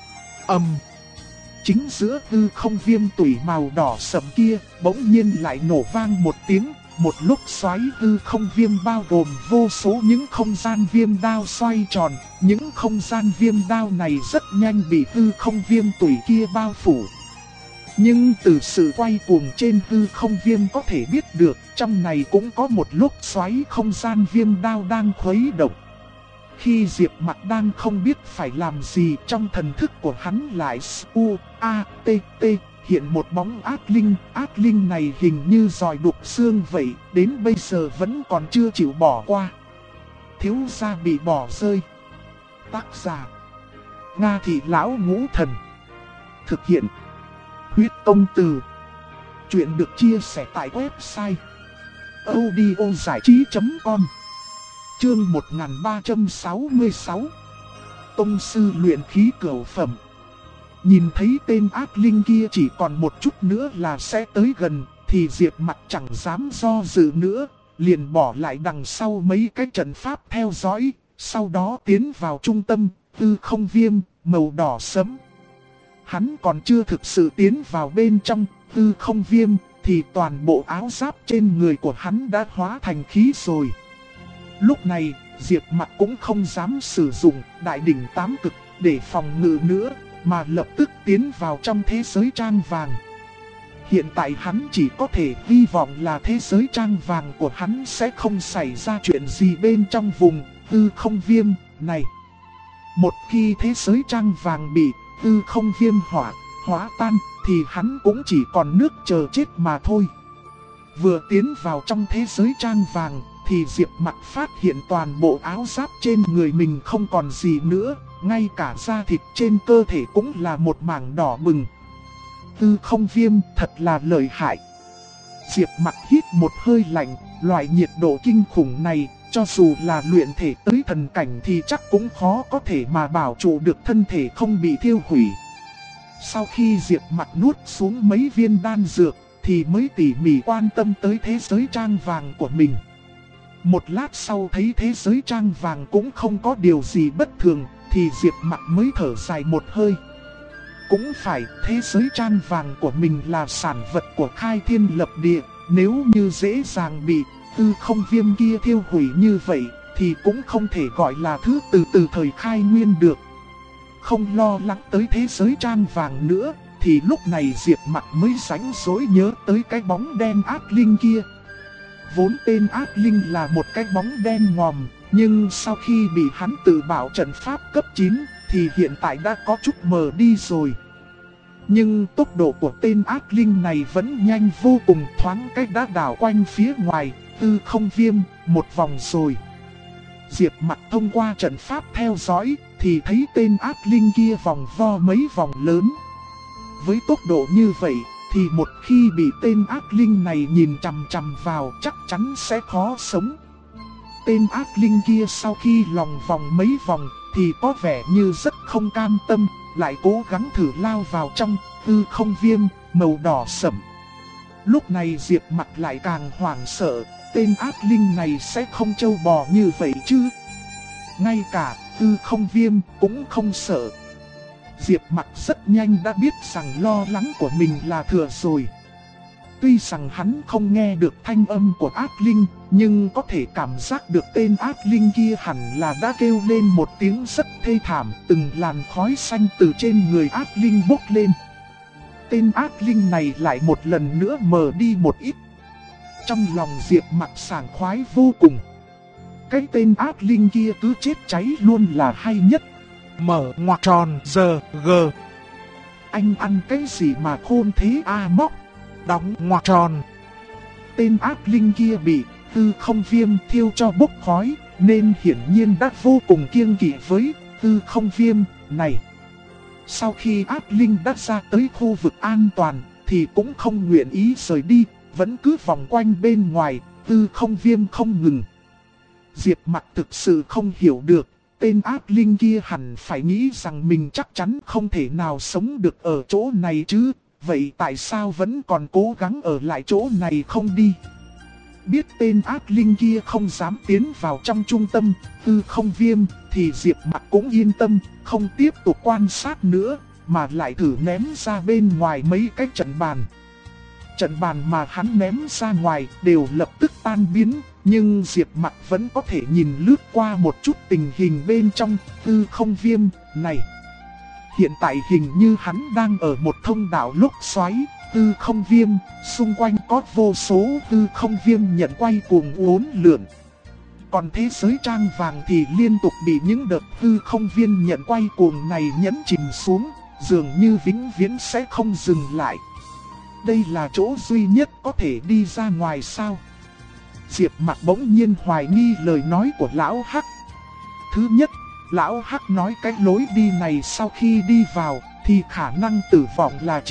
Chính giữa hư không viêm tủy màu đỏ sẫm kia, bỗng nhiên lại nổ vang một tiếng, một lúc xoáy hư không viêm bao gồm vô số những không gian viêm đao xoay tròn, những không gian viêm đao này rất nhanh bị hư không viêm tủy kia bao phủ. Nhưng từ sự quay cuồng trên hư không viêm có thể biết được, trong này cũng có một lúc xoáy không gian viêm đao đang khuấy động. Khi Diệp Mặc đang không biết phải làm gì, trong thần thức của hắn lại U-A-T-T hiện một bóng ác linh này hình như giòi đục xương vậy, đến bây giờ vẫn còn chưa chịu bỏ qua. Thiếu gia bị bỏ rơi. Tác giả: Nga Thị Lão Ngũ Thần. Thực hiện: Huyết Tông Từ. Chuyện được chia sẻ tại website audiozảichí.com. Chương 1366. Tông sư luyện khí cửu phẩm. Nhìn thấy tên ác linh kia chỉ còn một chút nữa là sẽ tới gần, thì Diệp Mặc chẳng dám do dự nữa, liền bỏ lại đằng sau mấy cái trận pháp theo dõi, sau đó tiến vào trung tâm hư không viêm màu đỏ sẫm. Hắn còn chưa thực sự tiến vào bên trong hư không viêm, thì toàn bộ áo giáp trên người của hắn đã hóa thành khí rồi. Lúc này, Diệp Mặc cũng không dám sử dụng đại đỉnh tám cực để phòng ngự nữa, mà lập tức tiến vào trong thế giới trang vàng. Hiện tại hắn chỉ có thể hy vọng là thế giới trang vàng của hắn sẽ không xảy ra chuyện gì bên trong vùng hư không viêm này. Một khi thế giới trang vàng bị hư không viêm hóa tan, thì hắn cũng chỉ còn nước chờ chết mà thôi. Vừa tiến vào trong thế giới trang vàng, thì Diệp Mặc phát hiện toàn bộ áo giáp trên người mình không còn gì nữa, ngay cả da thịt trên cơ thể cũng là một mảng đỏ bừng. Hư không viêm thật là lợi hại. Diệp Mặc hít một hơi lạnh, loại nhiệt độ kinh khủng này, cho dù là luyện thể tới thần cảnh thì chắc cũng khó có thể mà bảo trụ được thân thể không bị thiêu hủy. Sau khi Diệp Mặc nuốt xuống mấy viên đan dược, thì mới tỉ mỉ quan tâm tới thế giới trang vàng của mình. Một lát sau thấy thế giới trang vàng cũng không có điều gì bất thường, thì Diệp Mặc mới thở dài một hơi. cũng phải, thế giới trang vàng của mình là sản vật của khai thiên lập địa, nếu như dễ dàng bị Tư Không Viêm kia thiêu hủy như vậy, thì cũng không thể gọi là thứ từ thời khai nguyên được. Không lo lắng tới thế giới trang vàng nữa, thì lúc này Diệp Mặc mới rảnh rỗi nhớ tới cái bóng đen ác linh kia. Vốn tên ác linh là một cái bóng đen ngòm, nhưng sau khi bị hắn tự bảo trận pháp cấp 9, thì hiện tại đã có chút mờ đi rồi. Nhưng tốc độ của tên ác linh này vẫn nhanh vô cùng, thoáng cách đã đảo quanh phía ngoài Tư Không Viêm một vòng rồi. Diệp Mặc thông qua trận pháp theo dõi, thì thấy tên ác linh kia vòng vo mấy vòng lớn. Với tốc độ như vậy, thì một khi bị tên ác linh này nhìn chằm chằm vào chắc chắn sẽ khó sống. Tên ác linh kia sau khi lòng vòng mấy vòng, thì có vẻ như rất không cam tâm, lại cố gắng thử lao vào trong Tư Không Viêm màu đỏ sẫm. Lúc này Diệp Mặc lại càng hoảng sợ, tên ác linh này sẽ không trâu bò như vậy chứ. Ngay cả Tư Không Viêm cũng không sợ. Diệp Mặc rất nhanh đã biết rằng lo lắng của mình là thừa rồi. Tuy rằng hắn không nghe được thanh âm của ác linh, nhưng có thể cảm giác được tên ác linh kia hẳn là đã kêu lên một tiếng rất thê thảm, từng làn khói xanh từ trên người ác linh bốc lên. Tên ác linh này lại một lần nữa mờ đi một ít. Trong lòng Diệp Mặc sảng khoái vô cùng. Cái tên ác linh kia cứ chết cháy luôn là hay nhất. Mở ngoặc tròn giờ g. Anh ăn cái gì mà khôn thế móc. Đóng ngoặc tròn. Tên ác linh kia bị Tư Không Viêm thiêu cho bốc khói, nên hiển nhiên đã vô cùng kiêng kỵ với Tư Không Viêm này. Sau khi ác linh đã ra tới khu vực an toàn, thì cũng không nguyện ý rời đi, vẫn cứ vòng quanh bên ngoài, Tư Không Viêm không ngừng. Diệp Mặc thực sự không hiểu được, tên ác linh kia hẳn phải nghĩ rằng mình chắc chắn không thể nào sống được ở chỗ này chứ, vậy tại sao vẫn còn cố gắng ở lại chỗ này không đi? Biết tên ác linh kia không dám tiến vào trong trung tâm Tư Không Viêm, thì Diệp Mặc cũng yên tâm, không tiếp tục quan sát nữa, mà lại thử ném ra bên ngoài mấy cái trận bàn. Trận bàn mà hắn ném ra ngoài đều lập tức tan biến, nhưng Diệp Mặc vẫn có thể nhìn lướt qua một chút tình hình bên trong Tư Không Viêm này. Hiện tại hình như hắn đang ở một thông đạo lốc xoáy, Tư Không Viêm, xung quanh có vô số Tư Không Viêm nhận quay cuồng uốn lượn. Còn thế giới trang vàng thì liên tục bị những đợt Tư Không Viêm nhận quay cuồng này nhấn chìm xuống, dường như vĩnh viễn sẽ không dừng lại. Đây là chỗ duy nhất có thể đi ra ngoài sao? Diệp Mặc bỗng nhiên hoài nghi lời nói của Lão Hắc. Thứ nhất, Lão Hắc nói cái lối đi này sau khi đi vào thì khả năng tử vong là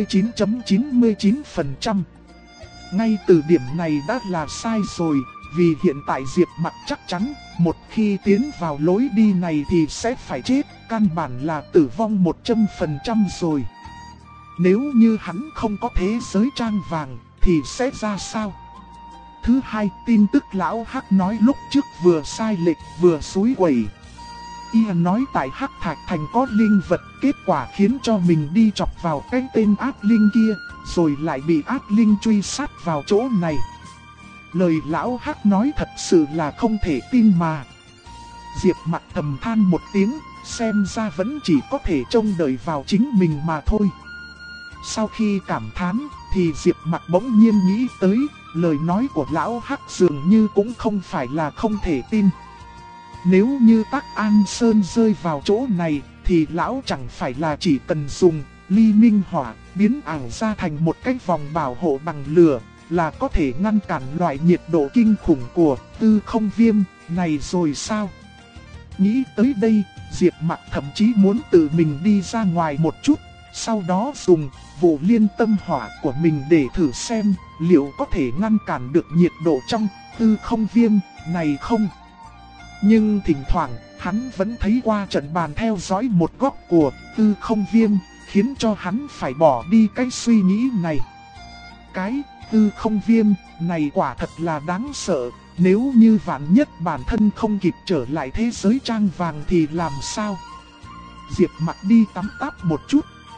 99.99%. Ngay từ điểm này đã là sai rồi, vì hiện tại Diệp Mặc chắc chắn một khi tiến vào lối đi này thì sẽ phải chết, căn bản là tử vong 100% rồi. Nếu như hắn không có thế giới trang vàng thì sẽ ra sao? Thứ hai, tin tức Lão Hắc nói lúc trước vừa sai lệch vừa xúi quẩy. Y nói tại Hắc Thạch Thành có linh vật, kết quả khiến cho mình đi chọc vào cái tên ác linh kia, rồi lại bị ác linh truy sát vào chỗ này. Lời Lão Hắc nói thật sự là không thể tin mà. Diệp Mặc thầm than một tiếng, xem ra vẫn chỉ có thể trông đợi vào chính mình mà thôi. Sau khi cảm thán, thì Diệp Mặc bỗng nhiên nghĩ tới, lời nói của Lão Hắc dường như cũng không phải là không thể tin. Nếu như Tắc An Sơn rơi vào chỗ này, thì Lão chẳng phải là chỉ cần dùng ly minh hỏa, biến ảo ra thành một cái vòng bảo hộ bằng lửa, là có thể ngăn cản loại nhiệt độ kinh khủng của Tư Không Viêm này rồi sao? Nghĩ tới đây, Diệp Mặc thậm chí muốn tự mình đi ra ngoài một chút, sau đó dùng vụ liên tâm hỏa của mình để thử xem liệu có thể ngăn cản được nhiệt độ trong Tư Không Viêm này không. Nhưng thỉnh thoảng, hắn vẫn thấy qua trận bàn theo dõi một góc của Tư Không Viêm, khiến cho hắn phải bỏ đi cái suy nghĩ này. Cái Tư Không Viêm này quả thật là đáng sợ, nếu như vạn nhất bản thân không kịp trở lại thế giới trang vàng thì làm sao? Diệp Mặc đi tắm táp một chút,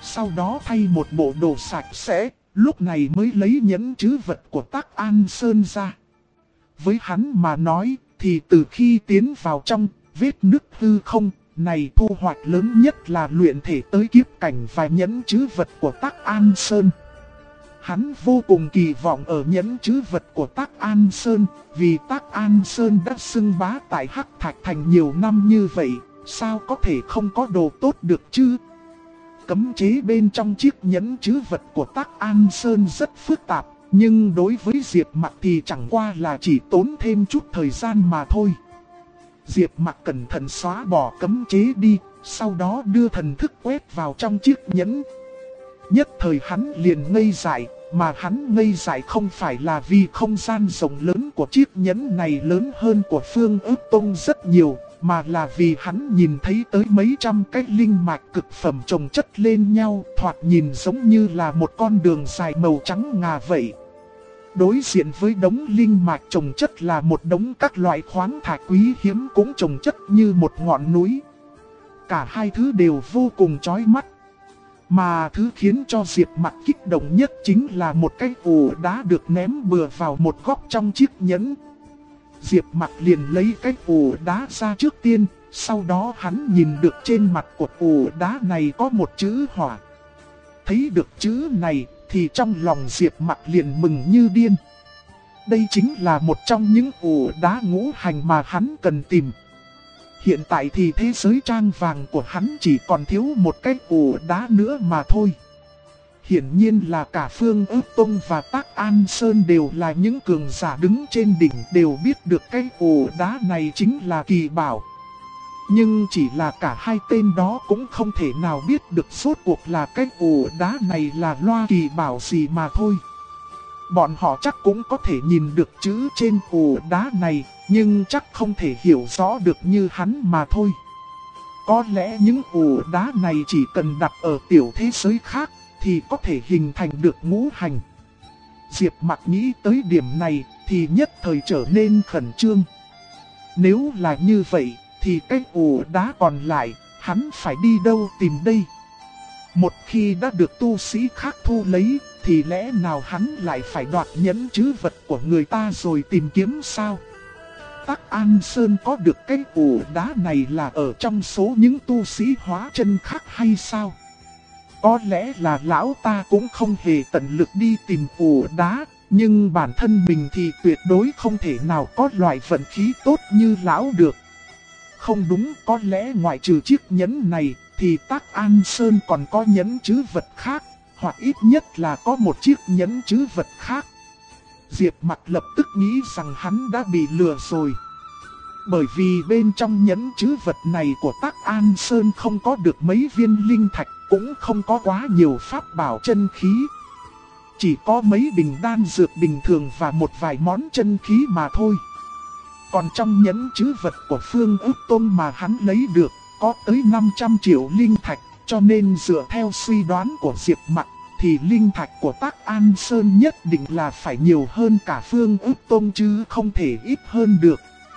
sau đó thay một bộ đồ sạch sẽ, lúc này mới lấy nhẫn trữ vật của Tắc An Sơn ra. Với hắn mà nói, thì từ khi tiến vào trong vết nứt hư không này, thu hoạch lớn nhất là luyện thể tới kiếp cảnh và nhẫn trữ vật của Tắc An Sơn. Hắn vô cùng kỳ vọng ở nhẫn trữ vật của Tắc An Sơn, vì Tắc An Sơn đã xưng bá tại Hắc Thạch Thành nhiều năm như vậy, sao có thể không có đồ tốt được chứ? Cấm chế bên trong chiếc nhẫn trữ vật của Tắc An Sơn rất phức tạp, nhưng đối với Diệp Mặc thì chẳng qua là chỉ tốn thêm chút thời gian mà thôi. Diệp Mặc cẩn thận xóa bỏ cấm chế đi, sau đó đưa thần thức quét vào trong chiếc nhẫn. Nhất thời hắn liền ngây dại, mà hắn ngây dại không phải là vì không gian rộng lớn của chiếc nhẫn này lớn hơn của Phương Ước Tông rất nhiều, mà là vì hắn nhìn thấy tới mấy trăm cái linh mạch cực phẩm chồng chất lên nhau, thoạt nhìn giống như là một con đường dài màu trắng ngà vậy. Đối diện với đống linh mạch chồng chất là một đống các loại khoáng thạch quý hiếm cũng chồng chất như một ngọn núi. Cả hai thứ đều vô cùng chói mắt. Mà thứ khiến cho Diệp Mặc kích động nhất chính là một cái ổ đá được ném bừa vào một góc trong chiếc nhẫn. Diệp Mặc liền lấy cái ổ đá ra trước tiên, sau đó hắn nhìn được trên mặt của ổ đá này có một chữ hỏa. Thấy được chữ này thì trong lòng Diệp Mặc liền mừng như điên. Đây chính là một trong những ổ đá ngũ hành mà hắn cần tìm. Hiện tại thì thế giới trang vàng của hắn chỉ còn thiếu một cái ổ đá nữa mà thôi. Hiển nhiên là cả Phương Ước Tông và Tắc An Sơn đều là những cường giả đứng trên đỉnh, đều biết được cái ổ đá này chính là kỳ bảo. Nhưng chỉ là cả hai tên đó cũng không thể nào biết được rốt cuộc là cái ổ đá này là loa kỳ bảo gì mà thôi. Bọn họ chắc cũng có thể nhìn được chữ trên ổ đá này, nhưng chắc không thể hiểu rõ được như hắn mà thôi. Có lẽ những ổ đá này chỉ cần đặt ở tiểu thế giới khác thì có thể hình thành được ngũ hành. Diệp Mặc nghĩ tới điểm này thì nhất thời trở nên khẩn trương. Nếu là như vậy thì cái ổ đá còn lại hắn phải đi đâu tìm đây? Một khi đã được tu sĩ khác thu lấy thì lẽ nào hắn lại phải đoạt nhẫn trữ vật của người ta rồi tìm kiếm sao? Tắc An Sơn có được cái ổ đá này là ở trong số những tu sĩ hóa chân khác hay sao? Có lẽ là lão ta cũng không hề tận lực đi tìm ổ đá, nhưng bản thân mình thì tuyệt đối không thể nào có loại vận khí tốt như lão được. Không đúng, có lẽ ngoại trừ chiếc nhẫn này thì Tắc An Sơn còn có nhẫn trữ vật khác, hoặc ít nhất là có một chiếc nhẫn trữ vật khác. Diệp Mặc lập tức nghĩ rằng hắn đã bị lừa rồi. Bởi vì bên trong nhẫn trữ vật này của Tắc An Sơn không có được mấy viên linh thạch, cũng không có quá nhiều pháp bảo chân khí. Chỉ có mấy bình đan dược bình thường và một vài món chân khí mà thôi. Còn trong nhẫn trữ vật của Phương Ước Tông mà hắn lấy được, có tới 500 triệu linh thạch, cho nên dựa theo suy đoán của Diệp Mặc, thì linh thạch của Tắc An Sơn nhất định là phải nhiều hơn cả Phương Ước Tông chứ không thể ít hơn được.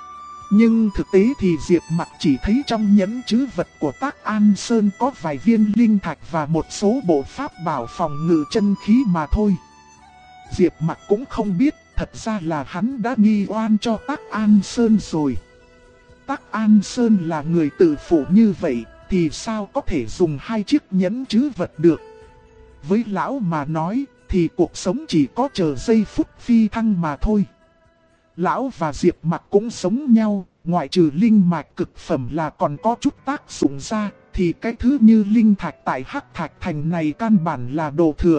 Nhưng thực tế thì Diệp Mặc chỉ thấy trong nhẫn trữ vật của Tắc An Sơn có vài viên linh thạch và một số bộ pháp bảo phòng ngự chân khí mà thôi. Diệp Mặc cũng không biết, thật ra là hắn đã nghi oan cho Tắc An Sơn rồi. Tắc An Sơn là người tự phụ như vậy, thì sao có thể dùng hai chiếc nhẫn trữ vật được? Với lão mà nói, thì cuộc sống chỉ có chờ giây phút phi thăng mà thôi. Lão và Diệp Mặc cũng sống nhau, ngoại trừ linh mạch cực phẩm là còn có chút tác dụng ra, thì cái thứ như linh thạch tại Hắc Thạch Thành này căn bản là đồ thừa.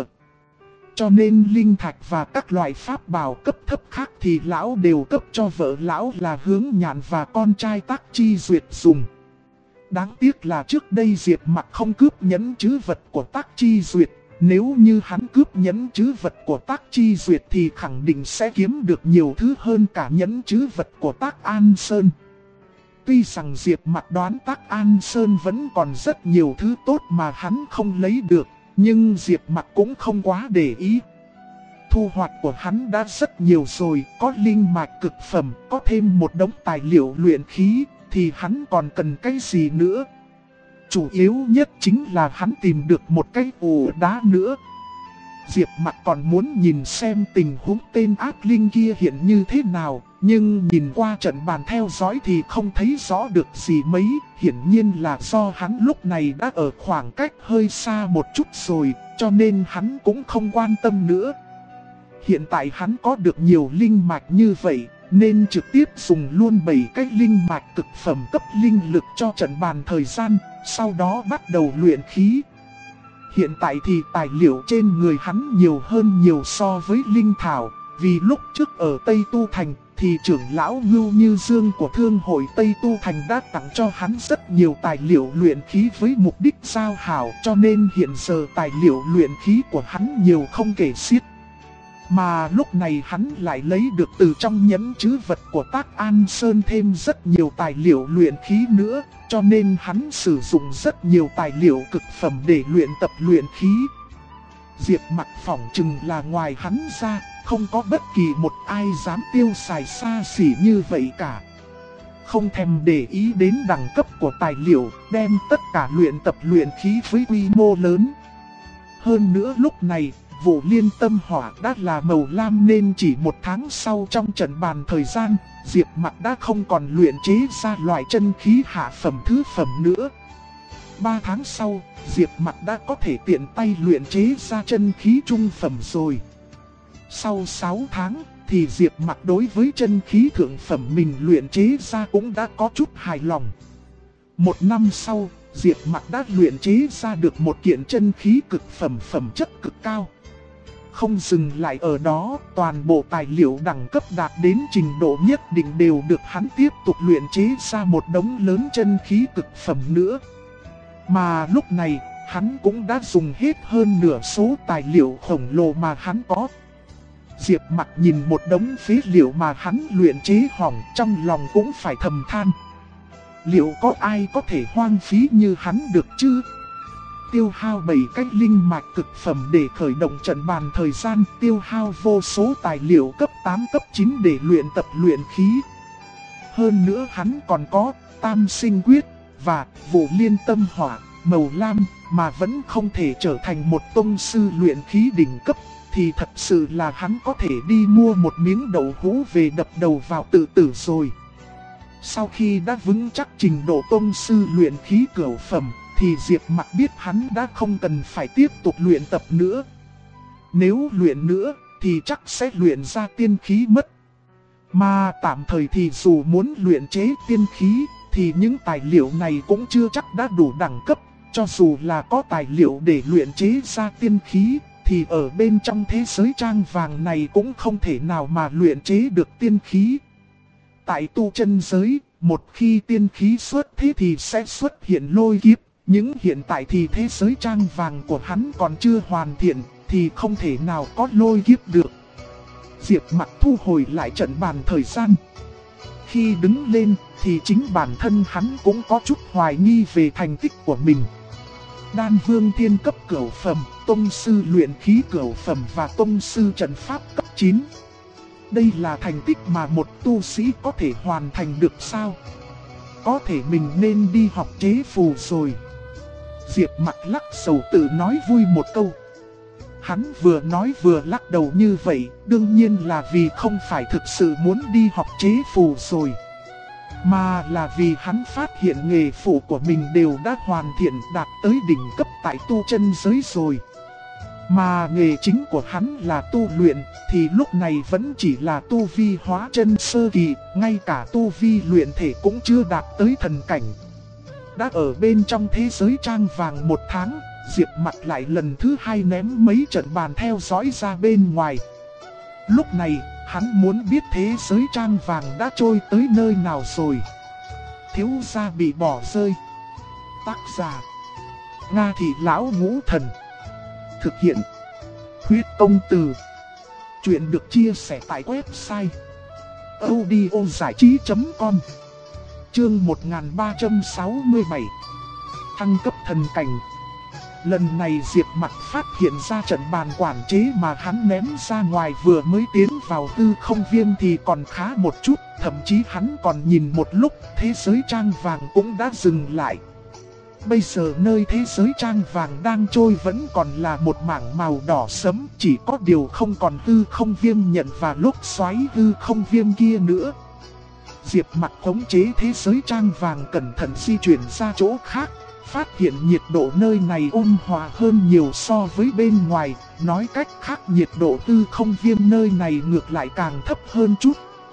Cho nên linh thạch và các loại pháp bảo cấp thấp khác thì lão đều cấp cho vợ lão là Hướng Nhạn và con trai Tắc Chi Duyệt dùng. Đáng tiếc là trước đây Diệp Mặc không cướp nhẫn trữ vật của Tắc Chi Duyệt. Nếu như hắn cướp nhẫn trữ vật của Tắc Chi Duyệt thì khẳng định sẽ kiếm được nhiều thứ hơn cả nhẫn trữ vật của Tắc An Sơn. Tuy rằng Diệp Mặc đoán Tắc An Sơn vẫn còn rất nhiều thứ tốt mà hắn không lấy được, nhưng Diệp Mặc cũng không quá để ý. Thu hoạch của hắn đã rất nhiều rồi, có linh mạch cực phẩm, có thêm một đống tài liệu luyện khí, thì hắn còn cần cái gì nữa? chủ yếu nhất chính là hắn tìm được một cái ổ đá nữa. Diệp Mặc còn muốn nhìn xem tình huống tên ác linh kia hiện như thế nào, nhưng nhìn qua trận bàn theo dõi thì không thấy rõ được gì mấy. Hiển nhiên là do hắn lúc này đã ở khoảng cách hơi xa một chút rồi, cho nên hắn cũng không quan tâm nữa. Hiện tại hắn có được nhiều linh mạch như vậy, nên trực tiếp dùng luôn 7 cái linh mạch cực phẩm cấp linh lực cho trận bàn thời gian, sau đó bắt đầu luyện khí. Hiện tại thì tài liệu trên người hắn nhiều hơn nhiều so với linh thảo, vì lúc trước ở Tây Tu Thành thì trưởng lão Ngưu Như Dương của Thương hội Tây Tu Thành đã tặng cho hắn rất nhiều tài liệu luyện khí với mục đích giao hảo, cho nên hiện giờ tài liệu luyện khí của hắn nhiều không kể xiết. Mà lúc này hắn lại lấy được từ trong nhẫn trữ vật của Tác An Sơn thêm rất nhiều tài liệu luyện khí nữa, cho nên hắn sử dụng rất nhiều tài liệu cực phẩm để luyện tập luyện khí. Diệp Mặc phỏng chừng là ngoài hắn ra, không có bất kỳ một ai dám tiêu xài xa xỉ như vậy cả. Không thèm để ý đến đẳng cấp của tài liệu, đem tất cả luyện tập luyện khí với quy mô lớn. Hơn nữa lúc này, vụ liên tâm hỏa đã là màu lam nên chỉ 1 tháng sau trong trận bàn thời gian, Diệp Mặc đã không còn luyện chế ra loại chân khí hạ phẩm thứ phẩm nữa. 3 tháng sau, Diệp Mặc đã có thể tiện tay luyện chế ra chân khí trung phẩm rồi. Sau 6 tháng thì Diệp Mặc đối với chân khí thượng phẩm mình luyện chế ra cũng đã có chút hài lòng. 1 năm sau, Diệp Mặc đã luyện chế ra được một kiện chân khí cực phẩm phẩm chất cực cao. Không dừng lại ở đó, toàn bộ tài liệu đẳng cấp đạt đến trình độ nhất định đều được hắn tiếp tục luyện chế ra một đống lớn chân khí cực phẩm nữa. Mà lúc này, hắn cũng đã dùng hết hơn nửa số tài liệu khổng lồ mà hắn có. Diệp Mặc nhìn một đống phế liệu mà hắn luyện chế hỏng, trong lòng cũng phải thầm than. Liệu có ai có thể hoang phí như hắn được chứ? Tiêu hao 7 cái linh mạch cực phẩm để khởi động trận bàn thời gian, tiêu hao vô số tài liệu cấp 8 cấp 9 để luyện tập luyện khí. Hơn nữa hắn còn có Tam Sinh Quyết và vụ liên tâm hỏa màu lam mà vẫn không thể trở thành một tông sư luyện khí đỉnh cấp, thì thật sự là hắn có thể đi mua một miếng đậu hũ về đập đầu vào tự tử rồi. Sau khi đã vững chắc trình độ tông sư luyện khí cửu phẩm, thì Diệp Mặc biết hắn đã không cần phải tiếp tục luyện tập nữa. Nếu luyện nữa thì chắc sẽ luyện ra tiên khí mất. Mà tạm thời thì dù muốn luyện chế tiên khí thì những tài liệu này cũng chưa chắc đã đủ đẳng cấp. Cho dù là có tài liệu để luyện chế ra tiên khí thì ở bên trong thế giới trang vàng này cũng không thể nào mà luyện chế được tiên khí. Tại tu chân giới, một khi tiên khí xuất thế thì sẽ xuất hiện lôi kiếp. Nhưng hiện tại thì thế giới trang vàng của hắn còn chưa hoàn thiện, thì không thể nào có lôi kiếp được. Diệp Mặc thu hồi lại trận bàn thời gian. Khi đứng lên thì chính bản thân hắn cũng có chút hoài nghi về thành tích của mình. Đan vương thiên cấp cửu phẩm, tông sư luyện khí cửu phẩm và tông sư trận pháp cấp 9. Đây là thành tích mà một tu sĩ có thể hoàn thành được sao? Có thể mình nên đi học chế phù rồi. Diệp Mặc lắc đầu tự nói vui một câu. Hắn vừa nói vừa lắc đầu như vậy, đương nhiên là vì không phải thực sự muốn đi học chế phù rồi, mà là vì hắn phát hiện nghề phụ của mình đều đã hoàn thiện đạt tới đỉnh cấp tại tu chân giới rồi. Mà nghề chính của hắn là tu luyện, thì lúc này vẫn chỉ là tu vi hóa chân sơ kỳ, ngay cả tu vi luyện thể cũng chưa đạt tới thần cảnh. Đã ở bên trong thế giới trang vàng 1 tháng, Diệp Mặc lại lần thứ 2 ném mấy trận bàn theo dõi ra bên ngoài. Lúc này, hắn muốn biết thế giới trang vàng đã trôi tới nơi nào rồi. Thiếu gia bị bỏ rơi. Tác giả: Nga Thị Lão Ngũ Thần. Thực hiện: Huyết Công Từ. Chuyện được chia sẻ tại website audiozảichí.com. Chương 1367. Thăng cấp thần cảnh. Lần này Diệp Mặc phát hiện ra trận bàn quản chế mà hắn ném ra ngoài vừa mới tiến vào hư không viên thì còn khá một chút. Thậm chí hắn còn nhìn một lúc, thế giới trang vàng cũng đã dừng lại. Bây giờ nơi thế giới trang vàng đang trôi vẫn còn là một mảng màu đỏ sẫm, chỉ có điều không còn hư không viêm nhận và lốc xoáy hư không viêm kia nữa. Diệp Mặc khống chế thế giới trang vàng cẩn thận di chuyển ra chỗ khác, phát hiện nhiệt độ nơi này ôn hòa hơn nhiều so với bên ngoài, nói cách khác nhiệt độ hư không viêm nơi này ngược lại càng thấp hơn chút.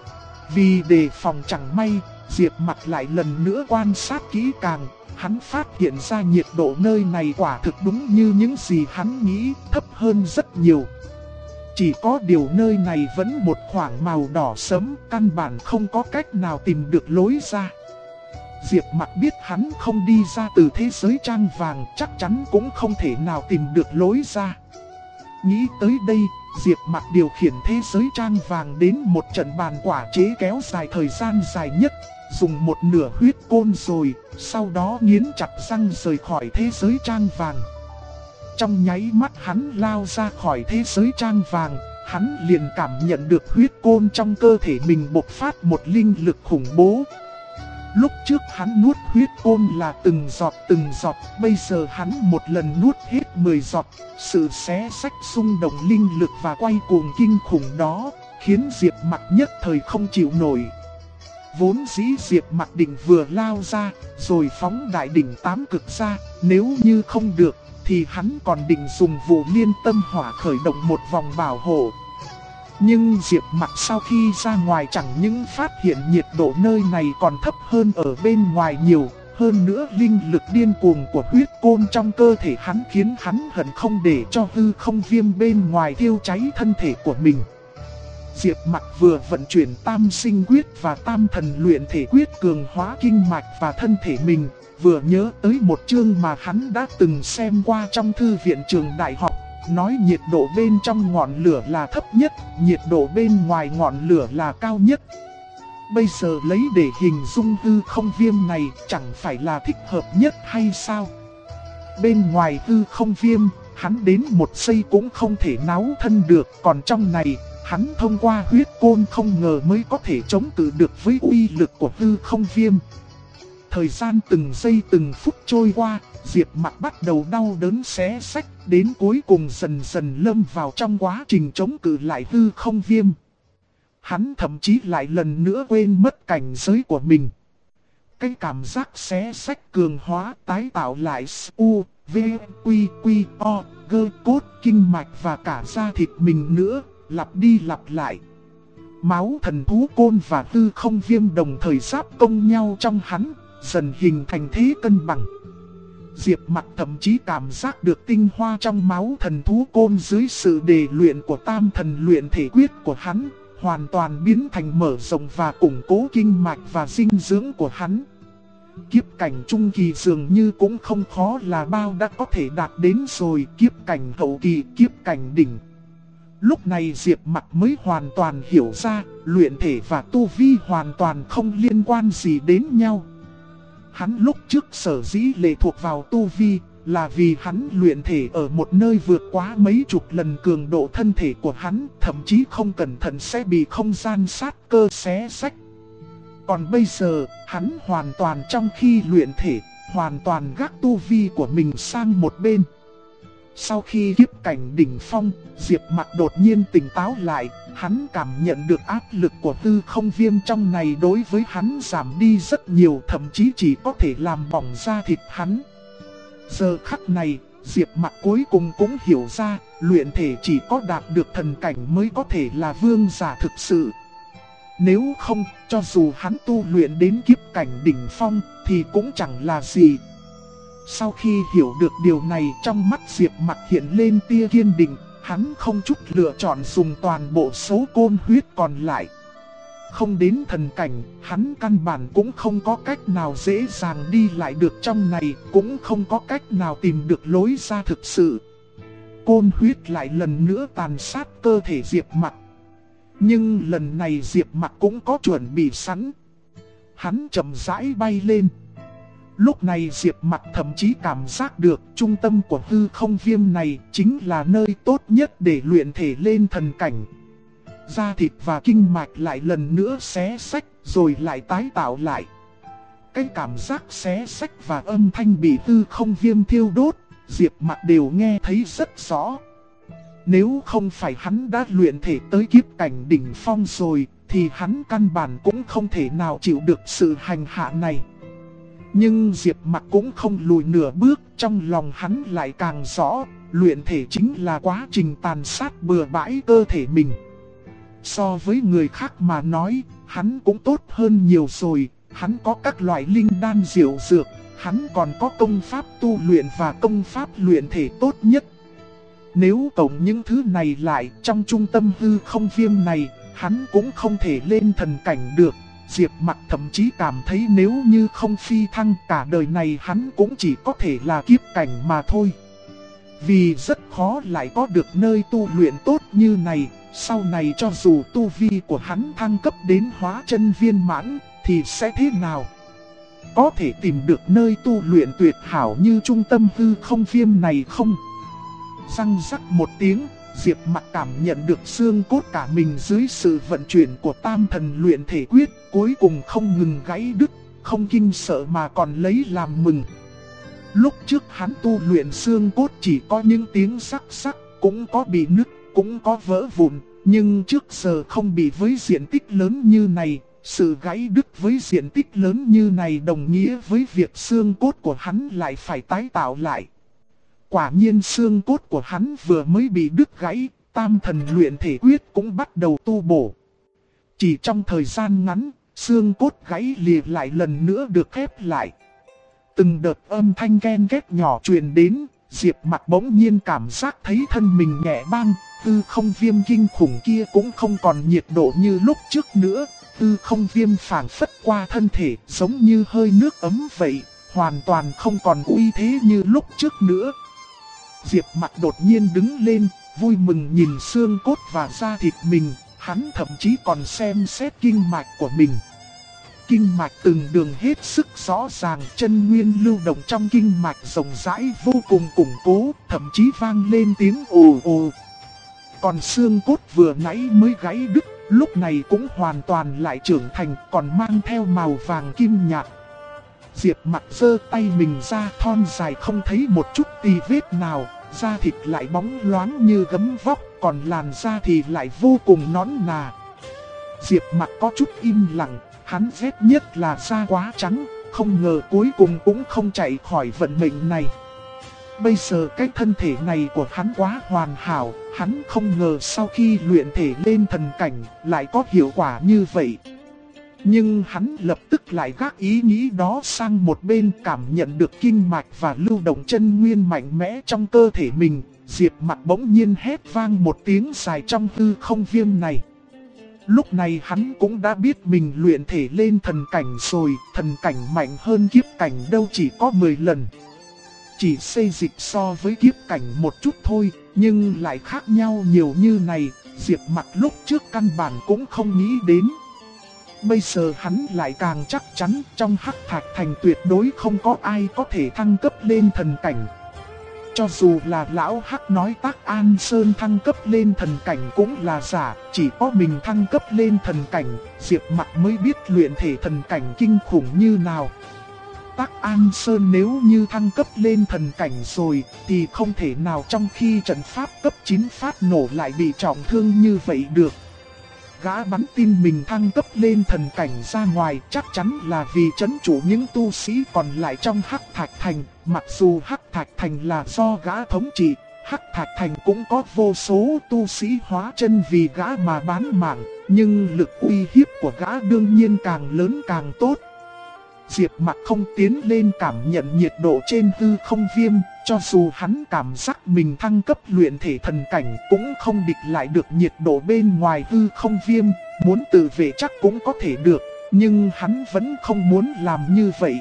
Vì đề phòng chẳng may, Diệp Mặc lại lần nữa quan sát kỹ càng, hắn phát hiện ra nhiệt độ nơi này quả thực đúng như những gì hắn nghĩ, thấp hơn rất nhiều. Chỉ có điều nơi này vẫn một khoảng màu đỏ sẫm, căn bản không có cách nào tìm được lối ra. Diệp Mặc biết hắn không đi ra từ thế giới trang vàng, chắc chắn cũng không thể nào tìm được lối ra. Nghĩ tới đây, Diệp Mặc điều khiển thế giới trang vàng đến một trận bàn quả chế kéo dài thời gian dài nhất, dùng một nửa huyết côn rồi, sau đó nghiến chặt răng rời khỏi thế giới trang vàng. Trong nháy mắt hắn lao ra khỏi thế giới trang vàng, hắn liền cảm nhận được huyết côn trong cơ thể mình bộc phát một linh lực khủng bố. Lúc trước hắn nuốt huyết côn là từng giọt, bây giờ hắn một lần nuốt hết 10 giọt. Sự xé xách xung động linh lực và quay cuồng kinh khủng đó, khiến Diệp Mặc nhất thời không chịu nổi. Vốn dĩ Diệp Mặc định vừa lao ra, rồi phóng đại đỉnh tám cực ra, nếu như không được, thì hắn còn định dùng vụ liên tâm hỏa khởi động một vòng bảo hộ. Nhưng Diệp Mặc sau khi ra ngoài chẳng những phát hiện nhiệt độ nơi này còn thấp hơn ở bên ngoài nhiều, hơn nữa linh lực điên cuồng của huyết côn trong cơ thể hắn khiến hắn hận không để cho hư không viêm bên ngoài thiêu cháy thân thể của mình. Diệp Mặc vừa vận chuyển tam sinh quyết và tam thần luyện thể quyết cường hóa kinh mạch và thân thể mình, vừa nhớ tới một chương mà hắn đã từng xem qua trong thư viện trường đại học, nói nhiệt độ bên trong ngọn lửa là thấp nhất, nhiệt độ bên ngoài ngọn lửa là cao nhất. Bây giờ lấy để hình dung hư không viêm này chẳng phải là thích hợp nhất hay sao? Bên ngoài hư không viêm, hắn đến một giây cũng không thể náo thân được, còn trong này, hắn thông qua huyết côn không ngờ mới có thể chống cự được với uy lực của hư không viêm. Thời gian từng giây từng phút trôi qua, Diệp Mặc bắt đầu đau đớn xé xách, đến cuối cùng dần dần lâm vào trong quá trình chống cự lại hư không viêm. Hắn thậm chí lại lần nữa quên mất cảnh giới của mình. Cái cảm giác xé xách cường hóa tái tạo lại U, V, Quy, Quy, O, gơ cốt, kinh mạch và cả da thịt mình nữa, lặp đi lặp lại. Máu thần thú côn và hư không viêm đồng thời giáp công nhau trong hắn, dần hình thành thế cân bằng. Diệp Mặc thậm chí cảm giác được tinh hoa trong máu thần thú côn dưới sự đề luyện của tam thần luyện thể quyết của hắn, hoàn toàn biến thành mở rộng và củng cố kinh mạch và dinh dưỡng của hắn. Kiếp cảnh trung kỳ dường như cũng không khó là bao đã có thể đạt đến rồi, kiếp cảnh hậu kỳ, kiếp cảnh đỉnh. Lúc này Diệp Mặc mới hoàn toàn hiểu ra, luyện thể và tu vi hoàn toàn không liên quan gì đến nhau. Hắn lúc trước sở dĩ lệ thuộc vào tu vi, là vì hắn luyện thể ở một nơi vượt quá mấy chục lần cường độ thân thể của hắn, thậm chí không cẩn thận sẽ bị không gian sát cơ xé xách. Còn bây giờ, hắn hoàn toàn trong khi luyện thể, hoàn toàn gác tu vi của mình sang một bên. Sau khi kiếp cảnh đỉnh phong, Diệp Mặc đột nhiên tỉnh táo lại, hắn cảm nhận được áp lực của hư không viêm trong này đối với hắn giảm đi rất nhiều, thậm chí chỉ có thể làm bỏng da thịt hắn. Giờ khắc này, Diệp Mặc cuối cùng cũng hiểu ra, luyện thể chỉ có đạt được thần cảnh mới có thể là vương giả thực sự. Nếu không, cho dù hắn tu luyện đến kiếp cảnh đỉnh phong, thì cũng chẳng là gì. Sau khi hiểu được điều này, trong mắt Diệp Mặc hiện lên tia kiên định, hắn không chút lựa chọn dùng toàn bộ số côn huyết còn lại. Không đến thần cảnh, hắn căn bản cũng không có cách nào dễ dàng đi lại được trong này, cũng không có cách nào tìm được lối ra thực sự. Côn huyết lại lần nữa tàn sát cơ thể Diệp Mặc. Nhưng lần này Diệp Mặc cũng có chuẩn bị sẵn. Hắn chậm rãi bay lên. Lúc này Diệp Mặc thậm chí cảm giác được trung tâm của hư không viêm này chính là nơi tốt nhất để luyện thể lên thần cảnh. Da thịt và kinh mạch lại lần nữa xé xách rồi lại tái tạo lại. cái cảm giác xé xách và âm thanh bị hư không viêm thiêu đốt, Diệp Mặc đều nghe thấy rất rõ. Nếu không phải hắn đã luyện thể tới kiếp cảnh đỉnh phong rồi, thì hắn căn bản cũng không thể nào chịu được sự hành hạ này. Nhưng Diệp Mặc cũng không lùi nửa bước, trong lòng hắn lại càng rõ, luyện thể chính là quá trình tàn sát bừa bãi cơ thể mình. So với người khác mà nói, hắn cũng tốt hơn nhiều rồi, hắn có các loại linh đan diệu dược, hắn còn có công pháp tu luyện và công pháp luyện thể tốt nhất. Nếu cộng những thứ này lại trong trung tâm hư không viêm này, hắn cũng không thể lên thần cảnh được. Diệp Mặc thậm chí cảm thấy nếu như không phi thăng cả đời này hắn cũng chỉ có thể là kiếp cảnh mà thôi. Vì rất khó lại có được nơi tu luyện tốt như này, sau này cho dù tu vi của hắn thăng cấp đến hóa chân viên mãn, thì sẽ thế nào? Có thể tìm được nơi tu luyện tuyệt hảo như trung tâm hư không viêm này không? Răng rắc một tiếng, Diệp Mặc cảm nhận được xương cốt cả mình dưới sự vận chuyển của tam thần luyện thể quyết, cuối cùng không ngừng gãy đứt, không kinh sợ mà còn lấy làm mừng. Lúc trước hắn tu luyện xương cốt chỉ có những tiếng sắc sắc, cũng có bị nứt, cũng có vỡ vụn, nhưng trước giờ không bị với diện tích lớn như này. Sự gãy đứt với diện tích lớn như này đồng nghĩa với việc xương cốt của hắn lại phải tái tạo lại. Quả nhiên xương cốt của hắn vừa mới bị đứt gãy, tam thần luyện thể quyết cũng bắt đầu tu bổ. Chỉ trong thời gian ngắn, xương cốt gãy lìa lại lần nữa được khép lại. Từng đợt âm thanh ken két nhỏ truyền đến, Diệp Mặc bỗng nhiên cảm giác thấy thân mình nhẹ băng, hư không viêm kinh khủng kia cũng không còn nhiệt độ như lúc trước nữa. Hư không viêm phảng phất qua thân thể giống như hơi nước ấm vậy, hoàn toàn không còn uy thế như lúc trước nữa. Diệp Mặc đột nhiên đứng lên, vui mừng nhìn xương cốt và da thịt mình, hắn thậm chí còn xem xét kinh mạch của mình. Kinh mạch từng đường hết sức rõ ràng, chân nguyên lưu động trong kinh mạch rộng rãi vô cùng củng cố, thậm chí vang lên tiếng ồ ồ. Còn xương cốt vừa nãy mới gãy đứt, lúc này cũng hoàn toàn lại trưởng thành, còn mang theo màu vàng kim nhạt. Diệp Mặc giơ tay mình ra, thon dài không thấy một chút tì vết nào, da thịt lại bóng loáng như gấm vóc, còn làn da thì lại vô cùng nõn nà. Diệp Mặc có chút im lặng, hắn ghét nhất là da quá trắng, không ngờ cuối cùng cũng không chạy khỏi vận mệnh này. Bây giờ cái thân thể này của hắn quá hoàn hảo, hắn không ngờ sau khi luyện thể lên thần cảnh lại có hiệu quả như vậy. Nhưng hắn lập tức lại gác ý nghĩ đó sang một bên, cảm nhận được kinh mạch và lưu động chân nguyên mạnh mẽ trong cơ thể mình. Diệp Mặc bỗng nhiên hét vang một tiếng dài trong hư không viêm này. Lúc này hắn cũng đã biết mình luyện thể lên thần cảnh rồi, thần cảnh mạnh hơn kiếp cảnh đâu chỉ có 10 lần. Chỉ xê dịch so với kiếp cảnh một chút thôi, nhưng lại khác nhau nhiều như này, Diệp Mặc lúc trước căn bản cũng không nghĩ đến. Bây giờ hắn lại càng chắc chắn trong Hắc Thạch Thành tuyệt đối không có ai có thể thăng cấp lên thần cảnh. Cho dù là lão Hắc nói Tác An Sơn thăng cấp lên thần cảnh cũng là giả, chỉ có mình thăng cấp lên thần cảnh, Diệp Mặc mới biết luyện thể thần cảnh kinh khủng như nào. Tác An Sơn nếu như thăng cấp lên thần cảnh rồi thì không thể nào trong khi trận pháp cấp 9 phát nổ lại bị trọng thương như vậy được. Gã bắn tin mình thăng cấp lên thần cảnh ra ngoài chắc chắn là vì trấn chủ những tu sĩ còn lại trong Hắc Thạch Thành. Mặc dù Hắc Thạch Thành là do gã thống trị, Hắc Thạch Thành cũng có vô số tu sĩ hóa chân vì gã mà bán mạng, nhưng lực uy hiếp của gã đương nhiên càng lớn càng tốt. Diệp Mặc không tiến lên cảm nhận nhiệt độ trên hư không viêm, cho dù hắn cảm giác mình thăng cấp luyện thể thần cảnh cũng không địch lại được nhiệt độ bên ngoài hư không viêm, muốn tự vệ chắc cũng có thể được, nhưng hắn vẫn không muốn làm như vậy.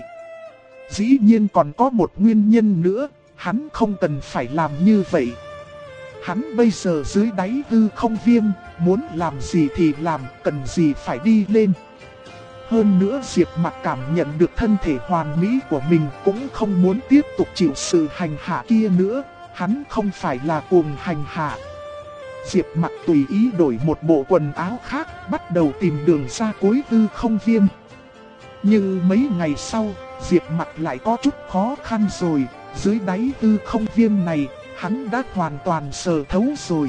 Dĩ nhiên còn có một nguyên nhân nữa, hắn không cần phải làm như vậy. Hắn bây giờ dưới đáy hư không viêm, muốn làm gì thì làm, cần gì phải đi lên. Hơn nữa Diệp Mặc cảm nhận được thân thể hoàn mỹ của mình cũng không muốn tiếp tục chịu sự hành hạ kia nữa, hắn không phải là cuồng hành hạ. Diệp Mặc tùy ý đổi một bộ quần áo khác, bắt đầu tìm đường ra cuối hư không viêm. Nhưng mấy ngày sau, Diệp Mặc lại có chút khó khăn rồi. Dưới đáy hư không viêm này, hắn đã hoàn toàn sờ thấu rồi.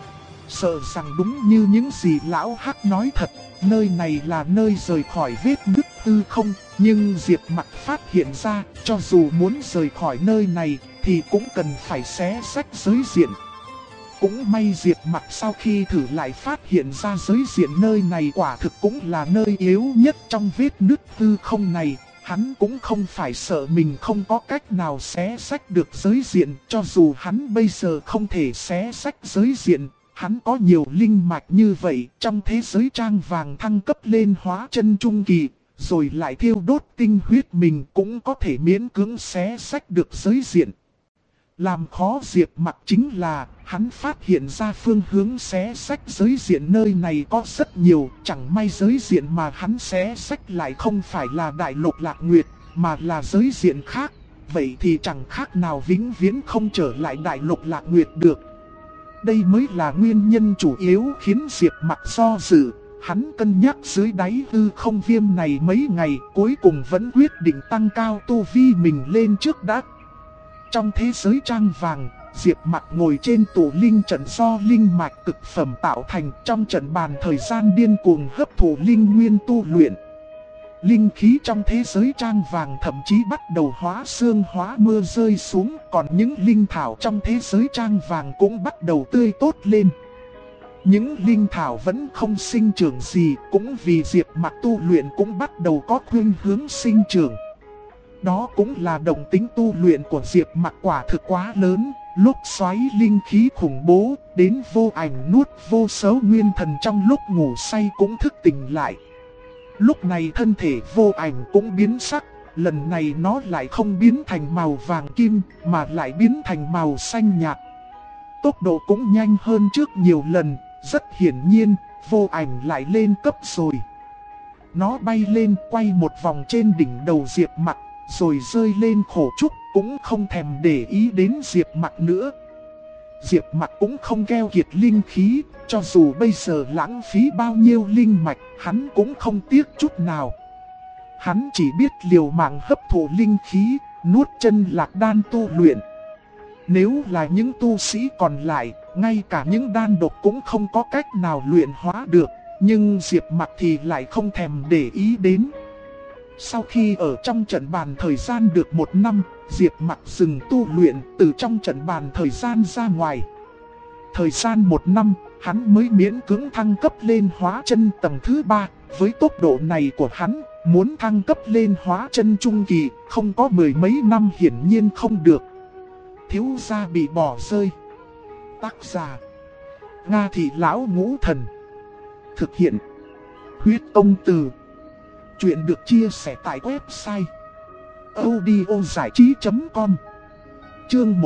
Sợ rằng đúng như những gì lão Hắc nói thật, nơi này là nơi rời khỏi vết nứt hư không. Nhưng Diệp Mặc phát hiện ra, cho dù muốn rời khỏi nơi này, thì cũng cần phải xé rách giới diện. Cũng may Diệp Mặc sau khi thử lại phát hiện ra giới diện nơi này quả thực cũng là nơi yếu nhất trong vết nứt hư không này. Hắn cũng không phải sợ mình không có cách nào xé rách được giới diện, cho dù hắn bây giờ không thể xé rách giới diện. Hắn có nhiều linh mạch như vậy, trong thế giới trang vàng thăng cấp lên hóa chân trung kỳ, rồi lại thiêu đốt tinh huyết mình cũng có thể miễn cưỡng xé rách được giới diện. Làm khó Diệp Mặc chính là, hắn phát hiện ra phương hướng xé rách giới diện nơi này có rất nhiều, chẳng may giới diện mà hắn xé rách lại không phải là Đại Lục Lạc Nguyệt, mà là giới diện khác. Vậy thì chẳng khác nào vĩnh viễn không trở lại Đại Lục Lạc Nguyệt được. Đây mới là nguyên nhân chủ yếu khiến Diệp Mặc do dự. Hắn cân nhắc dưới đáy hư không viêm này mấy ngày, cuối cùng vẫn quyết định tăng cao tu vi mình lên trước đã. Trong thế giới trang vàng, Diệp Mặc ngồi trên tụ linh trận do linh mạch cực phẩm tạo thành, trong trận bàn thời gian điên cuồng hấp thụ linh nguyên tu luyện. Linh khí trong thế giới trang vàng thậm chí bắt đầu hóa sương hóa mưa rơi xuống, còn những linh thảo trong thế giới trang vàng cũng bắt đầu tươi tốt lên. Những linh thảo vẫn không sinh trưởng gì, cũng vì Diệp Mặc tu luyện cũng bắt đầu có khuynh hướng sinh trưởng. Đó cũng là động tính tu luyện của Diệp Mặc quả thực quá lớn, lúc xoáy linh khí khủng bố, đến vô ảnh nuốt vô số nguyên thần trong lúc ngủ say cũng thức tỉnh lại. Lúc này thân thể vô ảnh cũng biến sắc, lần này nó lại không biến thành màu vàng kim, mà lại biến thành màu xanh nhạt. Tốc độ cũng nhanh hơn trước nhiều lần, rất hiển nhiên, vô ảnh lại lên cấp rồi. Nó bay lên quay một vòng trên đỉnh đầu Diệp Mặc, rồi rơi lên khổ trúc, cũng không thèm để ý đến Diệp Mặc nữa. Diệp Mặc cũng không keo kiệt linh khí, cho dù bây giờ lãng phí bao nhiêu linh mạch, hắn cũng không tiếc chút nào. Hắn chỉ biết liều mạng hấp thụ linh khí, nuốt chân lạc đan tu luyện. Nếu là những tu sĩ còn lại, ngay cả những đan độc cũng không có cách nào luyện hóa được, nhưng Diệp Mặc thì lại không thèm để ý đến. Sau khi ở trong trận bàn thời gian được 1 năm, Diệp Mặc dừng tu luyện từ trong trận bàn thời gian ra ngoài. Thời gian 1 năm, hắn mới miễn cưỡng thăng cấp lên hóa chân tầng thứ 3. Với tốc độ này của hắn, muốn thăng cấp lên hóa chân trung kỳ, không có 10 mấy năm hiển nhiên không được. Thiếu gia bị bỏ rơi. Tác giả: Nga Thị Lão Ngũ Thần. Thực hiện: Huyết Công Từ. Chuyện được chia sẻ tại website audiozảichí.com. Chương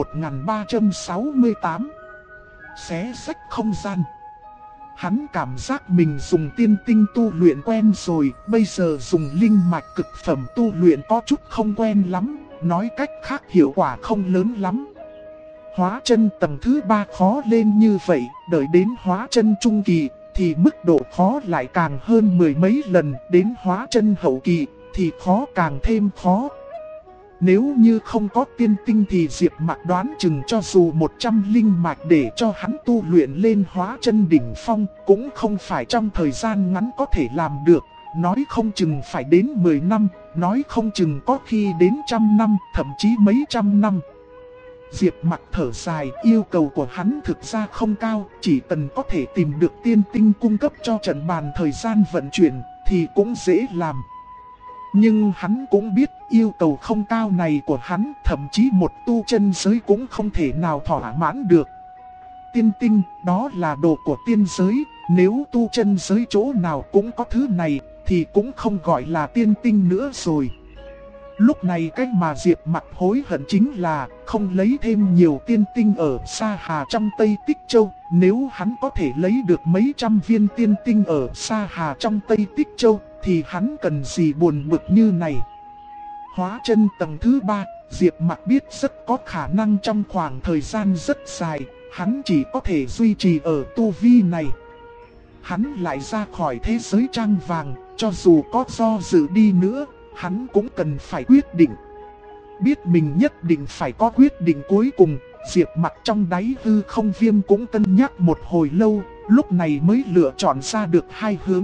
1368. Xé rách không gian. Hắn cảm giác mình dùng tiên tinh tu luyện quen rồi, bây giờ dùng linh mạch cực phẩm tu luyện có chút không quen lắm, nói cách khác hiệu quả không lớn lắm. Hóa chân tầng thứ 3 khó lên như vậy, đợi đến hóa chân trung kỳ thì mức độ khó lại càng hơn 10 mấy lần, đến hóa chân hậu kỳ thì khó càng thêm khó. Nếu như không có tiên tinh thì Diệp Mặc đoán chừng cho dù 100 linh mạch để cho hắn tu luyện lên hóa chân đỉnh phong cũng không phải trong thời gian ngắn có thể làm được, nói không chừng phải đến 10 năm, nói không chừng có khi đến 100 năm, thậm chí mấy trăm năm. Diệp Mặc thở dài, yêu cầu của hắn thực ra không cao, chỉ cần có thể tìm được tiên tinh cung cấp cho trận bàn thời gian vận chuyển thì cũng dễ làm. Nhưng hắn cũng biết yêu cầu không cao này của hắn, thậm chí một tu chân giới cũng không thể nào thỏa mãn được. Tiên tinh, đó là đồ của tiên giới, nếu tu chân giới chỗ nào cũng có thứ này thì cũng không gọi là tiên tinh nữa rồi. Lúc này cách mà Diệp Mặc hối hận chính là không lấy thêm nhiều tiên tinh ở Sa Hà trong Tây Tích Châu. Nếu hắn có thể lấy được mấy trăm viên tiên tinh ở Sa Hà trong Tây Tích Châu thì hắn cần gì buồn bực như này. Hóa chân tầng thứ 3, Diệp Mặc biết rất có khả năng trong khoảng thời gian rất dài, hắn chỉ có thể duy trì ở tu vi này. Hắn lại ra khỏi thế giới trang vàng, cho dù có do dự đi nữa, hắn cũng cần phải quyết định. Biết mình nhất định phải có quyết định cuối cùng, Diệp Mặc trong đáy hư không viêm cũng cân nhắc một hồi lâu, lúc này mới lựa chọn ra được hai hướng.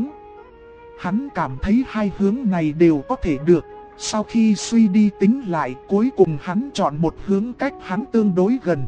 Hắn cảm thấy hai hướng này đều có thể được. Sau khi suy đi tính lại, cuối cùng hắn chọn một hướng cách hắn tương đối gần.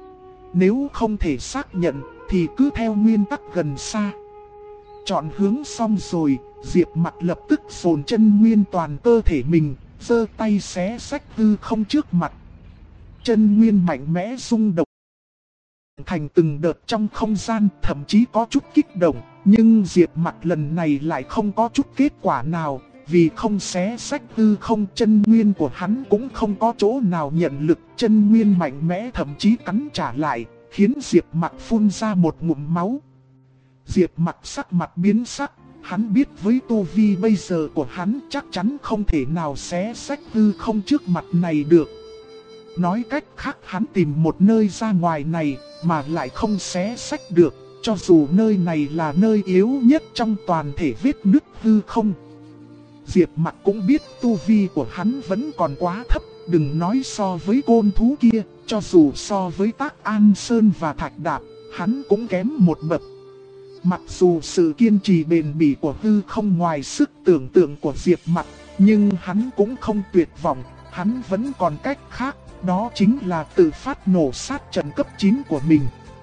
Nếu không thể xác nhận thì cứ theo nguyên tắc gần xa. Chọn hướng xong rồi, Diệp Mặc lập tức dồn chân nguyên toàn cơ thể mình, giơ tay xé xách hư không trước mặt. Chân nguyên mạnh mẽ rung động thành từng đợt trong không gian, thậm chí có chút kích động. Nhưng Diệp Mặc lần này lại không có chút kết quả nào. Vì không xé xách hư không, chân nguyên của hắn cũng không có chỗ nào nhận lực. Chân nguyên mạnh mẽ thậm chí cắn trả lại, khiến Diệp Mặc phun ra một ngụm máu. Diệp Mặc sắc mặt biến sắc, hắn biết với tu vi bây giờ của hắn chắc chắn không thể nào xé xách hư không trước mặt này được. Nói cách khác, hắn tìm một nơi ra ngoài này mà lại không xé xách được, cho dù nơi này là nơi yếu nhất trong toàn thể vết nứt hư không. Diệp Mặc cũng biết tu vi của hắn vẫn còn quá thấp, đừng nói so với côn thú kia, cho dù so với Tác An Sơn và Thạch Đạp, hắn cũng kém một bậc. Mặc dù sự kiên trì bền bỉ của hư không ngoài sức tưởng tượng của Diệp Mặc, nhưng hắn cũng không tuyệt vọng, hắn vẫn còn cách khác, đó chính là tự phát nổ sát trận cấp 9 của mình.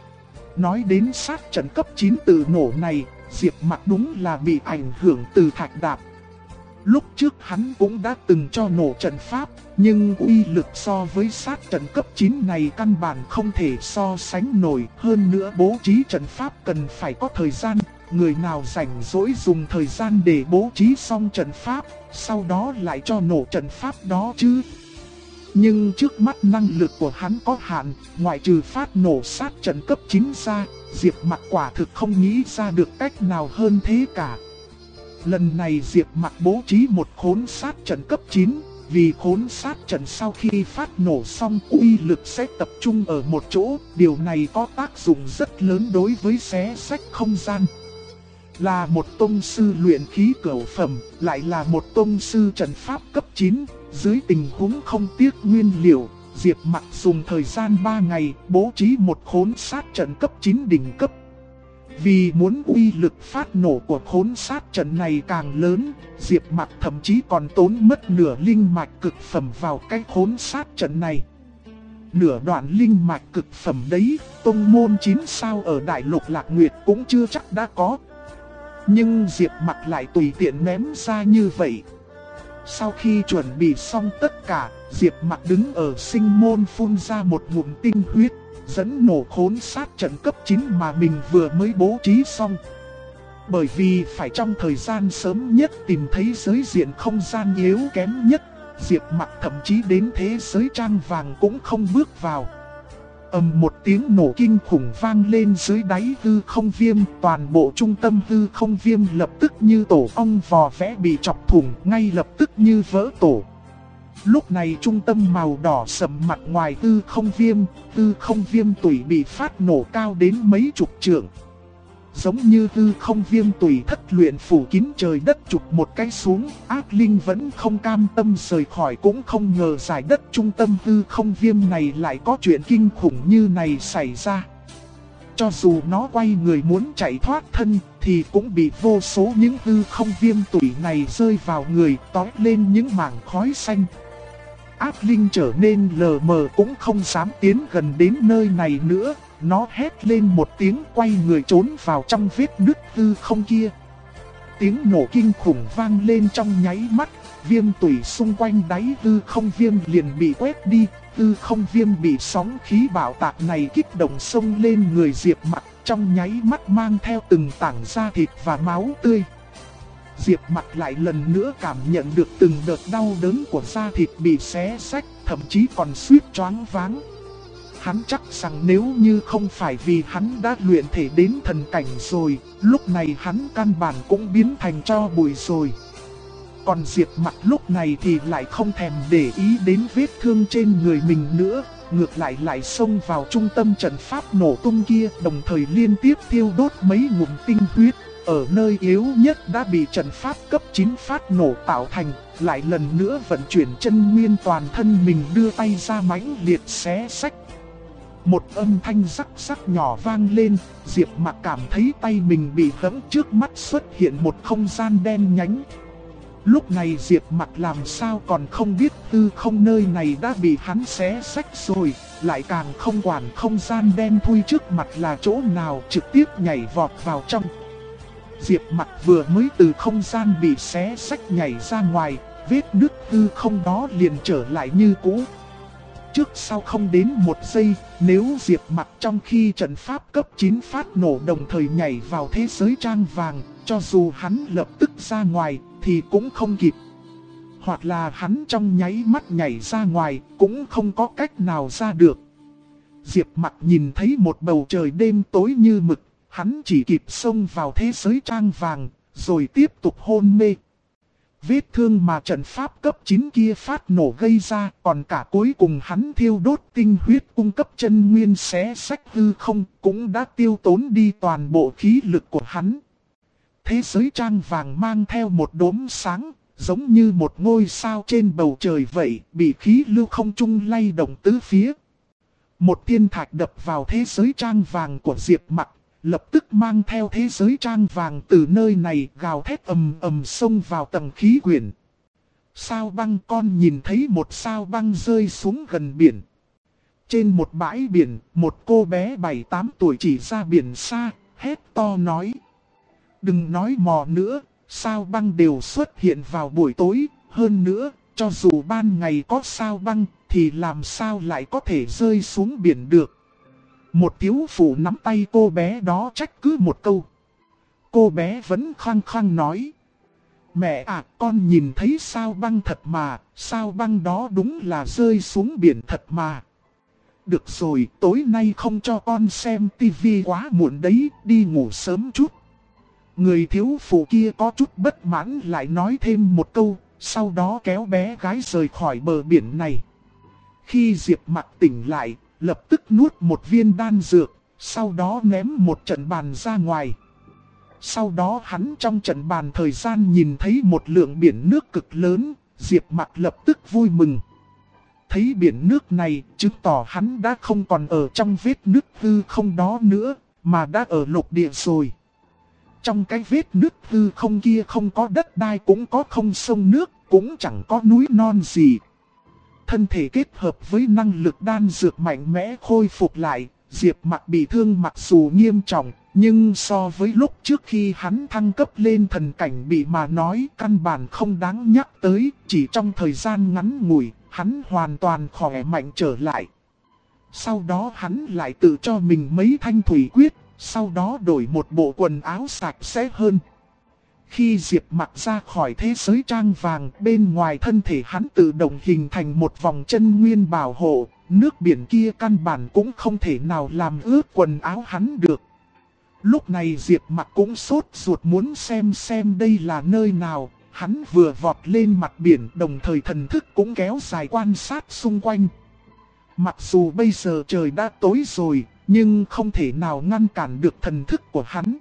Nói đến sát trận cấp 9 tự nổ này, Diệp Mặc đúng là bị ảnh hưởng từ Thạch Đạp. Lúc trước hắn cũng đã từng cho nổ trận pháp, nhưng uy lực so với sát trận cấp 9 này căn bản không thể so sánh nổi. Hơn nữa bố trí trận pháp cần phải có thời gian, người nào rảnh rỗi dùng thời gian để bố trí xong trận pháp, sau đó lại cho nổ trận pháp đó chứ. Nhưng trước mắt năng lực của hắn có hạn, ngoại trừ phát nổ sát trận cấp 9 ra, Diệp Mặc quả thực không nghĩ ra được cách nào hơn thế cả. Lần này Diệp Mặc bố trí một khốn sát trận cấp 9, vì khốn sát trận sau khi phát nổ xong uy lực sẽ tập trung ở một chỗ, điều này có tác dụng rất lớn đối với xé xách không gian. Là một tông sư luyện khí cửu phẩm, lại là một tông sư trận pháp cấp 9, dưới tình huống không tiếc nguyên liệu, Diệp Mặc dùng thời gian 3 ngày bố trí một khốn sát trận cấp 9 đỉnh cấp. Vì muốn uy lực phát nổ của khốn sát trận này càng lớn, Diệp Mặc thậm chí còn tốn mất nửa linh mạch cực phẩm vào cái khốn sát trận này. Nửa đoạn linh mạch cực phẩm đấy, tông môn 9 sao ở Đại Lục Lạc Nguyệt cũng chưa chắc đã có. Nhưng Diệp Mặc lại tùy tiện ném ra như vậy. Sau khi chuẩn bị xong tất cả, Diệp Mặc đứng ở sinh môn phun ra một ngụm tinh huyết, dẫn nổ khốn sát trận cấp 9 mà mình vừa mới bố trí xong. Bởi vì phải trong thời gian sớm nhất tìm thấy giới diện không gian yếu kém nhất, Diệp Mặc thậm chí đến thế giới trang vàng cũng không bước vào. Một tiếng nổ kinh khủng vang lên dưới đáy hư không viêm, toàn bộ trung tâm hư không viêm lập tức như tổ ong vò vẽ bị chọc thủng, ngay lập tức như vỡ tổ. Lúc này trung tâm màu đỏ sầm mặt ngoài hư không viêm tủy bị phát nổ cao đến mấy chục trượng. Giống như hư không viêm tùy thất luyện phủ kín trời đất chụp một cái xuống, ác linh vẫn không cam tâm rời khỏi, cũng không ngờ giải đất trung tâm hư không viêm này lại có chuyện kinh khủng như này xảy ra. Cho dù nó quay người muốn chạy thoát thân thì cũng bị vô số những hư không viêm tủy này rơi vào người, tói lên những mảng khói xanh. Ác linh trở nên lờ mờ cũng không dám tiến gần đến nơi này nữa. Nó hét lên một tiếng quay người trốn vào trong vết nứt hư không kia. Tiếng nổ kinh khủng vang lên trong nháy mắt, viêm tủy xung quanh đáy hư không viêm liền bị quét đi. Hư không viêm bị sóng khí bạo tạc này kích động xông lên người Diệp Mặc, trong nháy mắt mang theo từng tảng da thịt và máu tươi. Diệp Mặc lại lần nữa cảm nhận được từng đợt đau đớn của da thịt bị xé rách, thậm chí còn suýt choáng váng. Hắn chắc rằng nếu như không phải vì hắn đã luyện thể đến thần cảnh rồi, lúc này hắn căn bản cũng biến thành tro bụi rồi. Còn Diệp Mặc lúc này thì lại không thèm để ý đến vết thương trên người mình nữa, ngược lại xông vào trung tâm trận pháp nổ tung kia, đồng thời liên tiếp thiêu đốt mấy ngụm tinh huyết. Ở nơi yếu nhất đã bị trận pháp cấp 9 phát nổ tạo thành, lại lần nữa vận chuyển chân nguyên toàn thân mình đưa tay ra mãnh liệt xé xách. Một âm thanh rắc rắc nhỏ vang lên, Diệp Mặc cảm thấy tay mình bị hẫng, trước mắt xuất hiện một không gian đen nhánh. Lúc này Diệp Mặc làm sao còn không biết tư không nơi này đã bị hắn xé xách rồi, lại càng không quản không gian đen thui trước mặt là chỗ nào, trực tiếp nhảy vọt vào trong. Diệp Mặc vừa mới từ không gian bị xé xách nhảy ra ngoài, vết nứt tư không đó liền trở lại như cũ. Trước sau không đến một giây, nếu Diệp Mặc trong khi trận pháp cấp 9 phát nổ đồng thời nhảy vào thế giới trang vàng, cho dù hắn lập tức ra ngoài thì cũng không kịp. Hoặc là hắn trong nháy mắt nhảy ra ngoài cũng không có cách nào ra được. Diệp Mặc nhìn thấy một bầu trời đêm tối như mực, hắn chỉ kịp xông vào thế giới trang vàng, rồi tiếp tục hôn mê. Vết thương mà trận pháp cấp 9 kia phát nổ gây ra, còn cả cuối cùng hắn thiêu đốt tinh huyết cung cấp chân nguyên xé xách hư không, cũng đã tiêu tốn đi toàn bộ khí lực của hắn. Thế giới trang vàng mang theo một đốm sáng, giống như một ngôi sao trên bầu trời vậy, bị khí lưu không trung lay động tứ phía. Một thiên thạch đập vào thế giới trang vàng của Diệp Mặc, lập tức mang theo thế giới trang vàng từ nơi này gào thét ầm ầm xông vào tầng khí quyển. Sao Băng con nhìn thấy một sao băng rơi xuống gần biển. Trên một bãi biển, một cô bé 7-8 tuổi chỉ ra biển xa, hét to nói: đừng nói mò nữa, sao băng đều xuất hiện vào buổi tối, hơn nữa, cho dù ban ngày có sao băng, thì làm sao lại có thể rơi xuống biển được. Một thiếu phụ nắm tay cô bé đó trách cứ một câu. Cô bé vẫn khăng khăng nói: mẹ à, con nhìn thấy sao băng thật mà, sao băng đó đúng là rơi xuống biển thật mà. Được rồi, tối nay không cho con xem tivi quá muộn đấy, đi ngủ sớm chút. Người thiếu phụ kia có chút bất mãn lại nói thêm một câu, sau đó kéo bé gái rời khỏi bờ biển này. Khi Diệp Mặc tỉnh lại, lập tức nuốt một viên đan dược, sau đó ném một trận bàn ra ngoài. Sau đó hắn trong trận bàn thời gian nhìn thấy một lượng biển nước cực lớn, Diệp Mặc lập tức vui mừng. Thấy biển nước này, chứng tỏ hắn đã không còn ở trong vết nứt hư không đó nữa, mà đã ở lục địa rồi. Trong cái vết nứt hư không kia không có đất đai, cũng có không sông nước, cũng chẳng có núi non gì. Thân thể kết hợp với năng lực đan dược mạnh mẽ khôi phục lại, Diệp Mặc bị thương mặc dù nghiêm trọng, nhưng so với lúc trước khi hắn thăng cấp lên thần cảnh bị mà nói căn bản không đáng nhắc tới, chỉ trong thời gian ngắn ngủi, hắn hoàn toàn khỏe mạnh trở lại. Sau đó hắn lại tự cho mình mấy thanh thủy quyết, sau đó đổi một bộ quần áo sạch sẽ hơn. Khi Diệp Mặc ra khỏi thế giới trang vàng, bên ngoài thân thể hắn tự động hình thành một vòng chân nguyên bảo hộ, nước biển kia căn bản cũng không thể nào làm ướt quần áo hắn được. Lúc này Diệp Mặc cũng sốt ruột muốn xem đây là nơi nào, hắn vừa vọt lên mặt biển, đồng thời thần thức cũng kéo dài quan sát xung quanh. Mặc dù bây giờ trời đã tối rồi, nhưng không thể nào ngăn cản được thần thức của hắn.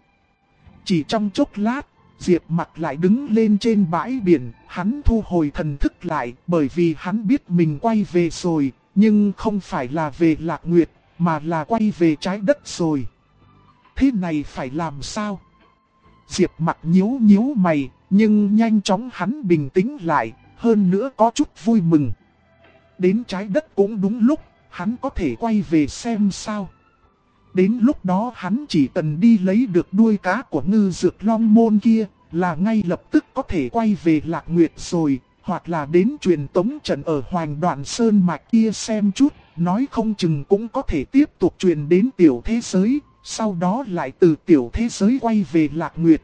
Chỉ trong chốc lát, Diệp Mặc lại đứng lên trên bãi biển, hắn thu hồi thần thức lại, bởi vì hắn biết mình quay về rồi, nhưng không phải là về Lạc Nguyệt, mà là quay về trái đất rồi. Thế này phải làm sao? Diệp Mặc nhíu mày, nhưng nhanh chóng hắn bình tĩnh lại, hơn nữa có chút vui mừng. Đến trái đất cũng đúng lúc, hắn có thể quay về xem sao. Đến lúc đó hắn chỉ cần đi lấy được đuôi cá của Ngư Dược Long Môn kia, là ngay lập tức có thể quay về Lạc Nguyệt rồi, hoặc là đến truyền tống trận ở Hoành Đoạn Sơn Mạch kia xem chút, nói không chừng cũng có thể tiếp tục truyền đến tiểu thế giới, sau đó lại từ tiểu thế giới quay về Lạc Nguyệt.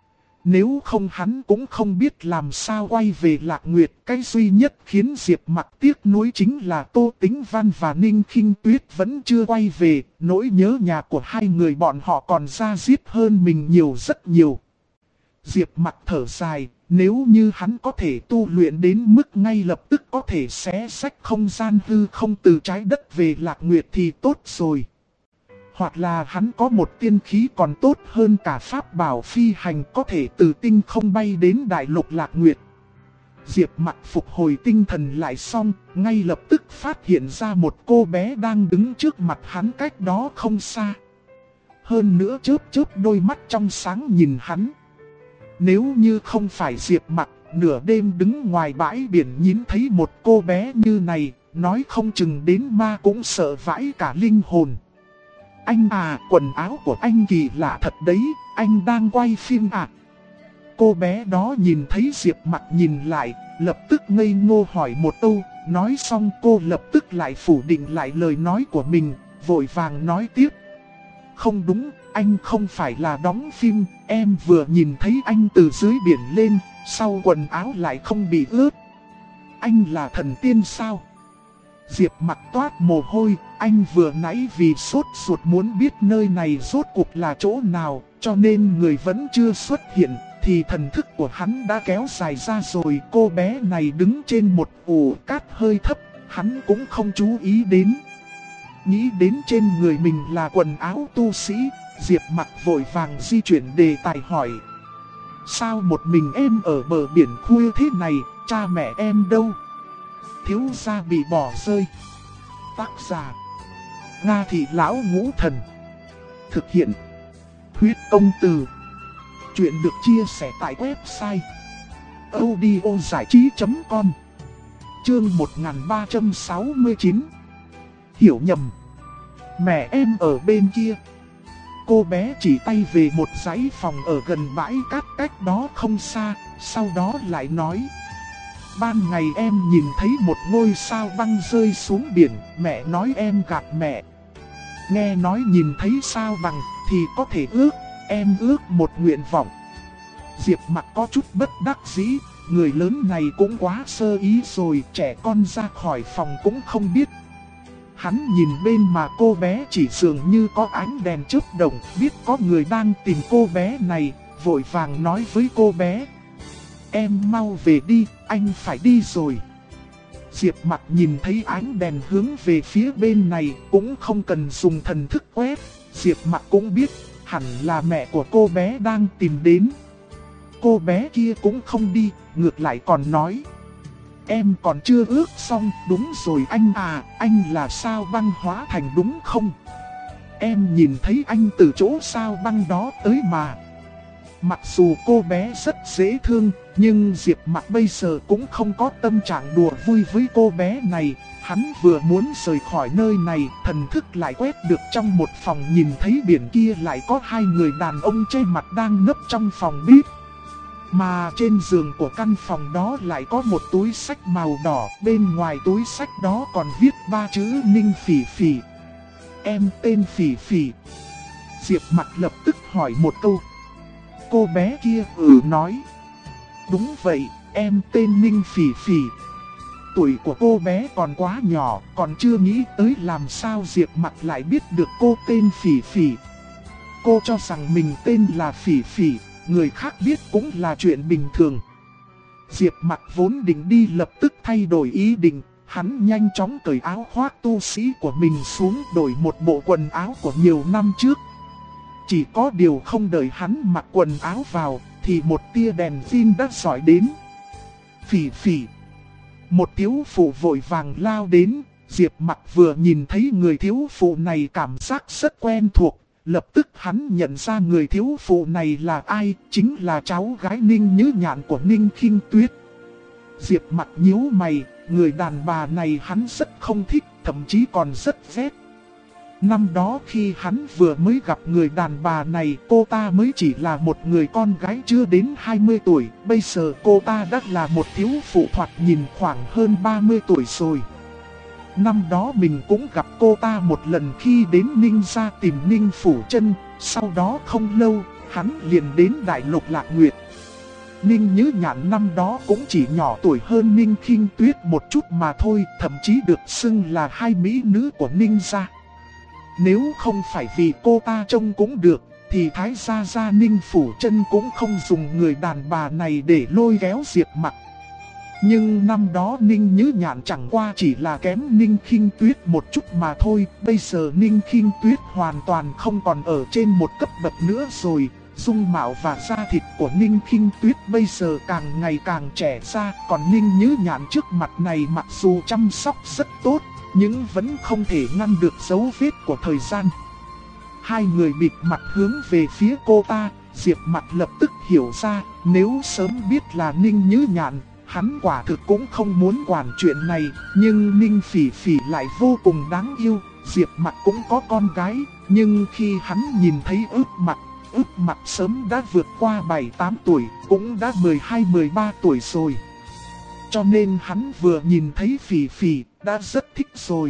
Nếu không hắn cũng không biết làm sao quay về Lạc Nguyệt. Cái duy nhất khiến Diệp Mặc tiếc nuối chính là Tô Tĩnh Văn và Ninh Khinh Tuyết vẫn chưa quay về. Nỗi nhớ nhà của hai người bọn họ còn da diết hơn mình nhiều rất nhiều. Diệp Mặc thở dài, Nếu như hắn có thể tu luyện đến mức ngay lập tức có thể xé xách không gian hư không từ trái đất về Lạc Nguyệt thì tốt rồi. Hoặc là hắn có một tiên khí còn tốt hơn cả pháp bảo phi hành có thể từ tinh không bay đến đại lục Lạc Nguyệt. Diệp Mặc phục hồi tinh thần lại xong, ngay lập tức phát hiện ra một cô bé đang đứng trước mặt hắn cách đó không xa. Hơn nữa chớp chớp đôi mắt trong sáng nhìn hắn. Nếu như không phải Diệp Mặc, nửa đêm đứng ngoài bãi biển nhìn thấy một cô bé như này, nói không chừng đến ma cũng sợ vãi cả linh hồn. Anh à, quần áo của anh kỳ lạ thật đấy, anh đang quay phim à? Cô bé đó nhìn thấy Diệp Mặc nhìn lại, lập tức ngây ngô hỏi một câu, nói xong cô lập tức lại phủ định lại lời nói của mình, vội vàng nói tiếp. Không đúng, anh không phải là đóng phim, em vừa nhìn thấy anh từ dưới biển lên, sau quần áo lại không bị ướt. Anh là thần tiên sao? Diệp Mặc toát mồ hôi, anh vừa nãy vì sốt ruột muốn biết nơi này rốt cuộc là chỗ nào, cho nên người vẫn chưa xuất hiện, thì thần thức của hắn đã kéo dài ra rồi. Cô bé này đứng trên một ổ cát hơi thấp, hắn cũng không chú ý đến. Nghĩ đến trên người mình là quần áo tu sĩ, Diệp Mặc vội vàng di chuyển đề tài hỏi. Sao một mình em ở bờ biển khuya thế này, cha mẹ em đâu? Thiếu gia bị bỏ rơi. Tác giả Nga Thị Lão Ngũ Thần. Thực hiện Huyết Công Từ. Chuyện được chia sẻ tại website audiozảichí.com. Chương 1369. Hiểu nhầm. Mẹ em ở bên kia. Cô bé chỉ tay về một dãy phòng ở gần bãi cát cách đó không xa, sau đó lại nói. Ban ngày em nhìn thấy một ngôi sao băng rơi xuống biển, mẹ nói em gạt mẹ. Nghe nói nhìn thấy sao băng thì có thể ước, em ước một nguyện vọng. Diệp Mặc có chút bất đắc dĩ, người lớn này cũng quá sơ ý rồi, trẻ con ra khỏi phòng cũng không biết. Hắn nhìn bên mà cô bé chỉ dường như có ánh đèn chớp động, biết có người đang tìm cô bé này, vội vàng nói với cô bé. Em mau về đi, anh phải đi rồi. Diệp Mặc nhìn thấy ánh đèn hướng về phía bên này, cũng không cần dùng thần thức quét. Diệp Mặc cũng biết, hẳn là mẹ của cô bé đang tìm đến. Cô bé kia cũng không đi, ngược lại còn nói. Em còn chưa ước xong, đúng rồi anh à, anh là sao băng hóa thành đúng không? Em nhìn thấy anh từ chỗ sao băng đó tới mà. Mặc dù cô bé rất dễ thương, nhưng Diệp Mặc bây giờ cũng không có tâm trạng đùa vui với cô bé này. Hắn vừa muốn rời khỏi nơi này, thần thức lại quét được trong một phòng, nhìn thấy biển kia lại có hai người đàn ông che mặt đang nấp trong phòng bếp. Mà trên giường của căn phòng đó lại có một túi sách màu đỏ, bên ngoài túi sách đó còn viết ba chữ Ninh Phỉ Phỉ. Em tên Phỉ Phỉ. Diệp Mặc lập tức hỏi một câu. Cô bé kia nói. Đúng vậy, em tên Ninh Phỉ Phỉ. Tuổi của cô bé còn quá nhỏ, còn chưa nghĩ tới làm sao Diệp Mặc lại biết được cô tên Phỉ Phỉ. Cô cho rằng mình tên là Phỉ Phỉ, người khác biết cũng là chuyện bình thường. Diệp Mặc vốn định đi lập tức thay đổi ý định, hắn nhanh chóng cởi áo khoác tu sĩ của mình xuống, đổi một bộ quần áo của nhiều năm trước. Chỉ có điều không đợi hắn mặc quần áo vào, thì một tia đèn pin đã dọi đến. Phỉ Phỉ. Một thiếu phụ vội vàng lao đến, Diệp Mặc vừa nhìn thấy người thiếu phụ này cảm giác rất quen thuộc. Lập tức hắn nhận ra người thiếu phụ này là ai, chính là cháu gái Ninh Nhữ Nhạn của Ninh Khinh Tuyết. Diệp Mặc nhíu mày, người đàn bà này hắn rất không thích, thậm chí còn rất ghét. Năm đó khi hắn vừa mới gặp người đàn bà này, cô ta mới chỉ là một người con gái chưa đến 20 tuổi, bây giờ cô ta đã là một thiếu phụ thoạt nhìn khoảng hơn 30 tuổi rồi. Năm đó mình cũng gặp cô ta một lần khi đến Ninh gia tìm Ninh Phủ Chân, sau đó không lâu, hắn liền đến Đại Lục Lạc Nguyệt. Ninh Nhữ Nhạn năm đó cũng chỉ nhỏ tuổi hơn Ninh Khinh Tuyết một chút mà thôi, thậm chí được xưng là hai mỹ nữ của Ninh gia. Nếu không phải vì cô ta trông cũng được, thì Thái gia Ninh Phủ Chân cũng không dùng người đàn bà này để lôi kéo Diệp Mặc. Nhưng năm đó Ninh Như Nhạn chẳng qua chỉ là kém Ninh Khinh Tuyết một chút mà thôi. Bây giờ Ninh Khinh Tuyết hoàn toàn không còn ở trên một cấp bậc nữa rồi. Dung mạo và da thịt của Ninh Khinh Tuyết bây giờ càng ngày càng trẻ ra. Còn Ninh Như Nhạn trước mặt này mặc dù chăm sóc rất tốt, nhưng vẫn không thể ngăn được dấu vết của thời gian. Hai người bịt mặt hướng về phía cô ta. Diệp Mặc lập tức hiểu ra, nếu sớm biết là Ninh Như Nhạn, hắn quả thực cũng không muốn quản chuyện này. Nhưng Ninh Phỉ Phỉ lại vô cùng đáng yêu. Diệp Mặc cũng có con gái, nhưng khi hắn nhìn thấy Ước Mặc sớm đã vượt qua 7-8 tuổi, cũng đã 12-13 tuổi rồi. Cho nên hắn vừa nhìn thấy Phỉ Phỉ đã rất thích rồi.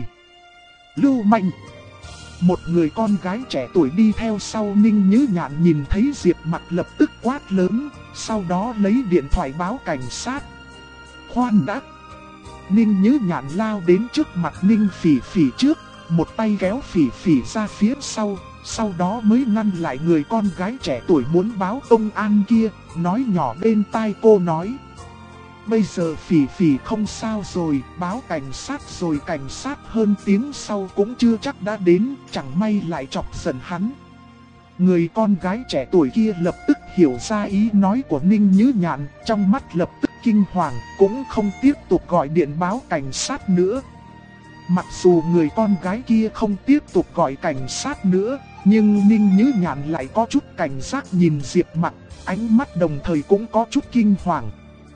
Lưu manh. Một người con gái trẻ tuổi đi theo sau Ninh Như Nhạn nhìn thấy Diệp Mặc lập tức quát lớn, sau đó lấy điện thoại báo cảnh sát. Khoan đã. Ninh Như Nhạn lao đến trước mặt Ninh Phỉ Phỉ trước, một tay kéo Phỉ Phỉ ra phía sau đó mới ngăn lại người con gái trẻ tuổi muốn báo công an kia, nói nhỏ bên tai cô nói. Bây giờ Phỉ Phỉ không sao rồi, báo cảnh sát rồi, cảnh sát hơn tiếng sau cũng chưa chắc đã đến, chẳng may lại chọc giận hắn. Người con gái trẻ tuổi kia lập tức hiểu ra ý nói của Ninh Như Nhạn, trong mắt lập tức kinh hoàng, cũng không tiếp tục gọi điện báo cảnh sát nữa. Mặc dù người con gái kia không tiếp tục gọi cảnh sát nữa, nhưng Ninh Như Nhạn lại có chút cảnh giác nhìn Diệp Mặc, ánh mắt đồng thời cũng có chút kinh hoàng.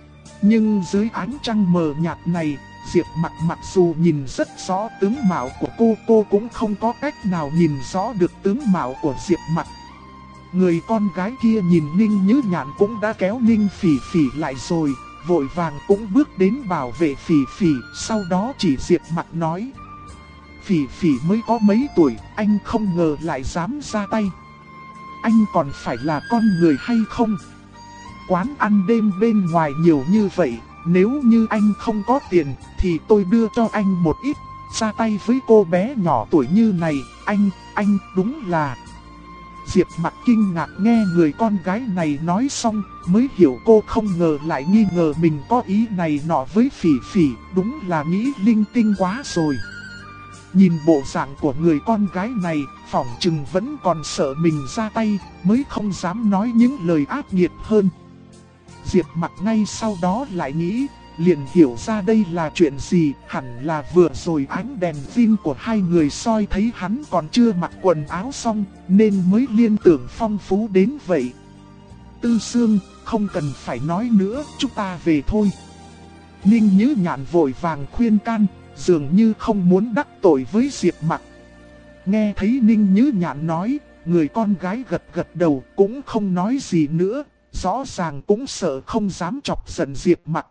Nhưng dưới ánh trăng mờ nhạt này, Diệp mặc dù nhìn rất rõ tướng mạo của cô cũng không có cách nào nhìn rõ được tướng mạo của Diệp Mặc. Người con gái kia nhìn Ninh Như Nhạn cũng đã kéo Ninh Phỉ Phỉ lại rồi, vội vàng cũng bước đến bảo vệ Phỉ Phỉ, sau đó chỉ Diệp Mặc nói. Phỉ Phỉ mới có mấy tuổi, anh không ngờ lại dám ra tay. Anh còn phải là con người hay không? Quán ăn đêm bên ngoài nhiều như vậy, nếu như anh không có tiền thì tôi đưa cho anh một ít. Ra tay với cô bé nhỏ tuổi như này, anh đúng là... Diệp Mặc kinh ngạc nghe người con gái này nói xong, mới hiểu cô không ngờ lại nghi ngờ mình có ý này nọ với Phỉ Phỉ, đúng là nghĩ linh tinh quá rồi. Nhìn bộ dạng của người con gái này, phỏng chừng vẫn còn sợ mình ra tay, mới không dám nói những lời ác nghiệt hơn. Diệp Mặc ngay sau đó lại nghĩ, liền hiểu ra đây là chuyện gì, hẳn là vừa rồi ánh đèn pin của hai người soi thấy hắn còn chưa mặc quần áo xong, nên mới liên tưởng phong phú đến vậy. Tư Sương, không cần phải nói nữa, chúng ta về thôi. Ninh Như Nhạn vội vàng khuyên can, dường như không muốn đắc tội với Diệp Mặc. Nghe thấy Ninh Như Nhạn nói, người con gái gật đầu cũng không nói gì nữa, rõ ràng cũng sợ không dám chọc giận Diệp Mặc.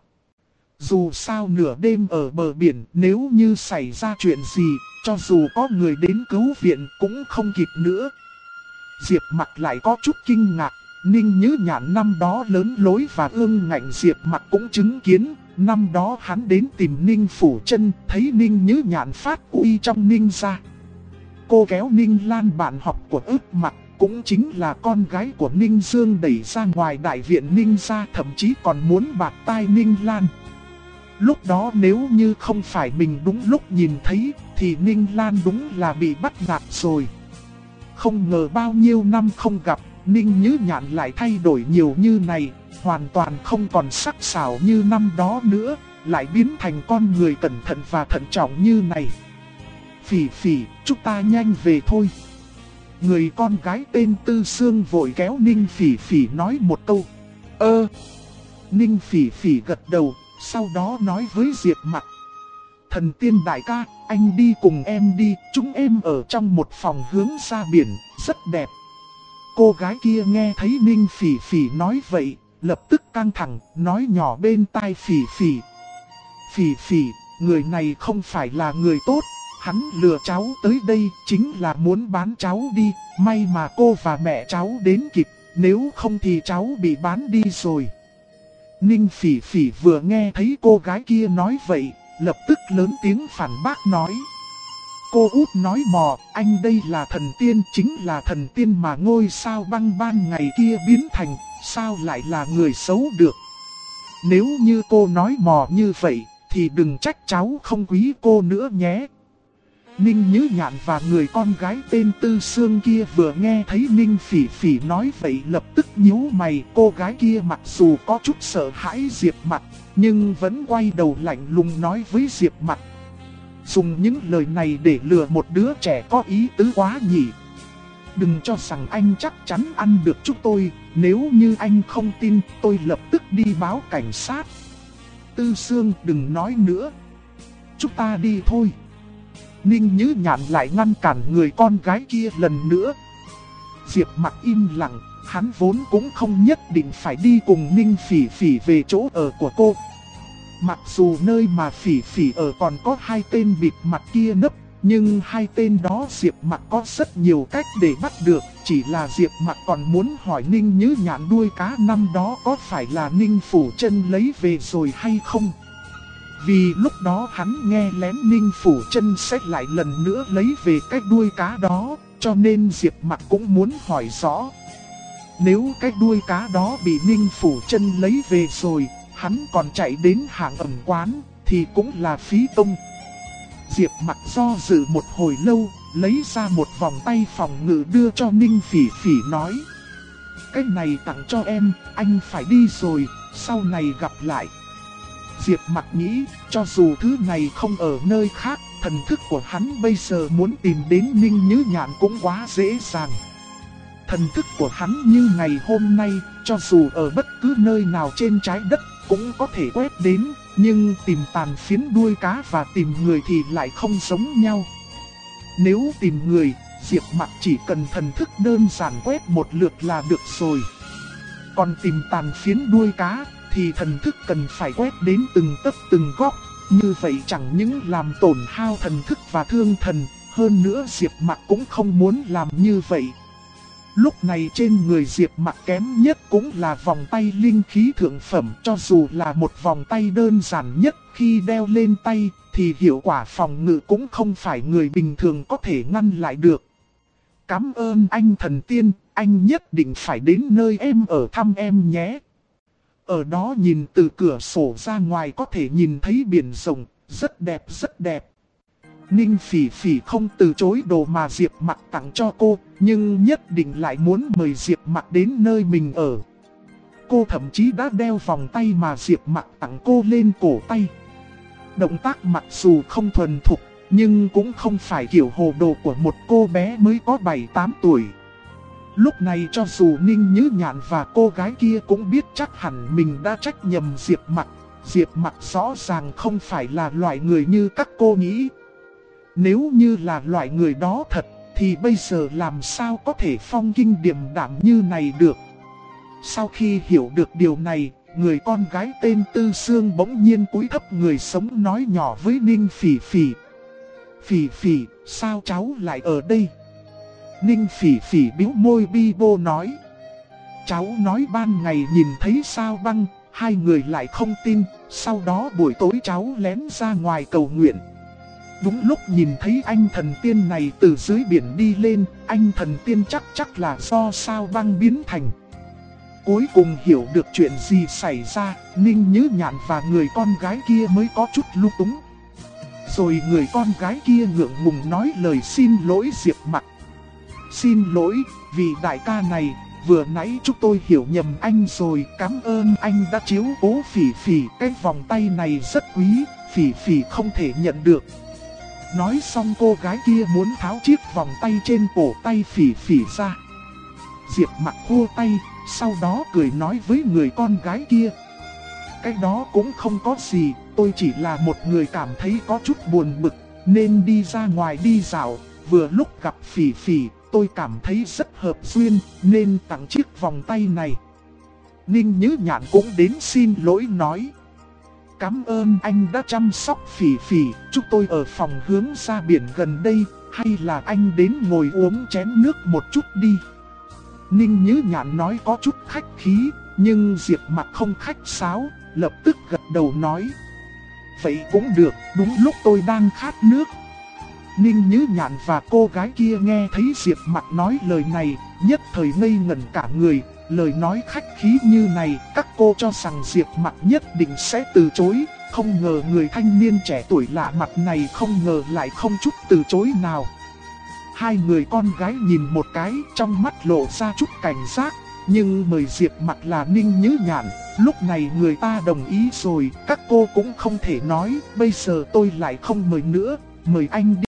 Dù sao nửa đêm ở bờ biển, nếu như xảy ra chuyện gì, cho dù có người đến cứu viện cũng không kịp nữa. Diệp Mặc lại có chút kinh ngạc, Ninh Như Nhạn năm đó lớn lối và ương ngạnh Diệp Mặc cũng chứng kiến. Năm đó hắn đến tìm Ninh Phủ Chân, thấy Ninh Như Nhạn phát uy trong Ninh gia. Cô kéo Ninh Lan bạn học của Ước Mặc, cũng chính là con gái của Ninh Dương, đẩy ra ngoài đại viện Ninh gia, thậm chí còn muốn bạt tai Ninh Lan. Lúc đó nếu như không phải mình đúng lúc nhìn thấy, thì Ninh Lan đúng là bị bắt nạt rồi. Không ngờ bao nhiêu năm không gặp, Ninh Như Nhạn lại thay đổi nhiều như này, hoàn toàn không còn sắc sảo như năm đó nữa, lại biến thành con người cẩn thận và thận trọng như này. Phỉ Phỉ, chúng ta nhanh về thôi. Người con gái tên Tư Sương vội kéo Ninh Phỉ Phỉ nói một câu. Ninh Phỉ Phỉ gật đầu, sau đó nói với Diệp Mặc. Thần Tiên đại ca, anh đi cùng em đi, chúng em ở trong một phòng hướng ra biển, rất đẹp. Cô gái kia nghe thấy Ninh Phỉ Phỉ nói vậy, lập tức căng thẳng, nói nhỏ bên tai Phỉ Phỉ. Phỉ Phỉ, người này không phải là người tốt, hắn lừa cháu tới đây chính là muốn bán cháu đi, may mà cô và mẹ cháu đến kịp, nếu không thì cháu bị bán đi rồi. Ninh Phỉ Phỉ vừa nghe thấy cô gái kia nói vậy, lập tức lớn tiếng phản bác nói. Cô út nói mò, anh đây là thần tiên, chính là thần tiên mà ngôi sao băng ban ngày kia biến thành, sao lại là người xấu được. Nếu như cô nói mò như vậy, thì đừng trách cháu không quý cô nữa nhé. Ninh Như Nhạn và người con gái tên Tư Sương kia vừa nghe thấy Ninh Phỉ Phỉ nói vậy lập tức nhíu mày. Cô gái kia mặc dù có chút sợ hãi Diệp Mặc, nhưng vẫn quay đầu lạnh lùng nói với Diệp Mặc. Dùng những lời này để lừa một đứa trẻ có ý tứ quá nhỉ. Đừng cho rằng anh chắc chắn ăn được chúng tôi, nếu như anh không tin tôi lập tức đi báo cảnh sát. Tư Sương đừng nói nữa, chúng ta đi thôi. Ninh Như Nhạn lại ngăn cản người con gái kia lần nữa. Diệp Mặc im lặng, hắn vốn cũng không nhất định phải đi cùng Ninh Phỉ Phỉ về chỗ ở của cô. Mặc dù nơi mà Phỉ Phỉ ở còn có hai tên bịt mặt kia nấp, nhưng hai tên đó Diệp Mặc có rất nhiều cách để bắt được. Chỉ là Diệp Mặc còn muốn hỏi Ninh Như Nhạn đuôi cá năm đó có phải là Ninh Phủ Chân lấy về rồi hay không. Vì lúc đó hắn nghe lén Ninh Phủ Chân sẽ lại lần nữa lấy về cái đuôi cá đó, cho nên Diệp Mặc cũng muốn hỏi rõ. Nếu cái đuôi cá đó bị Ninh Phủ Chân lấy về rồi, hắn còn chạy đến hàng ẩm quán, thì cũng là phí công. Diệp Mặc do dự một hồi lâu, lấy ra một vòng tay phòng ngự đưa cho Ninh Phỉ Phỉ nói. Cái này tặng cho em, anh phải đi rồi, sau này gặp lại. Diệp Mặc nghĩ, cho dù thứ này không ở nơi khác, thần thức của hắn bây giờ muốn tìm đến Ninh Như Nhạn cũng quá dễ dàng. Thần thức của hắn như ngày hôm nay, cho dù ở bất cứ nơi nào trên trái đất, cũng có thể quét đến, nhưng tìm tàn phiến đuôi cá và tìm người thì lại không giống nhau. Nếu tìm người, Diệp Mặc chỉ cần thần thức đơn giản quét một lượt là được rồi. Còn tìm tàn phiến đuôi cá, thì thần thức cần phải quét đến từng tấc từng góc, như vậy chẳng những làm tổn hao thần thức và thương thần, hơn nữa Diệp Mặc cũng không muốn làm như vậy. Lúc này trên người Diệp Mặc kém nhất cũng là vòng tay linh khí thượng phẩm, cho dù là một vòng tay đơn giản nhất khi đeo lên tay, thì hiệu quả phòng ngự cũng không phải người bình thường có thể ngăn lại được. Cảm ơn anh thần tiên, anh nhất định phải đến nơi em ở thăm em nhé. Ở đó nhìn từ cửa sổ ra ngoài có thể nhìn thấy biển rộng, rất đẹp rất đẹp. Ninh Phỉ Phỉ không từ chối đồ mà Diệp Mặc tặng cho cô, nhưng nhất định lại muốn mời Diệp Mặc đến nơi mình ở. Cô thậm chí đã đeo vòng tay mà Diệp Mặc tặng cô lên cổ tay. Động tác mặc dù không thuần thục, nhưng cũng không phải kiểu hồ đồ của một cô bé mới có 7-8 tuổi. Lúc này cho dù Ninh Như Nhạn và cô gái kia cũng biết chắc hẳn mình đã trách nhầm Diệp Mặc. Diệp Mặc rõ ràng không phải là loại người như các cô nghĩ. Nếu như là loại người đó thật, thì bây giờ làm sao có thể phong kinh điềm đạm như này được. Sau khi hiểu được điều này, người con gái tên Tư Sương bỗng nhiên cúi thấp người sống nói nhỏ với Ninh Phỉ Phỉ. Phỉ Phỉ, sao cháu lại ở đây? Ninh Phỉ Phỉ bĩu môi bi bô nói. Cháu nói ban ngày nhìn thấy sao băng, hai người lại không tin, sau đó buổi tối cháu lén ra ngoài cầu nguyện. Đúng lúc nhìn thấy anh thần tiên này từ dưới biển đi lên, anh thần tiên chắc là do sao băng biến thành. Cuối cùng hiểu được chuyện gì xảy ra, Ninh Như Nhạn và người con gái kia mới có chút lung túng. Rồi người con gái kia ngượng ngùng nói lời xin lỗi Diệp Mặc. Xin lỗi, vì đại ca này, vừa nãy chúng tôi hiểu nhầm anh rồi, cảm ơn anh đã chiếu cố Phỉ Phỉ, cái vòng tay này rất quý, Phỉ Phỉ không thể nhận được. Nói xong cô gái kia muốn tháo chiếc vòng tay trên cổ tay Phỉ Phỉ ra. Diệp Mặc khua tay, sau đó cười nói với người con gái kia. Cái đó cũng không có gì, tôi chỉ là một người cảm thấy có chút buồn bực, nên đi ra ngoài đi dạo, vừa lúc gặp Phỉ Phỉ, tôi cảm thấy rất hợp duyên, nên tặng chiếc vòng tay này. Ninh Như Nhạn cũng đến xin lỗi nói. Cảm ơn anh đã chăm sóc Phỉ Phỉ, chúng tôi ở phòng hướng ra biển gần đây, hay là anh đến ngồi uống chén nước một chút đi. Ninh Như Nhạn nói có chút khách khí, nhưng Diệp Mặc không khách sáo, lập tức gật đầu nói. Vậy cũng được, đúng lúc tôi đang khát nước. Ninh Như Nhạn và cô gái kia nghe thấy Diệp Mặc nói lời này, nhất thời ngây ngẩn cả người. Lời nói khách khí như này, các cô cho rằng Diệp Mặc nhất định sẽ từ chối. Không ngờ người thanh niên trẻ tuổi lạ mặt này không ngờ lại không chút từ chối nào. Hai người con gái nhìn một cái, trong mắt lộ ra chút cảnh giác. Nhưng mời Diệp Mặc là Ninh Như Nhạn, lúc này người ta đồng ý rồi, các cô cũng không thể nói, bây giờ tôi lại không mời nữa, mời anh đi.